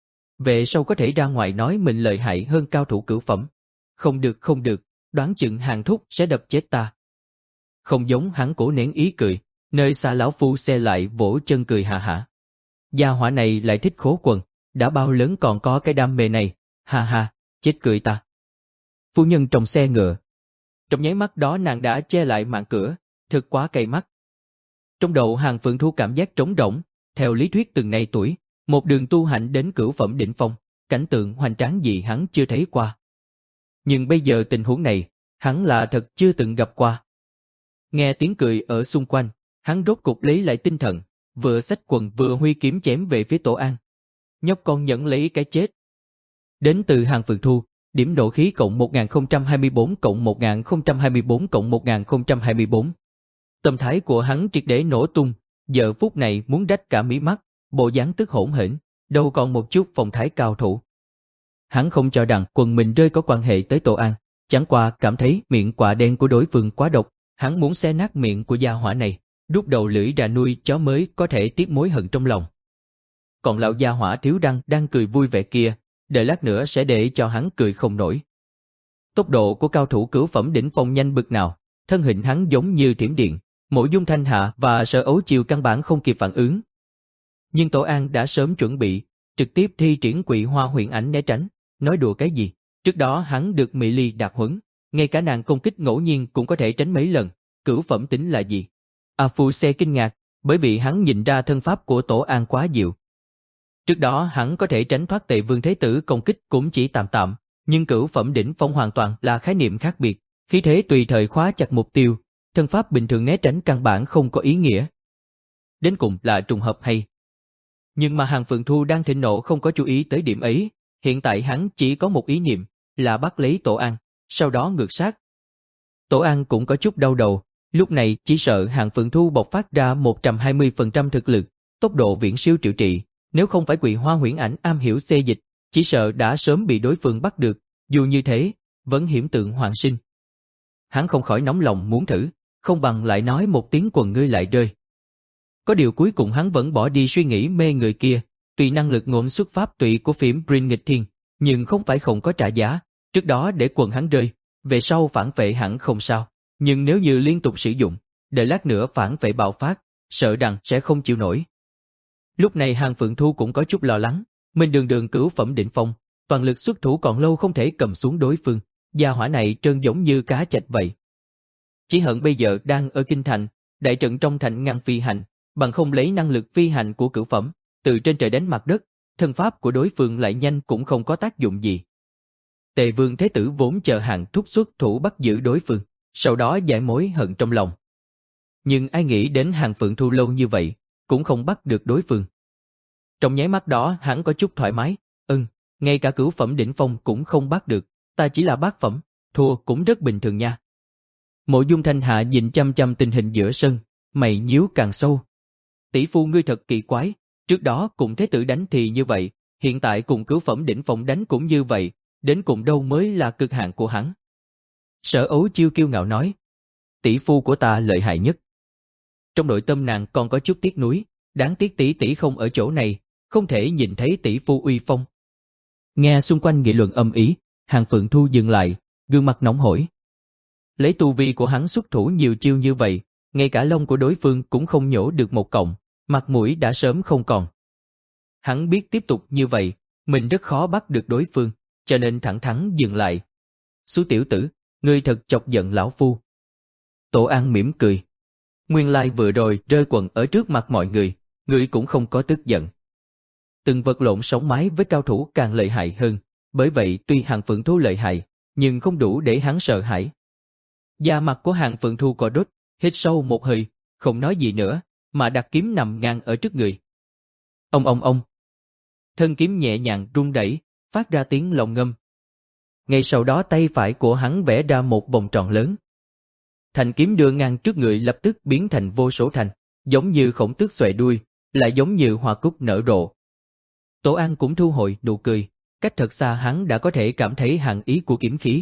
Về sau có thể ra ngoài nói mình lợi hại hơn cao thủ cửu phẩm. Không được không được, đoán chừng Hàng thúc sẽ đập chết ta. Không giống hắn cổ nén ý cười, nơi xa lão phu xe lại vỗ chân cười hà hả. Gia hỏa này lại thích khố quần, đã bao lớn còn có cái đam mê này, ha ha, chết cười ta. Phu nhân trong xe ngựa. Trong nháy mắt đó nàng đã che lại màn cửa, thật quá cay mắt. Trong đầu Hàng Phượng Thu cảm giác trống rỗng, theo lý thuyết từng này tuổi, một đường tu hạnh đến cửu phẩm đỉnh phong, cảnh tượng hoành tráng gì hắn chưa thấy qua. Nhưng bây giờ tình huống này, hắn là thật chưa từng gặp qua. Nghe tiếng cười ở xung quanh, hắn rốt cục lấy lại tinh thần, vừa xách quần vừa huy kiếm chém về phía Tổ An. Nhóc con nhận lấy cái chết. Đến từ Hàng Phượng Thu, điểm nộ khí cộng một nghìn không trăm hai mươi tư cộng một nghìn không trăm hai mươi tư cộng một nghìn không trăm hai mươi tư. Tâm thái của hắn triệt để nổ tung, giờ phút này muốn rách cả mí mắt, bộ dáng tức hỗn hển, đâu còn một chút phong thái cao thủ. Hắn không cho rằng quần mình rơi có quan hệ tới Tổ An, chẳng qua cảm thấy miệng quạ đen của đối phương quá độc, hắn muốn xé nát miệng của gia hỏa này, rút đầu lưỡi ra nuôi chó mới có thể tiết mối hận trong lòng. Còn lão gia hỏa thiếu răng đang cười vui vẻ kia, đợi lát nữa sẽ để cho hắn cười không nổi. Tốc độ của cao thủ cửu phẩm đỉnh phong nhanh bực nào, thân hình hắn giống như thiểm điện, Mộ Dung Thanh Hạ và Sở Ấu Chiêu căn bản không kịp phản ứng. Nhưng Tổ An đã sớm chuẩn bị, trực tiếp thi triển Quỷ Hoa Huyền Ảnh né tránh, nói đùa cái gì, trước đó hắn được Mỹ Ly đạp huấn, ngay cả nàng công kích ngẫu nhiên cũng có thể tránh mấy lần, cửu phẩm tính là gì? A Phu Xe kinh ngạc, bởi vì hắn nhìn ra thân pháp của Tổ An quá diệu. Trước đó hắn có thể tránh thoát Tề Vương Thế Tử công kích cũng chỉ tạm tạm, nhưng cửu phẩm đỉnh phong hoàn toàn là khái niệm khác biệt, khí thế tùy thời khóa chặt mục tiêu, thân pháp bình thường né tránh căn bản không có ý nghĩa. Đến cùng là trùng hợp hay? Nhưng mà Hàng Phượng Thu đang thịnh nộ không có chú ý tới điểm ấy, hiện tại hắn chỉ có một ý niệm, là bắt lấy Tổ An, sau đó ngược sát. Tổ An cũng có chút đau đầu, lúc này chỉ sợ Hàng Phượng Thu bộc phát ra một trăm hai mươi phần trăm thực lực, tốc độ viễn siêu Triệu Trị, nếu không phải Quỷ Hoa Huyền Ảnh am hiểu xê dịch, chỉ sợ đã sớm bị đối phương bắt được, dù như thế, vẫn hiểm tượng hoàn sinh. Hắn không khỏi nóng lòng muốn thử, không bằng lại nói một tiếng quần ngươi lại rơi. Có điều cuối cùng hắn vẫn bỏ đi suy nghĩ mê người kia, tuy năng lực ngộm xuất pháp tùy của phím Brin nghịch thiên, nhưng không phải không có trả giá, trước đó để quần hắn rơi, về sau phản phệ hẳn không sao, nhưng nếu như liên tục sử dụng, đợi lát nữa phản phệ bạo phát, sợ rằng sẽ không chịu nổi. Lúc này Hàng Phượng Thu cũng có chút lo lắng, mình đường đường cửu phẩm đỉnh phong, toàn lực xuất thủ còn lâu không thể cầm xuống đối phương, gia hỏa này trơn giống như cá chạch vậy. Chỉ hận bây giờ đang ở kinh thành, đại trận trong thành ngăn phi hành, bằng không lấy năng lực phi hành của cửu phẩm, từ trên trời đến mặt đất, thân pháp của đối phương lại nhanh cũng không có tác dụng gì. Tề Vương Thế Tử vốn chờ Hàng Thúc xuất thủ bắt giữ đối phương, sau đó giải mối hận trong lòng. Nhưng ai nghĩ đến Hàng Phượng Thu lâu như vậy, cũng không bắt được đối phương. Trong nháy mắt đó hắn có chút thoải mái, ừm, ngay cả cửu phẩm đỉnh phong cũng không bắt được, ta chỉ là bát phẩm, thua cũng rất bình thường nha. Mộ Dung Thanh Hạ nhìn chăm chăm tình hình giữa sân, mày nhíu càng sâu. Tỷ phu ngươi thật kỳ quái, trước đó cùng Thế Tử đánh thì như vậy, hiện tại cùng cửu phẩm đỉnh phong đánh cũng như vậy, đến cùng đâu mới là cực hạn của hắn. Sở Ấu Chiêu kiêu ngạo nói, tỷ phu của ta lợi hại nhất. Trong nội tâm nàng còn có chút tiếc nuối, đáng tiếc tỷ tỷ không ở chỗ này, không thể nhìn thấy tỷ phu uy phong. Nghe xung quanh nghị luận âm ý, Hàng Phượng Thu dừng lại, gương mặt nóng hổi. Lấy tu vi của hắn xuất thủ nhiều chiêu như vậy, ngay cả lông của đối phương cũng không nhổ được một cọng, mặt mũi đã sớm không còn. Hắn biết tiếp tục như vậy, mình rất khó bắt được đối phương, cho nên thẳng thắn dừng lại. Xú tiểu tử, ngươi thật chọc giận lão phu. Tổ An mỉm cười. Nguyên lai vừa rồi rơi quần ở trước mặt mọi người, ngươi cũng không có tức giận. Từng vật lộn sống mái với cao thủ càng lợi hại hơn, bởi vậy tuy Hàng Phượng Thu lợi hại, nhưng không đủ để hắn sợ hãi. Da mặt của Hàng Phượng Thu có đốt, hít sâu một hơi, không nói gì nữa, mà đặt kiếm nằm ngang ở trước người. Ông ông ông. Thân kiếm nhẹ nhàng rung đẩy, phát ra tiếng lồng ngâm. Ngay sau đó tay phải của hắn vẽ ra một vòng tròn lớn. Thanh kiếm đưa ngang trước người lập tức biến thành vô số thanh, giống như khổng tước xòe đuôi, lại giống như hoa cúc nở rộ. Tổ An cũng thu hồi nụ cười, cách thật xa hắn đã có thể cảm thấy hàn ý của kiếm khí.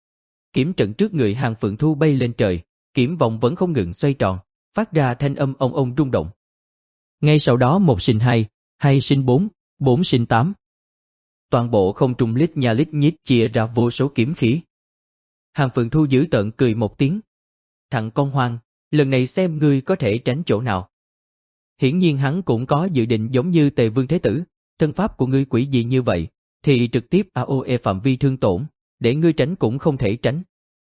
Kiếm trận trước người Hàng Phượng Thu bay lên trời, kiếm vòng vẫn không ngừng xoay tròn, phát ra thanh âm ông ông rung động. Ngay sau đó một sinh hai, hai sinh bốn, bốn sinh tám. Toàn bộ không trung lít nha lít nhít chia ra vô số kiếm khí. Hàng Phượng Thu giữ tợn cười một tiếng. Thằng con hoang, lần này xem ngươi có thể tránh chỗ nào. Hiển nhiên hắn cũng có dự định giống như Tề Vương Thế Tử, thân pháp của ngươi quỷ dị như vậy, thì trực tiếp a o e phạm vi thương tổn, để ngươi tránh cũng không thể tránh.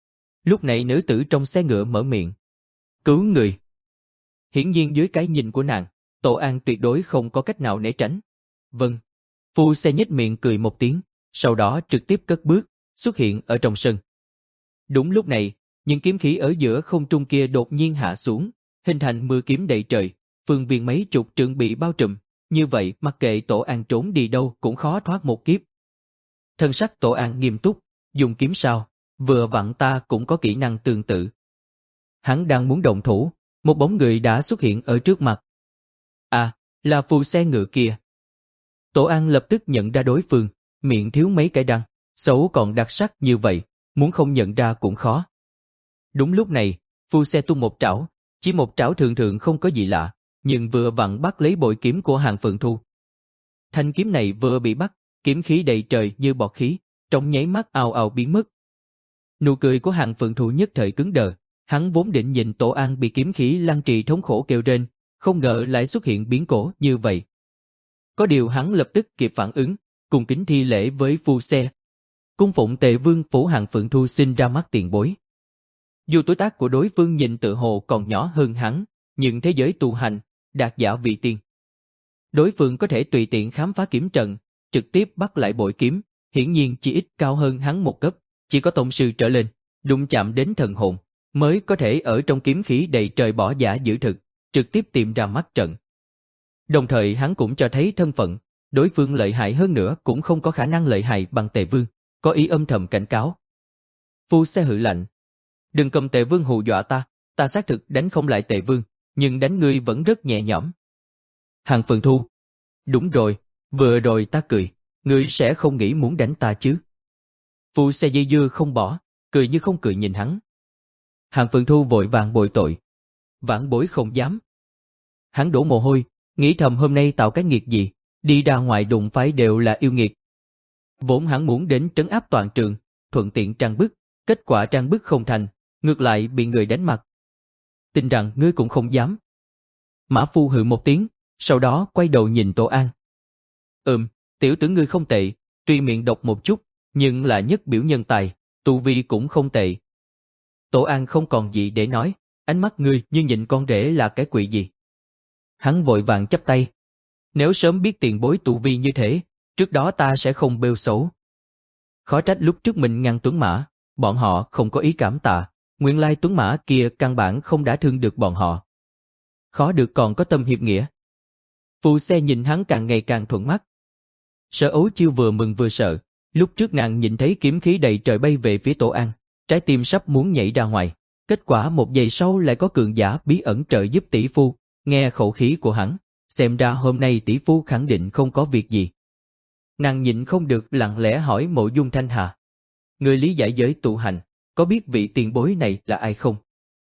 Lúc này nữ tử trong xe ngựa mở miệng. Cứu người. Hiển nhiên dưới cái nhìn của nàng, Tổ An tuyệt đối không có cách nào né tránh. Vâng. Phu xe nhếch miệng cười một tiếng, sau đó trực tiếp cất bước, xuất hiện ở trong sân. Đúng lúc này, những kiếm khí ở giữa không trung kia đột nhiên hạ xuống, hình thành mưa kiếm đầy trời, phương viên mấy chục trượng bị bao trùm, như vậy mặc kệ Tổ An trốn đi đâu cũng khó thoát một kiếp. Thân sắc Tổ An nghiêm túc, dùng kiếm sao, vừa vặn ta cũng có kỹ năng tương tự. Hắn đang muốn động thủ, một bóng người đã xuất hiện ở trước mặt. À, là phù xe ngựa kia. Tổ An lập tức nhận ra đối phương, miệng thiếu mấy cái răng, xấu còn đặc sắc như vậy, muốn không nhận ra cũng khó. Đúng lúc này, phù xe tung một trảo, chỉ một trảo thường thường không có gì lạ, nhưng vừa vặn bắt lấy bội kiếm của Hàng Phượng Thu. Thanh kiếm này vừa bị bắt, kiếm khí đầy trời như bọt khí, trong nháy mắt ào ào biến mất. Nụ cười của Hàng Phượng Thu nhất thời cứng đờ, hắn vốn định nhìn Tổ An bị kiếm khí lăng trì thống khổ kêu rên, không ngờ lại xuất hiện biến cố như vậy. Có điều hắn lập tức kịp phản ứng, cùng kính thi lễ với phu xe. Cung phụng Tề Vương phủ Hàng Phượng Thu xin ra mắt tiền bối. Dù tuổi tác của đối phương nhìn tự hồ còn nhỏ hơn hắn, nhưng thế giới tu hành, đạt giả vị tiên. Đối phương có thể tùy tiện khám phá kiếm trận, trực tiếp bắt lại bội kiếm, hiển nhiên chỉ ít cao hơn hắn một cấp, chỉ có tông sư trở lên, đụng chạm đến thần hồn, mới có thể ở trong kiếm khí đầy trời bỏ giả giữ thực, trực tiếp tìm ra mắt trận. Đồng thời hắn cũng cho thấy thân phận, đối phương lợi hại hơn nữa cũng không có khả năng lợi hại bằng Tề Vương, có ý âm thầm cảnh cáo. Phu xe hử lạnh. Đừng cầm Tề Vương hù dọa ta, ta xác thực đánh không lại Tề Vương, nhưng đánh ngươi vẫn rất nhẹ nhõm. Hàng Phượng Thu. Đúng rồi, vừa rồi ta cười, ngươi sẽ không nghĩ muốn đánh ta chứ. Phu xe dây dưa không bỏ, cười như không cười nhìn hắn. Hàng Phượng Thu vội vàng bồi tội. Vãn bối không dám. Hắn đổ mồ hôi, nghĩ thầm hôm nay tạo cái nghiệt gì, đi ra ngoài đụng phải đều là yêu nghiệt. Vốn hắn muốn đến trấn áp toàn trường, thuận tiện trang bức, kết quả trang bức không thành, ngược lại bị người đánh mặt. Tin rằng ngươi cũng không dám. Mã Phu hừ một tiếng, sau đó quay đầu nhìn Tổ An. Ừm, tiểu tử ngươi không tệ, tuy miệng độc một chút, nhưng là nhất biểu nhân tài, tu vi cũng không tệ. Tổ An không còn gì để nói, ánh mắt ngươi như nhìn con rể là cái quỷ gì. Hắn vội vàng chắp tay. Nếu sớm biết tiền bối tu vi như thế, trước đó ta sẽ không bêu xấu. Khó trách lúc trước mình ngăn Tuấn Mã, bọn họ không có ý cảm tạ, nguyên lai Tuấn Mã kia căn bản không đã thương được bọn họ. Khó được còn có tâm hiệp nghĩa. Phù Xe nhìn hắn càng ngày càng thuận mắt. Sở Ấu Chiêu vừa mừng vừa sợ, lúc trước nàng nhìn thấy kiếm khí đầy trời bay về phía Tổ An, trái tim sắp muốn nhảy ra ngoài, kết quả một giây sau lại có cường giả bí ẩn trợ giúp tỷ phu, nghe khẩu khí của hắn, xem ra hôm nay tỷ phu khẳng định không có việc gì. Nàng nhịn không được lặng lẽ hỏi Mộ Dung Thanh Hà. Người lý giải giới tu hành, có biết vị tiền bối này là ai không?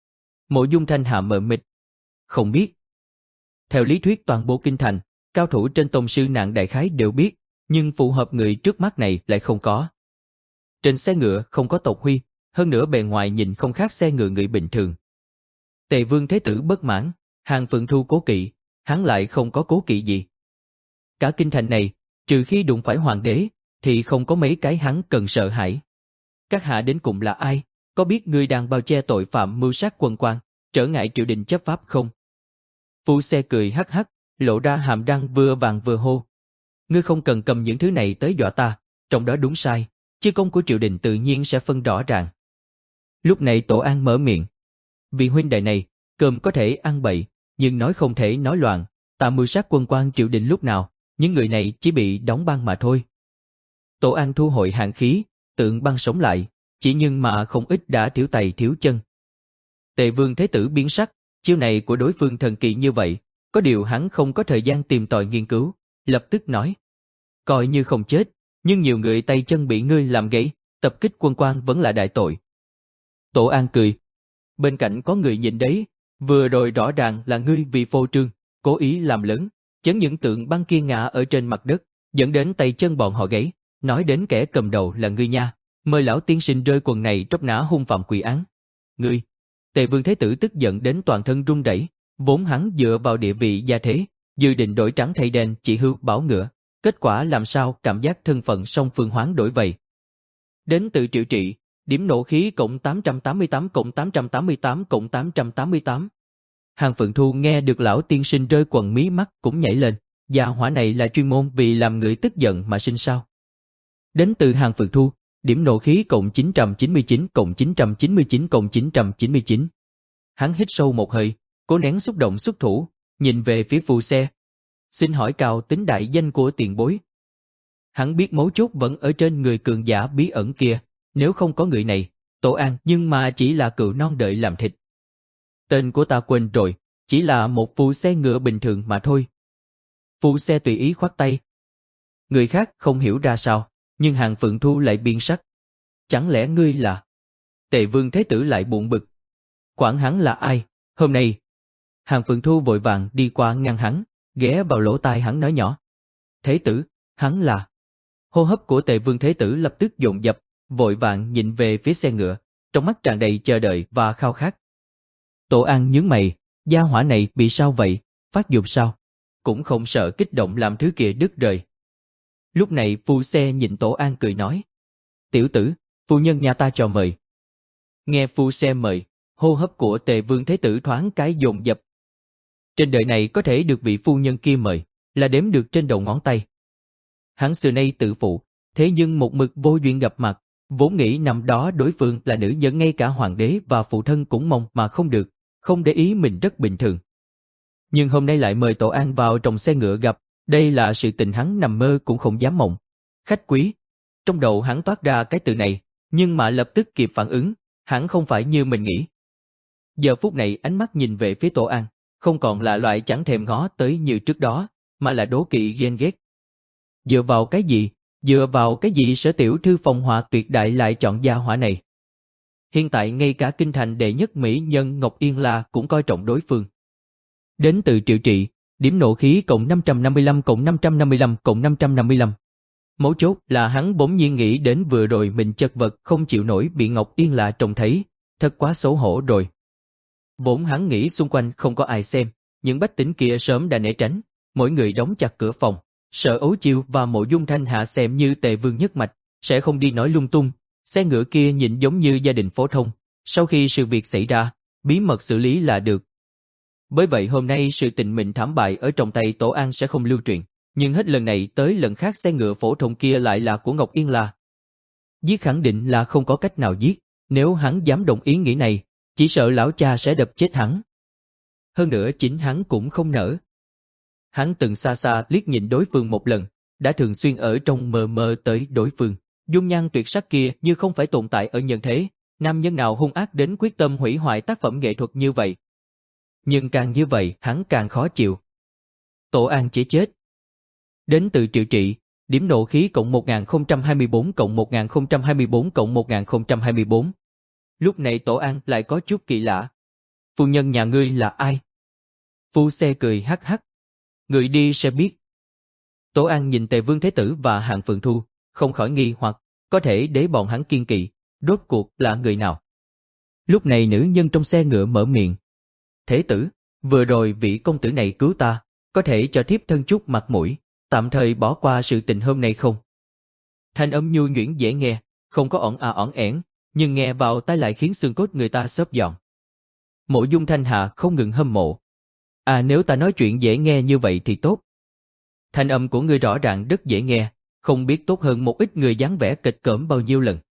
Mộ Dung Thanh Hà mờ mịt. Không biết. Theo lý thuyết toàn bộ kinh thành, cao thủ trên tông sư nạn đại khái đều biết, nhưng phù hợp người trước mắt này lại không có. Trên xe ngựa không có tộc huy, hơn nữa bề ngoài nhìn không khác xe ngựa người bình thường. Tề Vương Thế Tử bất mãn, Hàng Phượng Thu cố kỵ, hắn lại không có cố kỵ gì. Cả kinh thành này, trừ khi đụng phải hoàng đế, thì không có mấy cái hắn cần sợ hãi. Các hạ đến cùng là ai? Có biết ngươi đang bao che tội phạm mưu sát quân quan, trở ngại triều đình chấp pháp không? Phu Xe cười hắc hắc, lộ ra hàm răng vừa vàng vừa hô. Ngươi không cần cầm những thứ này tới dọa ta, trong đó đúng sai, chứ công của triều đình tự nhiên sẽ phân rõ ràng. Lúc này Tổ An mở miệng. Vị huynh đệ này, cơm có thể ăn bậy, nhưng nói không thể nói loạn, ta mưu sát quân quan triều đình lúc nào, những người này chỉ bị đóng băng mà thôi. Tổ An thu hồi hàn khí, tượng băng sống lại, chỉ nhưng mà không ít đã thiếu tay thiếu chân. Tề Vương Thế Tử biến sắc, chiêu này của đối phương thần kỳ như vậy, có điều hắn không có thời gian tìm tòi nghiên cứu, lập tức nói. Coi như không chết, nhưng nhiều người tay chân bị ngươi làm gãy, tập kích quân quan vẫn là đại tội. Tổ An cười. Bên cạnh có người nhìn đấy, vừa rồi rõ ràng là ngươi vì phô trương, cố ý làm lớn, chấn những tượng băng kia ngã ở trên mặt đất, dẫn đến tay chân bọn họ gãy, nói đến kẻ cầm đầu là ngươi nha, mời lão tiên sinh rơi quần này tróc nã hung phạm quỷ án. Ngươi! Tề Vương Thế Tử tức giận đến toàn thân run rẩy, vốn hắn dựa vào địa vị gia thế, dự định đổi trắng thay đen chỉ hưu bảo ngựa, kết quả làm sao cảm giác thân phận song phương hoán đổi vậy. Đến từ Triệu Trị, điểm nộ khí cộng tám trăm tám mươi tám cộng tám trăm tám mươi tám cộng tám trăm tám mươi tám. Hàng Phượng Thu nghe được lão tiên sinh rơi quần mí mắt cũng nhảy lên, gia hỏa này là chuyên môn vì làm người tức giận mà sinh sao. Đến từ Hàng Phượng Thu, điểm nộ khí cộng chín trăm chín mươi chín cộng chín trăm chín mươi chín cộng chín trăm chín mươi chín. Hắn hít sâu một hơi, cố nén xúc động xuất thủ, nhìn về phía Phù Xe. Xin hỏi cao tính đại danh của tiền bối. Hắn biết mấu chốt vẫn ở trên người cường giả bí ẩn kia, nếu không có người này, Tổ An nhưng mà chỉ là cừu non đợi làm thịt. Tên của ta quên rồi, chỉ là một Phù Xe ngựa bình thường mà thôi. Phù Xe tùy ý khoát tay. Người khác không hiểu ra sao, nhưng Hàng Phượng Thu lại biến sắc. Chẳng lẽ ngươi là... Tề Vương Thế Tử lại buồn bực. Quản hắn là ai, hôm nay... Hàng Phượng Thu vội vàng đi qua ngăn hắn, ghé vào lỗ tai hắn nói nhỏ. Thế tử, hắn là... Hô hấp của Tề Vương Thế Tử lập tức dồn dập, vội vàng nhìn về phía xe ngựa, trong mắt tràn đầy chờ đợi và khao khát. Tổ An nhướng mày, gia hỏa này bị sao vậy, phát dục sao? Cũng không sợ kích động làm thứ kia đứt rời. Lúc này Phu Xe nhìn Tổ An cười nói. Tiểu tử, phu nhân nhà ta cho mời. Nghe Phu Xe mời, hô hấp của Tề Vương Thế Tử thoáng cái dồn dập. Trên đời này có thể được vị phu nhân kia mời, là đếm được trên đầu ngón tay. Hắn xưa nay tự phụ, thế nhưng một mực vô duyên gặp mặt, vốn nghĩ năm đó đối phương là nữ nhân, ngay cả hoàng đế và phụ thân cũng mong mà không được, không để ý mình rất bình thường. Nhưng hôm nay lại mời Tổ An vào trong xe ngựa gặp, đây là sự tình hắn nằm mơ cũng không dám mộng. Khách quý. Trong đầu hắn toát ra cái từ này, nhưng mà lập tức kịp phản ứng, hắn không phải như mình nghĩ. Giờ phút này ánh mắt nhìn về phía Tổ An, không còn là loại chẳng thèm ngó tới như trước đó, mà là đố kỵ ghen ghét. Dựa vào cái gì, dựa vào cái gì Sở tiểu thư phong hoa tuyệt đại lại chọn gia hỏa này? Hiện tại ngay cả kinh thành đệ nhất mỹ nhân Ngọc Yên La cũng coi trọng đối phương. Đến từ Triệu Trị, điểm nộ khí cộng năm trăm năm mươi lăm cộng năm trăm năm mươi lăm cộng năm trăm năm mươi lăm. Mấu chốt là hắn bỗng nhiên nghĩ đến vừa rồi mình chật vật không chịu nổi bị Ngọc Yên Lạ trông thấy, thật quá xấu hổ rồi. Vốn hắn nghĩ xung quanh không có ai xem, những bách tính kia sớm đã né tránh, mỗi người đóng chặt cửa phòng, sợ Ấu Chiêu và Mộ Dung Thanh Hạ xem như Tề Vương nhất mạch, sẽ không đi nói lung tung. Xe ngựa kia nhìn giống như gia đình phổ thông, sau khi sự việc xảy ra, bí mật xử lý là được. Bởi vậy hôm nay sự tình mình thảm bại ở trong tay Tổ An sẽ không lưu truyền, nhưng hết lần này tới lần khác xe ngựa phổ thông kia lại là của Ngọc Yên La. Giết khẳng định là không có cách nào giết, nếu hắn dám đồng ý nghĩ này, chỉ sợ lão cha sẽ đập chết hắn. Hơn nữa chính hắn cũng không nỡ. Hắn từng xa xa liếc nhìn đối phương một lần, đã thường xuyên ở trong mơ mơ tới đối phương. Dung nhan tuyệt sắc kia như không phải tồn tại ở nhân thế, nam nhân nào hung ác đến quyết tâm hủy hoại tác phẩm nghệ thuật như vậy. Nhưng càng như vậy hắn càng khó chịu. Tổ An chỉ chết. Đến từ Triệu Trị, điểm nộ khí cộng một nghìn không trăm hai mươi bốn cộng một nghìn không trăm hai mươi bốn cộng một nghìn không trăm hai mươi bốn. Lúc này Tổ An lại có chút kỳ lạ. Phu nhân nhà ngươi là ai? Phu Xe cười hắc hắc. Người đi sẽ biết. Tổ An nhìn Tề Vương Thế Tử và Hạng Phượng Thu, không khỏi nghi hoặc, có thể để bọn hắn kiên kỵ, rốt cuộc là người nào. Lúc này nữ nhân trong xe ngựa mở miệng. Thế tử, vừa rồi vị công tử này cứu ta, có thể cho thiếp thân chút mặt mũi, tạm thời bỏ qua sự tình hôm nay không? Thanh âm nhu nhuyễn dễ nghe, không có ỏn à ỏn ẻn, nhưng nghe vào tai lại khiến xương cốt người ta xốp giòn. Mộ Dung Thanh Hạ không ngừng hâm mộ. À, nếu ta nói chuyện dễ nghe như vậy thì tốt. Thanh âm của ngươi rõ ràng rất dễ nghe, không biết tốt hơn một ít người dáng vẻ kịch cỡm bao nhiêu lần.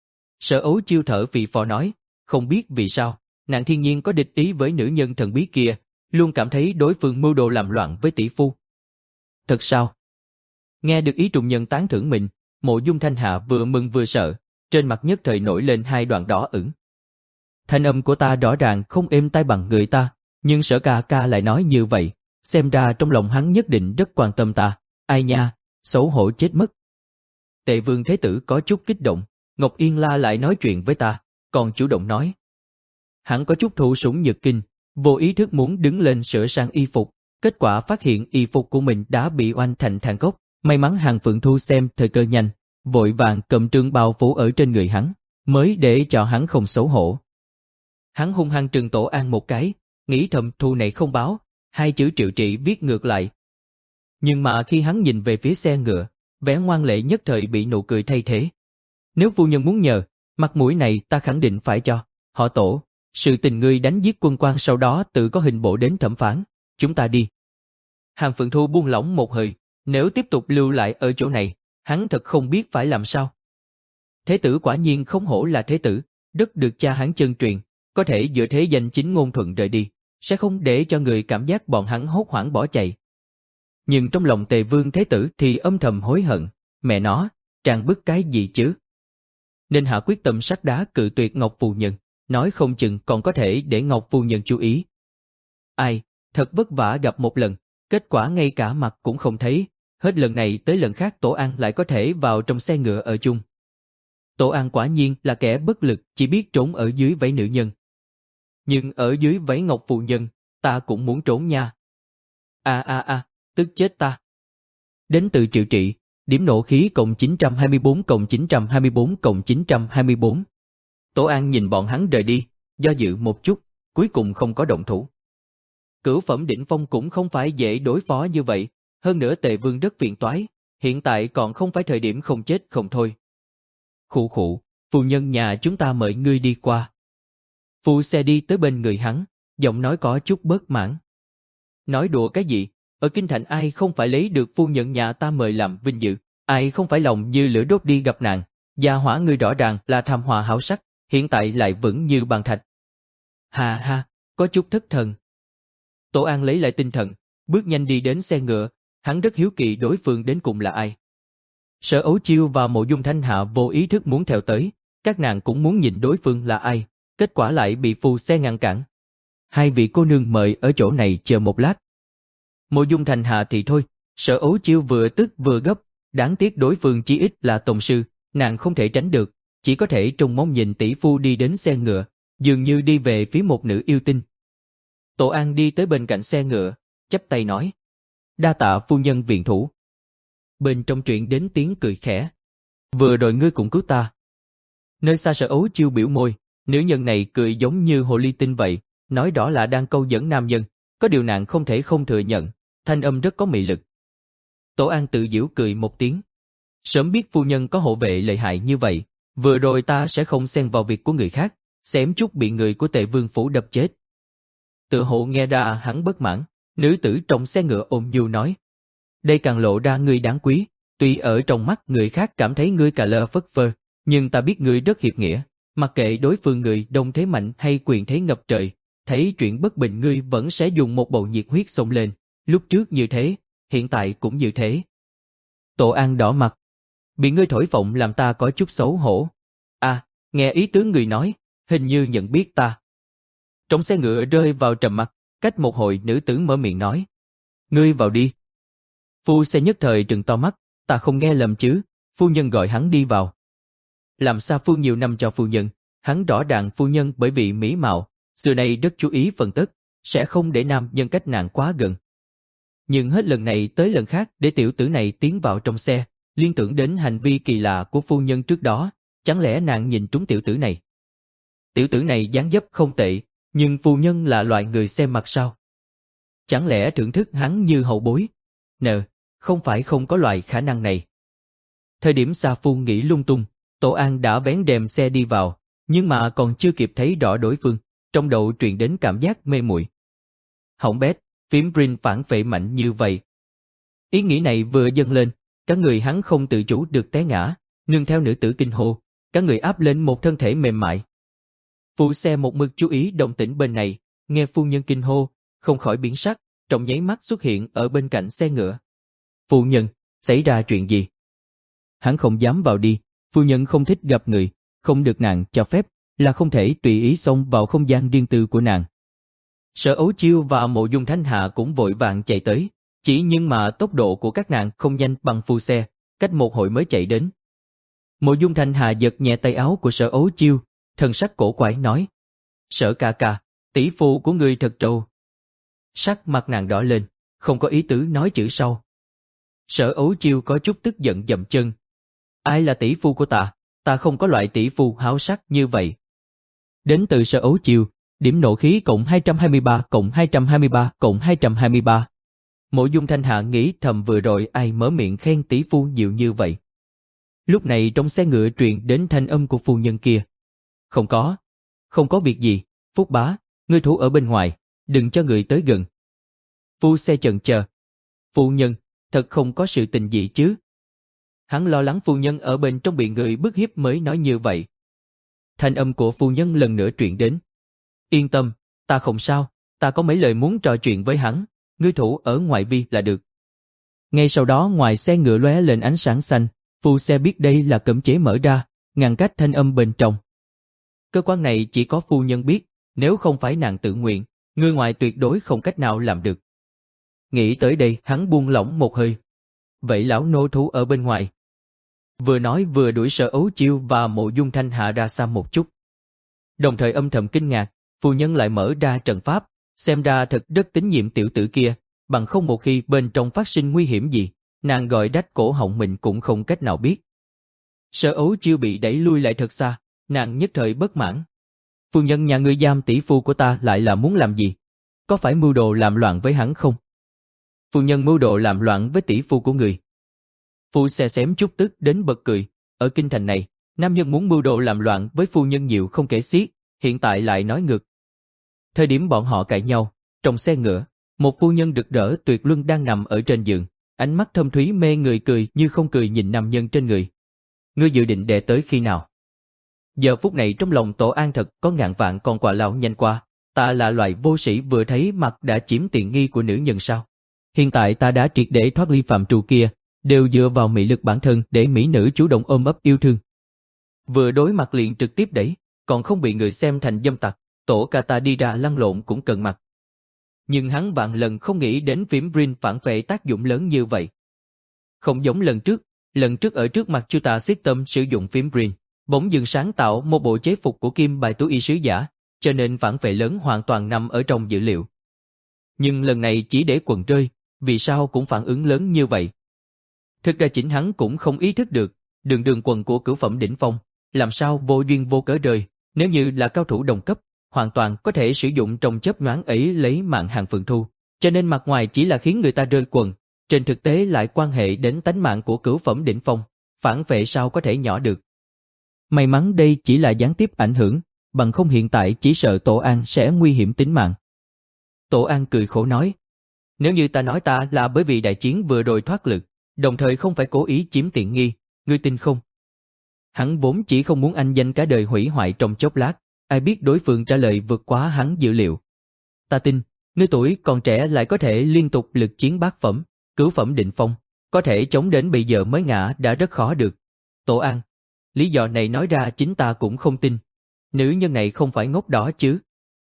Sở Ấu Chiêu thở phì phò nói, không biết vì sao, nàng thiên nhiên có địch ý với nữ nhân thần bí kia, luôn cảm thấy đối phương mưu đồ làm loạn với tỷ phu. Thật sao? Nghe được ý trùng nhân tán thưởng mình, Mộ Dung Thanh Hạ vừa mừng vừa sợ, trên mặt nhất thời nổi lên hai đoạn đỏ ửng. Thanh âm của ta rõ ràng không êm tai bằng người ta, nhưng Sở ca ca lại nói như vậy, xem ra trong lòng hắn nhất định rất quan tâm ta. Ai nha, xấu hổ chết mất. Tề Vương Thế Tử có chút kích động, Ngọc Yên La lại nói chuyện với ta, còn chủ động nói. Hắn có chút thụ sủng nhược kinh, vô ý thức muốn đứng lên sửa sang y phục, kết quả phát hiện y phục của mình đã bị oanh thành than cốc. May mắn Hạng Phượng Thu xem thời cơ nhanh, vội vàng cầm trương bao phủ ở trên người hắn, mới để cho hắn không xấu hổ. Hắn hung hăng trừng Tổ An một cái, nghĩ thầm thù này không báo, hai chữ Triệu Trị viết ngược lại. Nhưng mà khi hắn nhìn về phía xe ngựa, vẻ ngoan lệ nhất thời bị nụ cười thay thế. Nếu phu nhân muốn nhờ, mặt mũi này ta khẳng định phải cho. Họ Tổ, sự tình ngươi đánh giết quân quan sau đó tự có hình bộ đến thẩm phán, chúng ta đi. Hạng Phượng Thu buông lỏng một hơi, nếu tiếp tục lưu lại ở chỗ này, hắn thật không biết phải làm sao. Thế tử quả nhiên không hổ là thế tử, rất được cha hắn chân truyền, có thể dựa thế danh chính ngôn thuận rời đi, sẽ không để cho người cảm giác bọn hắn hốt hoảng bỏ chạy. Nhưng trong lòng Tề Vương Thế Tử thì âm thầm hối hận, mẹ nó, trang bức cái gì chứ? Nên hạ quyết tâm sắt đá cự tuyệt Ngọc Phu Nhân, nói không chừng còn có thể để Ngọc Phu Nhân chú ý. Ai, thật vất vả gặp một lần, kết quả ngay cả mặt cũng không thấy, hết lần này tới lần khác Tổ An lại có thể vào trong xe ngựa ở chung. Tổ An quả nhiên là kẻ bất lực, chỉ biết trốn ở dưới váy nữ nhân. Nhưng ở dưới váy Ngọc Phu Nhân, ta cũng muốn trốn nha. A a a, tức chết ta. Đến từ Triệu Trị, điểm nộ khí cộng chín trăm hai mươi bốn cộng chín trăm hai mươi bốn cộng chín trăm hai mươi bốn. Tổ An nhìn bọn hắn rời đi, do dự một chút, cuối cùng không có động thủ. Cửu phẩm đỉnh phong cũng không phải dễ đối phó như vậy, hơn nữa Tề Vương rất phiền toái, hiện tại còn không phải thời điểm không chết không thôi. Khụ khụ, phu nhân nhà chúng ta mời ngươi đi qua. Phu Xe đi tới bên người hắn, giọng nói có chút bớt mãn. Nói đùa cái gì, ở kinh thành ai không phải lấy được phu nhân nhà ta mời làm vinh dự, ai không phải lòng như lửa đốt đi gặp nàng, gia hỏa ngươi rõ ràng là tham hòa hảo sắc, hiện tại lại vững như bàn thạch. Hà ha, có chút thất thần. Tổ An lấy lại tinh thần, bước nhanh đi đến xe ngựa, hắn rất hiếu kỳ đối phương đến cùng là ai. Sở Ấu Chiêu và Mộ Dung Thanh Hạ vô ý thức muốn theo tới, các nàng cũng muốn nhìn đối phương là ai, kết quả lại bị Phu Xe ngăn cản. Hai vị cô nương mời ở chỗ này chờ một lát. Mộ Dung Thanh Hạ thì thôi, Sở Ấu Chiêu vừa tức vừa gấp, đáng tiếc đối phương chí ít là tổng sư, nàng không thể tránh được, chỉ có thể trông mong nhìn tỷ phu đi đến xe ngựa, dường như đi về phía một nữ yêu tinh. Tổ An đi tới bên cạnh xe ngựa, chắp tay nói. Đa tạ phu nhân viện thủ. Bên trong truyện đến tiếng cười khẽ. Vừa rồi ngươi cũng cứu ta. Nơi xa Sở Ấu Chiêu biểu môi, nữ nhân này cười giống như hồ ly tinh vậy, nói rõ là đang câu dẫn nam nhân, có điều nàng không thể không thừa nhận, thanh âm rất có mị lực. Tổ An tự giễu cười một tiếng. Sớm biết phu nhân có hộ vệ lợi hại như vậy, vừa rồi ta sẽ không xen vào việc của người khác, xém chút bị người của Tề Vương phủ đập chết. Tự hộ nghe ra hắn bất mãn, nữ tử trong xe ngựa ôm nhu nói. Đây càng lộ ra ngươi đáng quý, tuy ở trong mắt người khác cảm thấy ngươi cà lơ phất phơ, nhưng ta biết ngươi rất hiệp nghĩa, mặc kệ đối phương người đông thế mạnh hay quyền thế ngập trời, thấy chuyện bất bình ngươi vẫn sẽ dùng một bầu nhiệt huyết xông lên, lúc trước như thế, hiện tại cũng như thế. Tổ An đỏ mặt, bị ngươi thổi phồng làm ta có chút xấu hổ. À, nghe ý tứ người nói, hình như nhận biết ta. Trong xe ngựa rơi vào trầm mặc, cách một hồi nữ tử mở miệng nói. Ngươi vào đi. Phu xe nhất thời trừng to mắt, ta không nghe lầm chứ, phu nhân gọi hắn đi vào. Làm sao phu nhiều năm cho phu nhân, hắn rõ ràng phu nhân bởi vì mỹ mạo, xưa nay rất chú ý phần tất, sẽ không để nam nhân cách nàng quá gần. Nhưng hết lần này tới lần khác để tiểu tử này tiến vào trong xe, liên tưởng đến hành vi kỳ lạ của phu nhân trước đó, chẳng lẽ nàng nhìn trúng tiểu tử này? Tiểu tử này dáng dấp không tệ, nhưng phu nhân là loại người xem mặt sao? Chẳng lẽ thưởng thức hắn như hậu bối? Nờ, không phải không có loại khả năng này. Thời điểm Sa Phu nghĩ lung tung, Tổ An đã vén rèm xe đi vào, nhưng mà còn chưa kịp thấy rõ đối phương, trong đầu truyền đến cảm giác mê muội. Hỏng bét, phím Brin phản phệ mạnh như vậy. Ý nghĩ này vừa dâng lên, cả người hắn không tự chủ được té ngã, nương theo nữ tử kinh hô, cả người áp lên một thân thể mềm mại. Phụ xe một mực chú ý động tĩnh bên này, nghe phu nhân kinh hô, không khỏi biến sắc, trong nháy mắt xuất hiện ở bên cạnh xe ngựa. Phu nhân, xảy ra chuyện gì? Hắn không dám vào đi, phu nhân không thích gặp người, không được nàng cho phép, là không thể tùy ý xông vào không gian riêng tư của nàng. Sở Ấu Chiêu và Mộ Dung Thanh Hạ cũng vội vàng chạy tới, chỉ nhưng mà tốc độ của các nàng không nhanh bằng phu xe, cách một hồi mới chạy đến. Mộ Dung Thanh Hạ giật nhẹ tay áo của Sở Ấu Chiêu, thần sắc cổ quái nói: Sở ca ca, tỷ phu của ngươi thật trâu. Sắc mặt nàng đỏ lên, không có ý tứ nói chữ sau. Sở Ấu Chiêu có chút tức giận dậm chân. Ai là tỷ phu của ta? Ta không có loại tỷ phu háo sắc như vậy. Đến từ Sở Ấu Chiêu, điểm nộ khí cộng hai trăm hai mươi ba cộng hai trăm hai mươi ba cộng hai trăm hai mươi ba. Mộ Dung Thanh Hạ nghĩ thầm vừa rồi ai mở miệng khen tỷ phu nhiều như vậy. Lúc này trong xe ngựa truyền đến thanh âm của phu nhân kia. Không có, không có việc gì, Phúc bá, ngươi thủ ở bên ngoài, đừng cho người tới gần. Phu xe chần chờ. Phu nhân, thật không có sự tình gì chứ? Hắn lo lắng phu nhân ở bên trong bị người bức hiếp mới nói như vậy. Thanh âm của phu nhân lần nữa truyền đến. Yên tâm, ta không sao, ta có mấy lời muốn trò chuyện với hắn, ngươi thủ ở ngoài vi là được. Ngay sau đó ngoài xe ngựa lóe lên ánh sáng xanh, phu xe biết đây là cấm chế mở ra, ngăn cách thanh âm bên trong. Cơ quan này chỉ có phu nhân biết, nếu không phải nàng tự nguyện, người ngoài tuyệt đối không cách nào làm được. Nghĩ tới đây hắn buông lỏng một hơi. Vậy lão nô thú ở bên ngoài. Vừa nói vừa đuổi Sở Ấu Chiêu và Mộ Dung Thanh Hạ ra xa một chút. Đồng thời âm thầm kinh ngạc, phu nhân lại mở ra trận pháp, xem ra thật rất tín nhiệm tiểu tử kia, bằng không một khi bên trong phát sinh nguy hiểm gì, nàng gọi đách cổ họng mình cũng không cách nào biết. Sở Ấu Chiêu bị đẩy lui lại thật xa, nàng nhất thời bất mãn. Phu nhân nhà ngươi giam tỷ phu của ta lại là muốn làm gì? Có phải mưu đồ làm loạn với hắn không? Phu nhân mưu đồ làm loạn với tỷ phu của người. Phu xe xém chút tức đến bật cười, ở kinh thành này, nam nhân muốn mưu đồ làm loạn với phu nhân nhiều không kể xiết, hiện tại lại nói ngược. Thời điểm bọn họ cãi nhau, trong xe ngựa, một phu nhân rực rỡ tuyệt luân đang nằm ở trên giường, ánh mắt thâm thúy mê người cười như không cười nhìn nam nhân trên người. Ngươi dự định để tới khi nào? Giờ phút này trong lòng Tổ An thật có ngàn vạn con quạ lao nhanh qua, ta là loại vô sĩ vừa thấy mặt đã chiếm tiện nghi của nữ nhân sao? Hiện tại ta đã triệt để thoát ly phạm trù kia, đều dựa vào mị lực bản thân để mỹ nữ chủ động ôm ấp yêu thương. Vừa đối mặt liền trực tiếp đẩy, còn không bị người xem thành dâm tặc, Tổ ca ta đi ra lăn lộn cũng cần mặt. Nhưng hắn vạn lần không nghĩ đến phím Brin phản phệ tác dụng lớn như vậy. Không giống lần trước, lần trước ở trước mặt Chu ta siết tâm sử dụng phím Brin, bỗng dưng sáng tạo một bộ chế phục của kim bài tú y sứ giả, cho nên phản phệ lớn hoàn toàn nằm ở trong dữ liệu. nhưng lần này chỉ để quần rơi, vì sao cũng phản ứng lớn như vậy. Thực ra chính hắn cũng không ý thức được, đường đường quần của cửu phẩm đỉnh phong, làm sao vô duyên vô cớ rơi, nếu như là cao thủ đồng cấp, hoàn toàn có thể sử dụng trong chớp nhoáng ấy lấy mạng Hàng Phượng Thu, cho nên mặt ngoài chỉ là khiến người ta rơi quần, trên thực tế lại quan hệ đến tánh mạng của cửu phẩm đỉnh phong, phản vệ sao có thể nhỏ được. May mắn đây chỉ là gián tiếp ảnh hưởng, bằng không hiện tại chỉ sợ Tổ An sẽ nguy hiểm tính mạng. Tổ An cười khổ nói, nếu như ta nói ta là bởi vì đại chiến vừa rồi thoát lực, đồng thời không phải cố ý chiếm tiện nghi, ngươi tin không? Hắn vốn chỉ không muốn anh danh cả đời hủy hoại trong chốc lát, ai biết đối phương trả lời vượt quá hắn dự liệu. Ta tin, ngươi tuổi còn trẻ lại có thể liên tục lực chiến bát phẩm, cửu phẩm định phong, có thể chống đến bây giờ mới ngã đã rất khó được. Tổ An, lý do này nói ra chính ta cũng không tin. Nữ nhân này không phải ngốc đó chứ.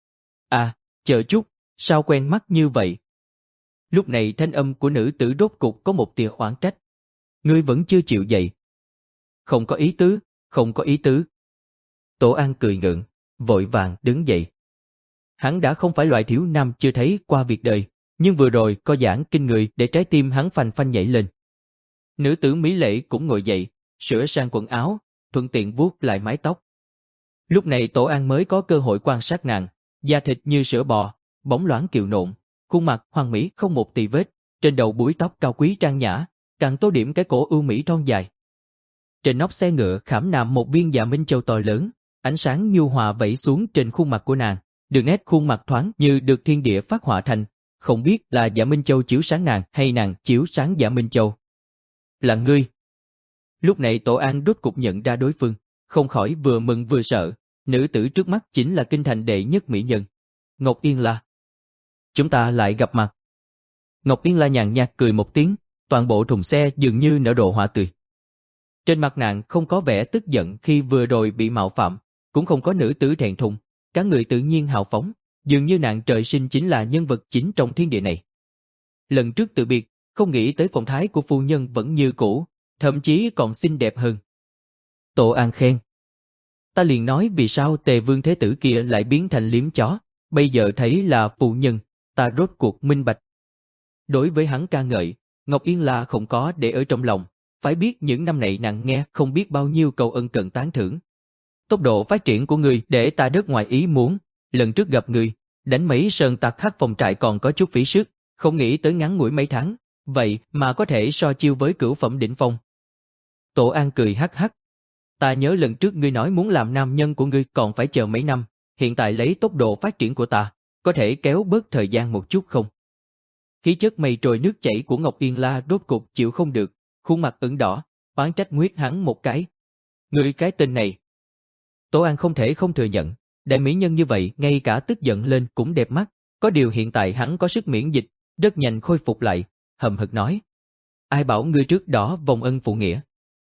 À, chờ chút, sao quen mắt như vậy? Lúc này thanh âm của nữ tử rốt cục có một tia oán trách. Ngươi vẫn chưa chịu dậy. Không có ý tứ, không có ý tứ. Tổ An cười ngượng, vội vàng đứng dậy. Hắn đã không phải loại thiếu nam chưa thấy qua việc đời, nhưng vừa rồi có giảng kinh người để trái tim hắn phanh phanh nhảy lên. Nữ tử mỹ lệ cũng ngồi dậy, sửa sang quần áo, thuận tiện vuốt lại mái tóc. Lúc này Tổ An mới có cơ hội quan sát nàng, da thịt như sữa bò, bóng loáng kiều nộn, khuôn mặt hoàn mỹ không một tì vết, trên đầu búi tóc cao quý trang nhã, càng tô điểm cái cổ ưu mỹ thon dài. Trên nóc xe ngựa khảm nạm một viên dạ minh châu to lớn, ánh sáng nhu hòa vẩy xuống trên khuôn mặt của nàng, đường nét khuôn mặt thoáng như được thiên địa phát họa thành, không biết là dạ minh châu chiếu sáng nàng hay nàng chiếu sáng dạ minh châu. Là ngươi. Lúc này Tổ An rốt cục nhận ra đối phương, không khỏi vừa mừng vừa sợ, nữ tử trước mắt chính là kinh thành đệ nhất mỹ nhân. Ngọc Yên La. Chúng ta lại gặp mặt. Ngọc Yên La nhàn nhạt cười một tiếng, toàn bộ thùng xe dường như nở rộ hoa tươi. Trên mặt nàng không có vẻ tức giận khi vừa rồi bị mạo phạm, cũng không có nữ tử thẹn thùng, cả người tự nhiên hào phóng, dường như nàng trời sinh chính là nhân vật chính trong thiên địa này. Lần trước từ biệt, không nghĩ tới phong thái của phu nhân vẫn như cũ, thậm chí còn xinh đẹp hơn. Tổ An khen. Ta liền nói vì sao Tề Vương Thế Tử kia lại biến thành liếm chó, bây giờ thấy là phu nhân, ta rốt cuộc minh bạch. Đối với hắn ca ngợi, Ngọc Yên La không có để ở trong lòng, phải biết những năm này nàng nghe không biết bao nhiêu câu ân cần tán thưởng. Tốc độ phát triển của ngươi để ta rất ngoài ý muốn, lần trước gặp ngươi, đánh mấy sơn tặc hắc phòng trại còn có chút phí sức, không nghĩ tới ngắn ngủi mấy tháng, vậy mà có thể so chiêu với cửu phẩm đỉnh phong. Tổ An cười hắc hắc. Ta nhớ lần trước ngươi nói muốn làm nam nhân của ngươi còn phải chờ mấy năm, hiện tại lấy tốc độ phát triển của ta, có thể kéo bớt thời gian một chút không? Khí chất mây trôi nước chảy của Ngọc Yên La rốt cục chịu không được, khuôn mặt ửng đỏ, oán trách nguyết hắn một cái. Ngươi cái tên này. Tổ An không thể không thừa nhận, đại mỹ nhân như vậy ngay cả tức giận lên cũng đẹp mắt, có điều hiện tại hắn có sức miễn dịch, rất nhanh khôi phục lại, hầm hực nói. Ai bảo ngươi trước đó vong ân phụ nghĩa?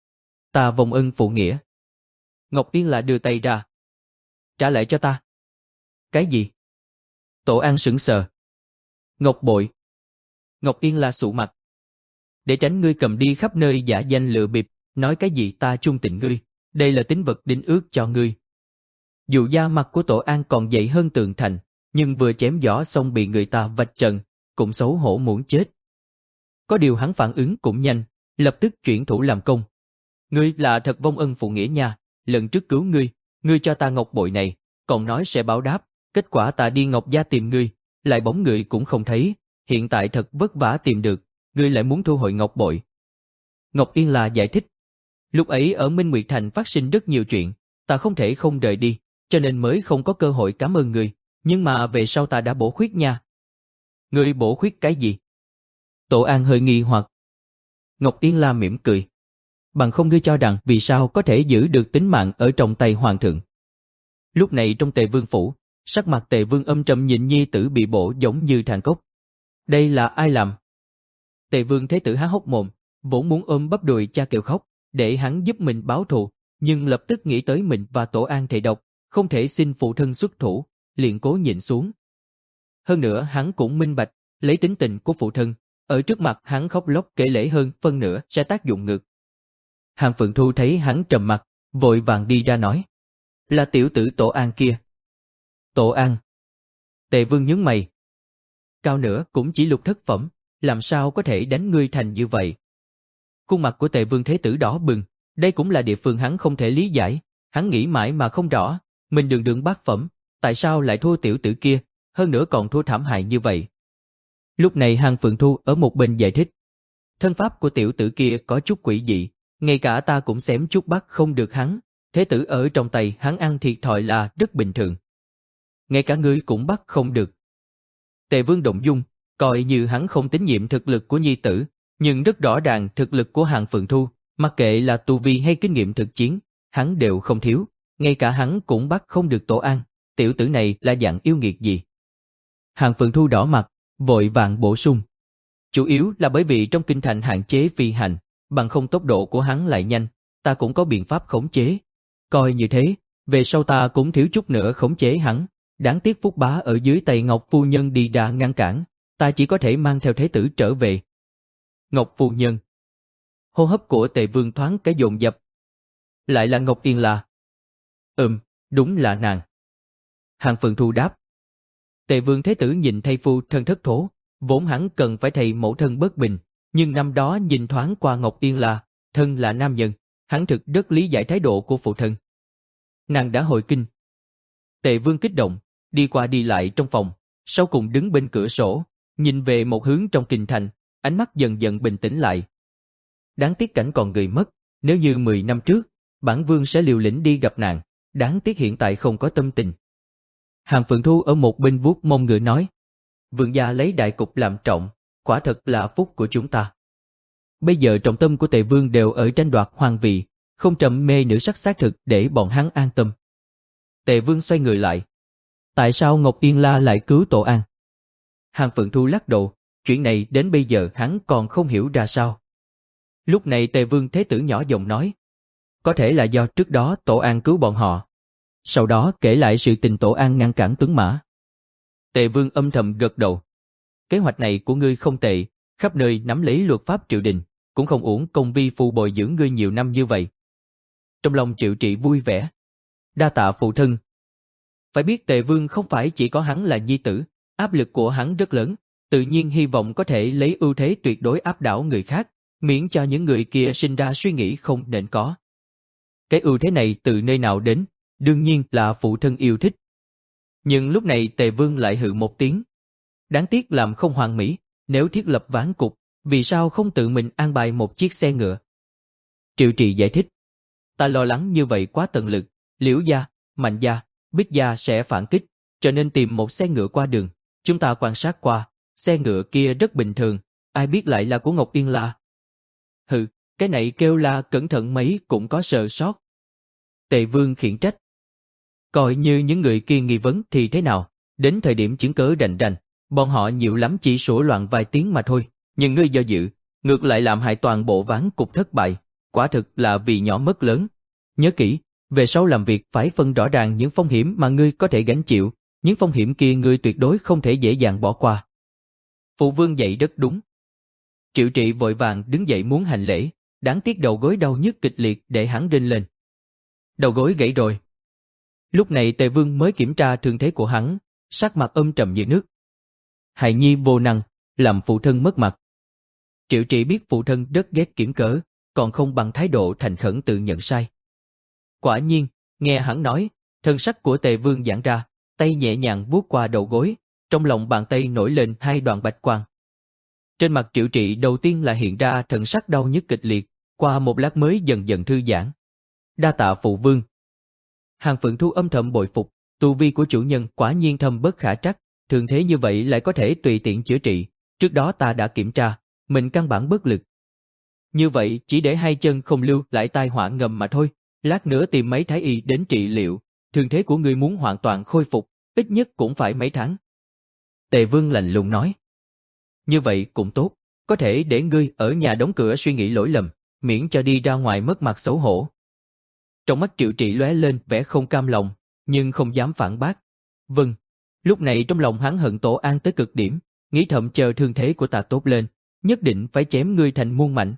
Ta vong ân phụ nghĩa. Ngọc Yên La đưa tay ra. Trả lại cho ta. Cái gì? Tổ An sững sờ. Ngọc bội. Ngọc Yên La sụ mặt. Để tránh ngươi cầm đi khắp nơi giả danh lừa bịp, nói cái gì ta chung tình ngươi, đây là tín vật đính ước cho ngươi. Dù da mặt của Tổ An còn dày hơn tường thành, nhưng vừa chém gió xong bị người ta vạch trần, cũng xấu hổ muốn chết. Có điều hắn phản ứng cũng nhanh, lập tức chuyển thủ làm công. Ngươi là thật vong ân phụ nghĩa nha, lần trước cứu ngươi, ngươi cho ta ngọc bội này, còn nói sẽ báo đáp, kết quả ta đi Ngọc Gia tìm ngươi, lại bóng người cũng không thấy, hiện tại thật vất vả tìm được, ngươi lại muốn thu hồi ngọc bội. Ngọc Yên La giải thích. Lúc ấy ở Minh Nguyệt Thành phát sinh rất nhiều chuyện, ta không thể không rời đi, cho nên mới không có cơ hội cảm ơn ngươi, nhưng mà về sau ta đã bổ khuyết nha. Ngươi bổ khuyết cái gì? Tổ An hơi nghi hoặc. Ngọc Yên La mỉm cười. Bằng không ngươi cho rằng vì sao có thể giữ được tính mạng ở trong tay hoàng thượng. Lúc này trong Tề Vương phủ, sắc mặt Tề Vương âm trầm nhìn nhi tử bị bổ giống như than cốc. Đây là ai làm? Tề Vương Thế Tử há hốc mồm, vốn muốn ôm bắp đùi cha kêu khóc, để hắn giúp mình báo thù, nhưng lập tức nghĩ tới mình và Tổ An thệ độc, không thể xin phụ thân xuất thủ, liền cố nhịn xuống. Hơn nữa hắn cũng minh bạch, lấy tính tình của phụ thân, ở trước mặt hắn khóc lóc kể lể hơn phân nửa sẽ tác dụng ngược. Hàng Phượng Thu thấy hắn trầm mặt, vội vàng đi ra nói. Là tiểu tử Tổ An kia. Tổ An. Tề Vương nhướng mày. cao nữa cũng chỉ lục thất phẩm, làm sao có thể đánh ngươi thành như vậy. Khuôn mặt của Tề Vương Thế Tử đỏ bừng, đây cũng là địa phương hắn không thể lý giải, hắn nghĩ mãi mà không rõ, mình đường đường bát phẩm, tại sao lại thua tiểu tử kia, hơn nữa còn thua thảm hại như vậy. Lúc này Hàng Phượng Thu ở một bên giải thích, thân pháp của tiểu tử kia có chút quỷ dị, ngay cả ta cũng xém chút bắt không được hắn, Thế Tử ở trong tay hắn ăn thiệt thòi là rất bình thường. Ngay cả ngươi cũng bắt không được. Tề Vương động dung, coi như hắn không tín nhiệm thực lực của nhi tử, nhưng rất rõ ràng thực lực của Hàng Phượng Thu, mặc kệ là tu vi hay kinh nghiệm thực chiến, hắn đều không thiếu, ngay cả hắn cũng bắt không được Tổ An, tiểu tử này là dạng yêu nghiệt gì. Hàng Phượng Thu đỏ mặt, vội vàng bổ sung. Chủ yếu là bởi vì trong kinh thành hạn chế phi hành, bằng không tốc độ của hắn lại nhanh, ta cũng có biện pháp khống chế. Coi như thế, về sau ta cũng thiếu chút nữa khống chế hắn, đáng tiếc Phúc Bá ở dưới tay Ngọc Phu Nhân đi ra ngăn cản, ta chỉ có thể mang theo Thế Tử trở về. Ngọc Phu Nhân. Hô hấp của Tề Vương thoáng cái dồn dập. Lại là Ngọc Yên La. Ừm, đúng là nàng. Hàng Phượng Thu đáp. Tề Vương Thế Tử nhìn thay phu thân thất thố, vốn hắn cần phải thầy mẫu thân bất bình, nhưng năm đó nhìn thoáng qua Ngọc Yên La, thân là nam nhân, hắn thực rất lý giải thái độ của phụ thân. Nàng đã hồi kinh. Tề Vương kích động, đi qua đi lại trong phòng, sau cùng đứng bên cửa sổ, nhìn về một hướng trong kinh thành, ánh mắt dần dần bình tĩnh lại. Đáng tiếc cảnh còn người mất, nếu như mười năm trước, bản vương sẽ liều lĩnh đi gặp nàng, đáng tiếc hiện tại không có tâm tình. Hàng Phượng Thu ở một bên vuốt mông ngựa nói, vương gia lấy đại cục làm trọng, quả thật là phúc của chúng ta. Bây giờ trọng tâm của Tề Vương đều ở tranh đoạt hoàng vị, không trầm mê nữ sắc xác thực để bọn hắn an tâm. Tề Vương xoay người lại. Tại sao Ngọc Yên La lại cứu Tổ An? Hàng Phượng Thu lắc đầu, chuyện này đến bây giờ hắn còn không hiểu ra sao. Lúc này Tề Vương Thế Tử nhỏ giọng nói, có thể là do trước đó Tổ An cứu bọn họ. Sau đó kể lại sự tình Tổ An ngăn cản Tuấn Mã. Tề Vương âm thầm gật đầu. Kế hoạch này của ngươi không tệ, khắp nơi nắm lấy luật pháp triều đình, cũng không uổng công vi phu bồi dưỡng ngươi nhiều năm như vậy. Trong lòng Triệu Trị vui vẻ. Đa tạ phụ thân. Phải biết Tề Vương không phải chỉ có hắn là nhi tử, áp lực của hắn rất lớn, tự nhiên hy vọng có thể lấy ưu thế tuyệt đối áp đảo người khác, miễn cho những người kia sinh ra suy nghĩ không nên có. Cái ưu thế này từ nơi nào đến, đương nhiên là phụ thân yêu thích. Nhưng lúc này Tề Vương lại hừ một tiếng. Đáng tiếc làm không hoàn mỹ, nếu thiết lập ván cục, vì sao không tự mình an bài một chiếc xe ngựa? Triệu Trị giải thích. Ta lo lắng như vậy quá tận lực, Liễu gia, Mạnh gia, Bích gia sẽ phản kích, cho nên tìm một xe ngựa qua đường. Chúng ta quan sát qua, xe ngựa kia rất bình thường, ai biết lại là của Ngọc Yên La. Hừ, cái này kêu la cẩn thận mấy cũng có sơ sót. Tề Vương khiển trách. Coi như những người kia nghi vấn thì thế nào, đến thời điểm chứng cớ rành rành, bọn họ nhiều lắm chỉ sủa loạn vài tiếng mà thôi, nhưng ngươi do dự, ngược lại làm hại toàn bộ ván cục thất bại, quả thực là vì nhỏ mất lớn. Nhớ kỹ, về sau làm việc phải phân rõ ràng những phong hiểm mà ngươi có thể gánh chịu, những phong hiểm kia ngươi tuyệt đối không thể dễ dàng bỏ qua. Phụ vương dạy rất đúng. Triệu Trị vội vàng đứng dậy muốn hành lễ, đáng tiếc đầu gối đau nhức kịch liệt để hắn rên lên. Đầu gối gãy rồi. Lúc này Tề Vương mới kiểm tra thương thế của hắn, sắc mặt âm trầm như nước. Hài nhi vô năng, làm phụ thân mất mặt. Triệu Trị biết phụ thân rất ghét kiểm cỡ, còn không bằng thái độ thành khẩn tự nhận sai. Quả nhiên, nghe hắn nói, thân sắc của Tề Vương giãn ra, tay nhẹ nhàng vuốt qua đầu gối, trong lòng bàn tay nổi lên hai đoàn bạch quang. Trên mặt Triệu Trị đầu tiên là hiện ra thần sắc đau nhức kịch liệt, qua một lát mới dần dần thư giãn. Đa tạ phụ vương. Hàng Phượng Thu âm thầm bội phục, tu vi của chủ nhân quả nhiên thâm bất khả trắc, thường thế như vậy lại có thể tùy tiện chữa trị, trước đó ta đã kiểm tra, mình căn bản bất lực. Như vậy chỉ để hai chân không lưu lại tai họa ngầm mà thôi, lát nữa tìm mấy thái y đến trị liệu, thương thế của ngươi muốn hoàn toàn khôi phục, ít nhất cũng phải mấy tháng. Tề Vương lạnh lùng nói. Như vậy cũng tốt, có thể để ngươi ở nhà đóng cửa suy nghĩ lỗi lầm, miễn cho đi ra ngoài mất mặt xấu hổ. Trong mắt Triệu Trị lóe lên vẻ không cam lòng, nhưng không dám phản bác. Vâng, lúc này trong lòng hắn hận Tổ An tới cực điểm, nghĩ thầm chờ thương thế của ta tốt lên, nhất định phải chém ngươi thành muôn mảnh.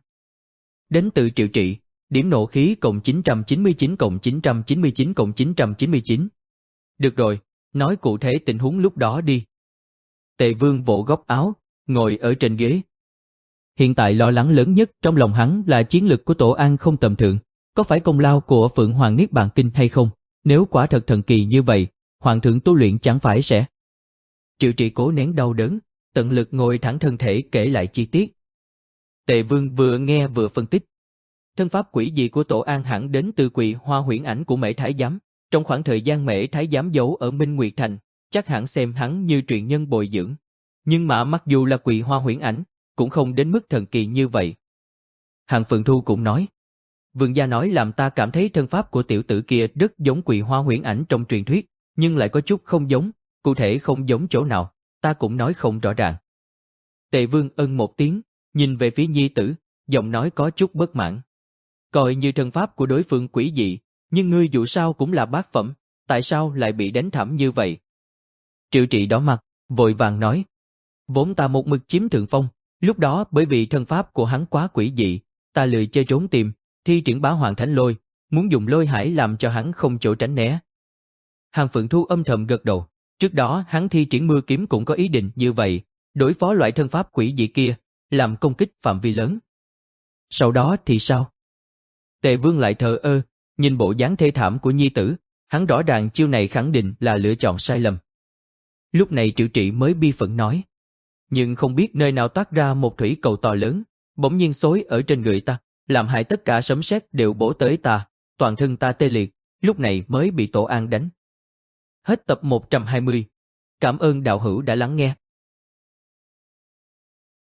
Đến từ Triệu Trị, điểm nộ khí cộng chín trăm chín mươi chín cộng chín trăm chín mươi chín cộng chín trăm chín mươi chín. Được rồi, nói cụ thể tình huống lúc đó đi. Tề Vương vỗ góc áo, ngồi ở trên ghế. Hiện tại lo lắng lớn nhất trong lòng hắn là chiến lực của Tổ An không tầm thường, có phải công lao của Phượng Hoàng Niết Bàn Kinh hay không? Nếu quả thật thần kỳ như vậy, Hoàng thượng tu luyện chẳng phải sẽ... Triệu Trị cố nén đau đớn, tận lực ngồi thẳng thân thể kể lại chi tiết. Tề Vương vừa nghe vừa phân tích. Thân pháp quỷ dị của Tổ An hẳn đến từ Quỳ Hoa huyễn ảnh của Mễ Thái Giám. Trong khoảng thời gian Mễ Thái Giám giấu ở Minh Nguyệt Thành, chắc hẳn xem hắn như truyền nhân bồi dưỡng. Nhưng mà mặc dù là Quỳ Hoa huyễn ảnh, cũng không đến mức thần kỳ như vậy. Hàng Phượng Thu cũng nói. Vương gia nói làm ta cảm thấy thân pháp của tiểu tử kia rất giống Quỳ Hoa huyễn ảnh trong truyền thuyết, nhưng lại có chút không giống, cụ thể không giống chỗ nào, ta cũng nói không rõ ràng. Tề Vương ân một tiếng, nhìn về phía nhi tử, giọng nói có chút bất mãn. Coi như thân pháp của đối phương quỷ dị, nhưng ngươi dù sao cũng là bát phẩm, tại sao lại bị đánh thảm như vậy? Triệu Trị đỏ mặt, vội vàng nói. Vốn ta một mực chiếm thượng phong, lúc đó bởi vì thân pháp của hắn quá quỷ dị, ta lười chơi trốn tìm, thi triển Bá Hoàng Thánh Lôi, muốn dùng lôi hải làm cho hắn không chỗ tránh né. Hàng Phượng Thu âm thầm gật đầu, trước đó hắn thi triển Mưa Kiếm cũng có ý định như vậy, đối phó loại thân pháp quỷ dị kia, làm công kích phạm vi lớn. Sau đó thì sao? Tề Vương lại thờ ơ, nhìn bộ dáng thê thảm của nhi tử, hắn rõ ràng chiêu này khẳng định là lựa chọn sai lầm. Lúc này Triệu Trị mới bi phẫn nói. Nhưng không biết nơi nào toát ra một thủy cầu to lớn, bỗng nhiên xối ở trên người ta, làm hại tất cả sấm sét đều bổ tới ta, toàn thân ta tê liệt, lúc này mới bị Tổ An đánh. Hết tập một trăm hai mươi. Cảm ơn đạo hữu đã lắng nghe.